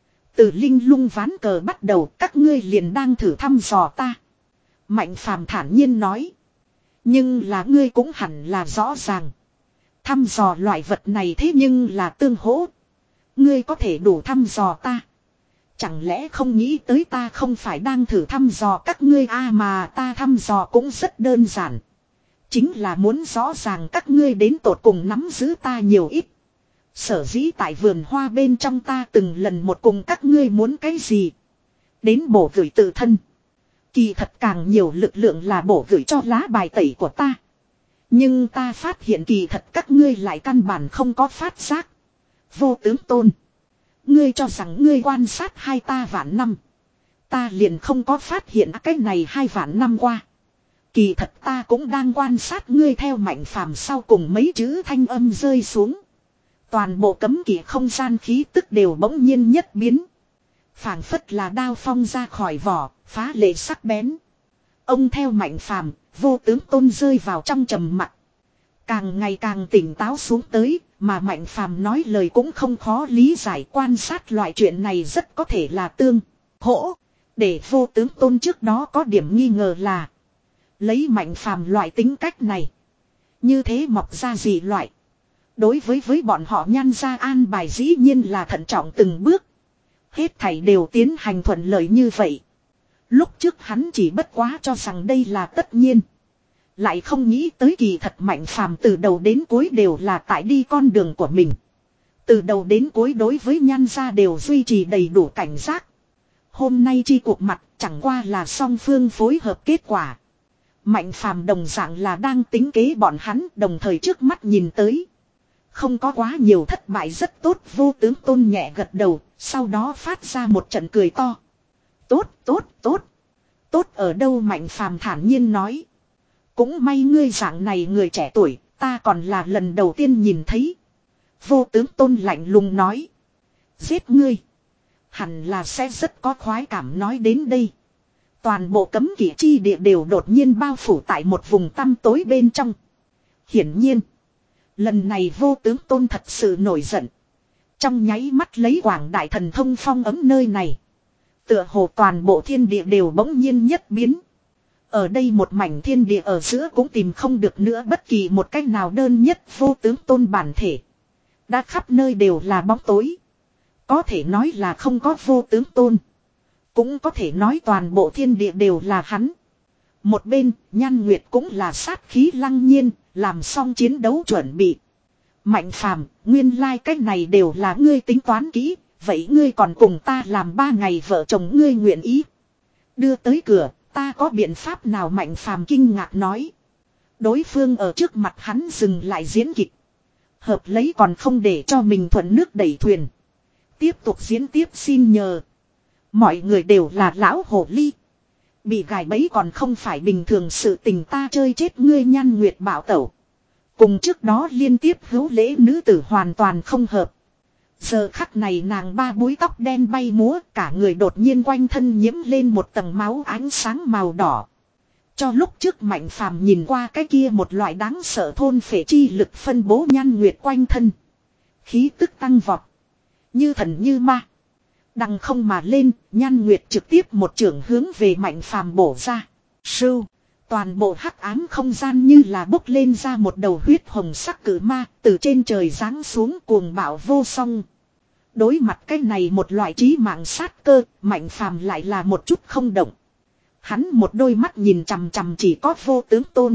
A: Từ linh lung ván cờ bắt đầu các ngươi liền đang thử thăm dò ta. Mạnh Phàm thản nhiên nói. Nhưng là ngươi cũng hẳn là rõ ràng. Thăm dò loại vật này thế nhưng là tương hỗ. Ngươi có thể đủ thăm dò ta. Chẳng lẽ không nghĩ tới ta không phải đang thử thăm dò các ngươi a à mà ta thăm dò cũng rất đơn giản. Chính là muốn rõ ràng các ngươi đến tột cùng nắm giữ ta nhiều ít. Sở dĩ tại vườn hoa bên trong ta từng lần một cùng các ngươi muốn cái gì. Đến bổ gửi tự thân. Kỳ thật càng nhiều lực lượng là bổ gửi cho lá bài tẩy của ta. Nhưng ta phát hiện kỳ thật các ngươi lại căn bản không có phát giác. Vô tướng tôn. Ngươi cho rằng ngươi quan sát hai ta vạn năm. Ta liền không có phát hiện cái này hai vạn năm qua. Kỳ thật ta cũng đang quan sát ngươi theo Mạnh Phàm sau cùng mấy chữ thanh âm rơi xuống. Toàn bộ cấm kỵ không gian khí tức đều bỗng nhiên nhất biến. Phảng phất là đao phong ra khỏi vỏ, phá lệ sắc bén. Ông theo Mạnh Phàm, vô tướng tôn rơi vào trong trầm mặc. Càng ngày càng tỉnh táo xuống tới, mà Mạnh Phàm nói lời cũng không khó lý giải, quan sát loại chuyện này rất có thể là tương hỗ. Để vô tướng tôn trước đó có điểm nghi ngờ là lấy Mạnh Phàm loại tính cách này, như thế mọc ra gì loại. Đối với với bọn họ Nhan gia an bài dĩ nhiên là thận trọng từng bước. Hết thảy đều tiến hành thuận lợi như vậy. Lúc trước hắn chỉ bất quá cho rằng đây là tất nhiên. Lại không nghĩ tới kỳ thật Mạnh Phàm từ đầu đến cuối đều là tại đi con đường của mình. Từ đầu đến cuối đối với Nhan gia đều duy trì đầy đủ cảnh giác. Hôm nay chi cuộc mặt chẳng qua là song phương phối hợp kết quả. Mạnh Phàm đồng dạng là đang tính kế bọn hắn, đồng thời trước mắt nhìn tới. Không có quá nhiều thất bại, rất tốt. Vô tướng tôn nhẹ gật đầu, sau đó phát ra một trận cười to. Tốt, tốt, tốt. Tốt ở đâu? Mạnh Phàm thản nhiên nói. Cũng may ngươi dạng này người trẻ tuổi, ta còn là lần đầu tiên nhìn thấy. Vô tướng tôn lạnh lùng nói. Giết ngươi. Hẳn là sẽ rất có khoái cảm. Nói đến đây, toàn bộ cấm kỵ chi địa đều đột nhiên bao phủ tại một vùng tăm tối bên trong. Hiển nhiên, lần này vô tướng tôn thật sự nổi giận. Trong nháy mắt lấy quảng đại thần thông phong ấm nơi này. Tựa hồ toàn bộ thiên địa đều bỗng nhiên nhất biến. Ở đây một mảnh thiên địa ở giữa cũng tìm không được nữa bất kỳ một cách nào đơn nhất vô tướng tôn bản thể. Đã khắp nơi đều là bóng tối. Có thể nói là không có vô tướng tôn. Cũng có thể nói toàn bộ thiên địa đều là hắn. Một bên, Nhan Nguyệt cũng là sát khí lăng nhiên, làm xong chiến đấu chuẩn bị. Mạnh Phàm, nguyên lai like cách này đều là ngươi tính toán kỹ, vậy ngươi còn cùng ta làm ba ngày vợ chồng ngươi nguyện ý. Đưa tới cửa, ta có biện pháp nào? Mạnh Phàm kinh ngạc nói. Đối phương ở trước mặt hắn dừng lại diễn kịch. Hợp lấy còn không để cho mình thuận nước đẩy thuyền. Tiếp tục diễn tiếp xin nhờ. Mọi người đều là lão hồ ly. Bị gài bẫy còn không phải bình thường sự tình, ta chơi chết ngươi. Nhan Nguyệt bảo tẩu. Cùng trước đó liên tiếp hữu lễ nữ tử hoàn toàn không hợp. Giờ khắc này nàng ba búi tóc đen bay múa, cả người đột nhiên quanh thân nhiễm lên một tầng máu ánh sáng màu đỏ. Cho lúc trước Mạnh Phàm nhìn qua cái kia một loại đáng sợ thôn phệ chi lực phân bố Nhan Nguyệt quanh thân. Khí tức tăng vọt. Như thần như ma. Đằng không mà lên, Nhan Nguyệt trực tiếp một chưởng hướng về Mạnh Phàm bổ ra. Sưu. Toàn bộ hắc ám không gian như là bốc lên ra một đầu huyết hồng sắc cử ma, từ trên trời giáng xuống cuồng bạo vô song. Đối mặt cái này một loại trí mạng sát cơ, Mạnh Phàm lại là một chút không động. Hắn một đôi mắt nhìn chằm chằm chỉ có vô tướng tôn.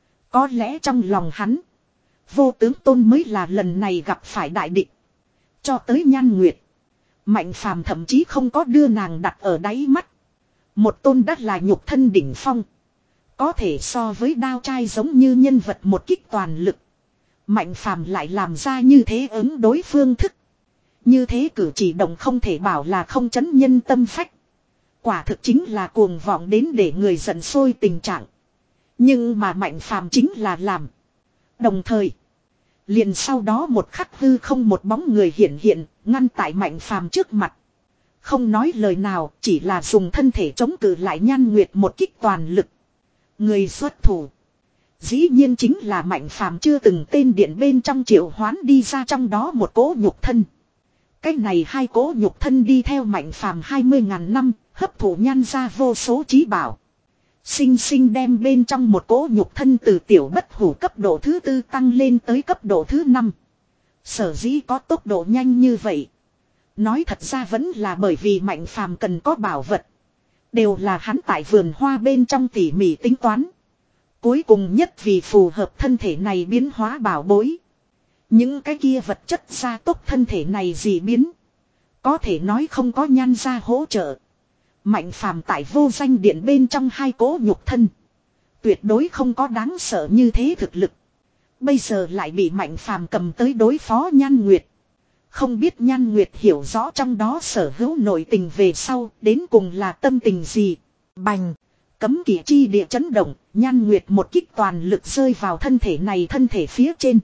A: Có lẽ trong lòng hắn, vô tướng tôn mới là lần này gặp phải đại địch. Cho tới Nhan Nguyệt, Mạnh Phàm thậm chí không có đưa nàng đặt ở đáy mắt. Một tôn đắt là nhục thân đỉnh phong. Có thể so với đao trai giống như nhân vật một kích toàn lực. Mạnh Phàm lại làm ra như thế ứng đối phương thức. Như thế cử chỉ động không thể bảo là không chấn nhân tâm phách. Quả thực chính là cuồng vọng đến để người giận sôi tình trạng. Nhưng mà Mạnh Phàm chính là làm. Đồng thời, liền sau đó một khắc hư không một bóng người hiện hiện, ngăn tại Mạnh Phàm trước mặt. Không nói lời nào, chỉ là dùng thân thể chống cự lại Nhan Nguyệt một kích toàn lực. Người xuất thủ, dĩ nhiên chính là Mạnh Phàm chưa từng tên điện bên trong triệu hoán đi ra trong đó một cỗ nhục thân. Cái này hai cỗ nhục thân đi theo Mạnh Phàm hai mươi ngàn năm, hấp thụ Nhan gia vô số trí bảo. Sinh sinh đem bên trong một cỗ nhục thân từ tiểu bất hủ cấp độ thứ tư tăng lên tới cấp độ thứ năm. Sở dĩ có tốc độ nhanh như vậy, nói thật ra vẫn là bởi vì Mạnh Phàm cần có bảo vật. Đều là hắn tại vườn hoa bên trong tỉ mỉ tính toán. Cuối cùng nhất vì phù hợp thân thể này biến hóa bảo bối. Những cái kia vật chất gia tốc thân thể này dị biến. Có thể nói không có nhan gia hỗ trợ. Mạnh phàm tại vô danh điện bên trong hai cỗ nhục thân. Tuyệt đối không có đáng sợ như thế thực lực. Bây giờ lại bị mạnh phàm cầm tới đối phó Nhan Nguyệt. Không biết Nhan Nguyệt hiểu rõ trong đó sở hữu nội tình về sau, đến cùng là tâm tình gì. Bành, cấm kỵ chi địa chấn động, Nhan Nguyệt một kích toàn lực rơi vào thân thể này thân thể phía trên.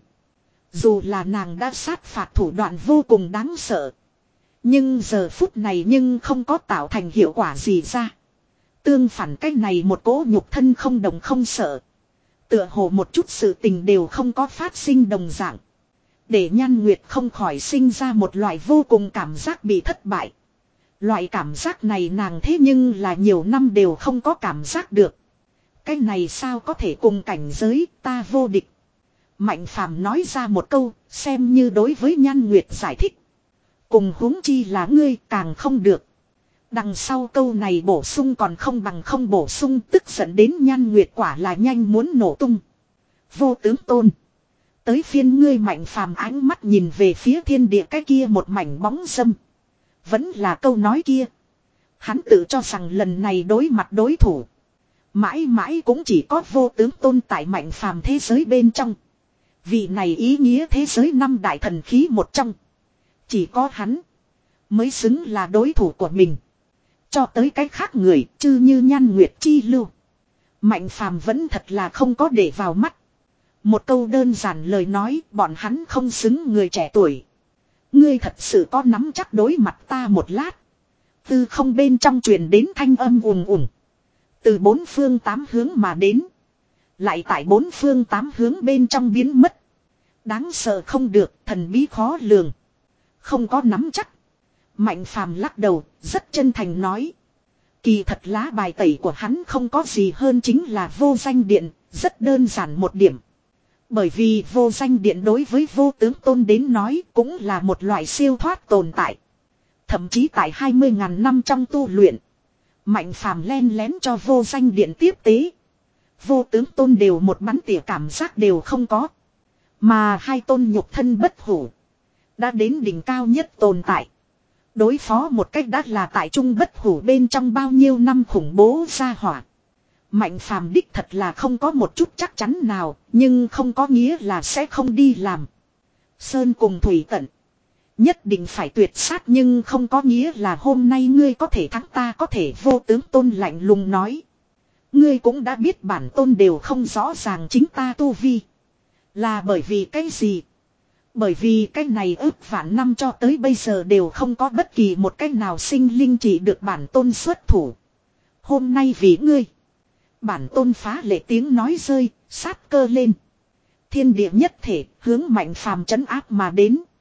A: Dù là nàng đã sát phạt thủ đoạn vô cùng đáng sợ. Nhưng giờ phút này nhưng không có tạo thành hiệu quả gì ra. Tương phản cái này một cỗ nhục thân không đồng không sợ. Tựa hồ một chút sự tình đều không có phát sinh đồng dạng. Để Nhan Nguyệt không khỏi sinh ra một loại vô cùng cảm giác bị thất bại. Loại cảm giác này nàng thế nhưng là nhiều năm đều không có cảm giác được. Cái này sao có thể cùng cảnh giới ta vô địch. Mạnh phàm nói ra một câu xem như đối với Nhan Nguyệt giải thích. Cùng huống chi là ngươi càng không được. Đằng sau câu này bổ sung còn không bằng không bổ sung tức giận đến Nhan Nguyệt quả là nhanh muốn nổ tung. Vô tướng tôn. Tới phiên ngươi mạnh phàm ánh mắt nhìn về phía thiên địa cái kia một mảnh bóng dâm. Vẫn là câu nói kia. Hắn tự cho rằng lần này đối mặt đối thủ. Mãi mãi cũng chỉ có vô tướng tôn tại mạnh phàm thế giới bên trong. Vị này ý nghĩa thế giới năm đại thần khí một trong. Chỉ có hắn. Mới xứng là đối thủ của mình. Cho tới cái khác người chư như Nhan Nguyệt chi lưu. Mạnh phàm vẫn thật là không có để vào mắt. Một câu đơn giản lời nói bọn hắn không xứng người trẻ tuổi. Ngươi thật sự có nắm chắc đối mặt ta một lát. Từ không bên trong truyền đến thanh âm ùm ùm. Từ bốn phương tám hướng mà đến. Lại tại bốn phương tám hướng bên trong biến mất. Đáng sợ không được, thần bí khó lường. Không có nắm chắc. Mạnh phàm lắc đầu, rất chân thành nói. Kỳ thật lá bài tẩy của hắn không có gì hơn chính là vô danh điện, rất đơn giản một điểm. Bởi vì vô danh điện đối với vô tướng tôn đến nói cũng là một loại siêu thoát tồn tại. Thậm chí tại hai mươi ngàn năm trong tu luyện. Mạnh phàm len lén cho vô danh điện tiếp tế. Vô tướng tôn đều một bắn tỉa cảm giác đều không có. Mà hai tôn nhục thân bất hủ. Đã đến đỉnh cao nhất tồn tại. Đối phó một cách đã là tại trung bất hủ bên trong bao nhiêu năm khủng bố ra hỏa. Mạnh phàm đích thật là không có một chút chắc chắn nào, nhưng không có nghĩa là sẽ không đi làm. Sơn cùng thủy tận. Nhất định phải tuyệt sát nhưng không có nghĩa là hôm nay ngươi có thể thắng ta có thể vô tướng tôn lạnh lùng nói. Ngươi cũng đã biết bản tôn đều không rõ ràng chính ta tu vi. Là bởi vì cái gì? Bởi vì cái này ước vạn năm cho tới bây giờ đều không có bất kỳ một cách nào sinh linh chỉ được bản tôn xuất thủ. Hôm nay vì ngươi. Bản tôn phá lệ tiếng nói rơi, sát cơ lên. Thiên địa nhất thể hướng mạnh phàm trấn áp mà đến.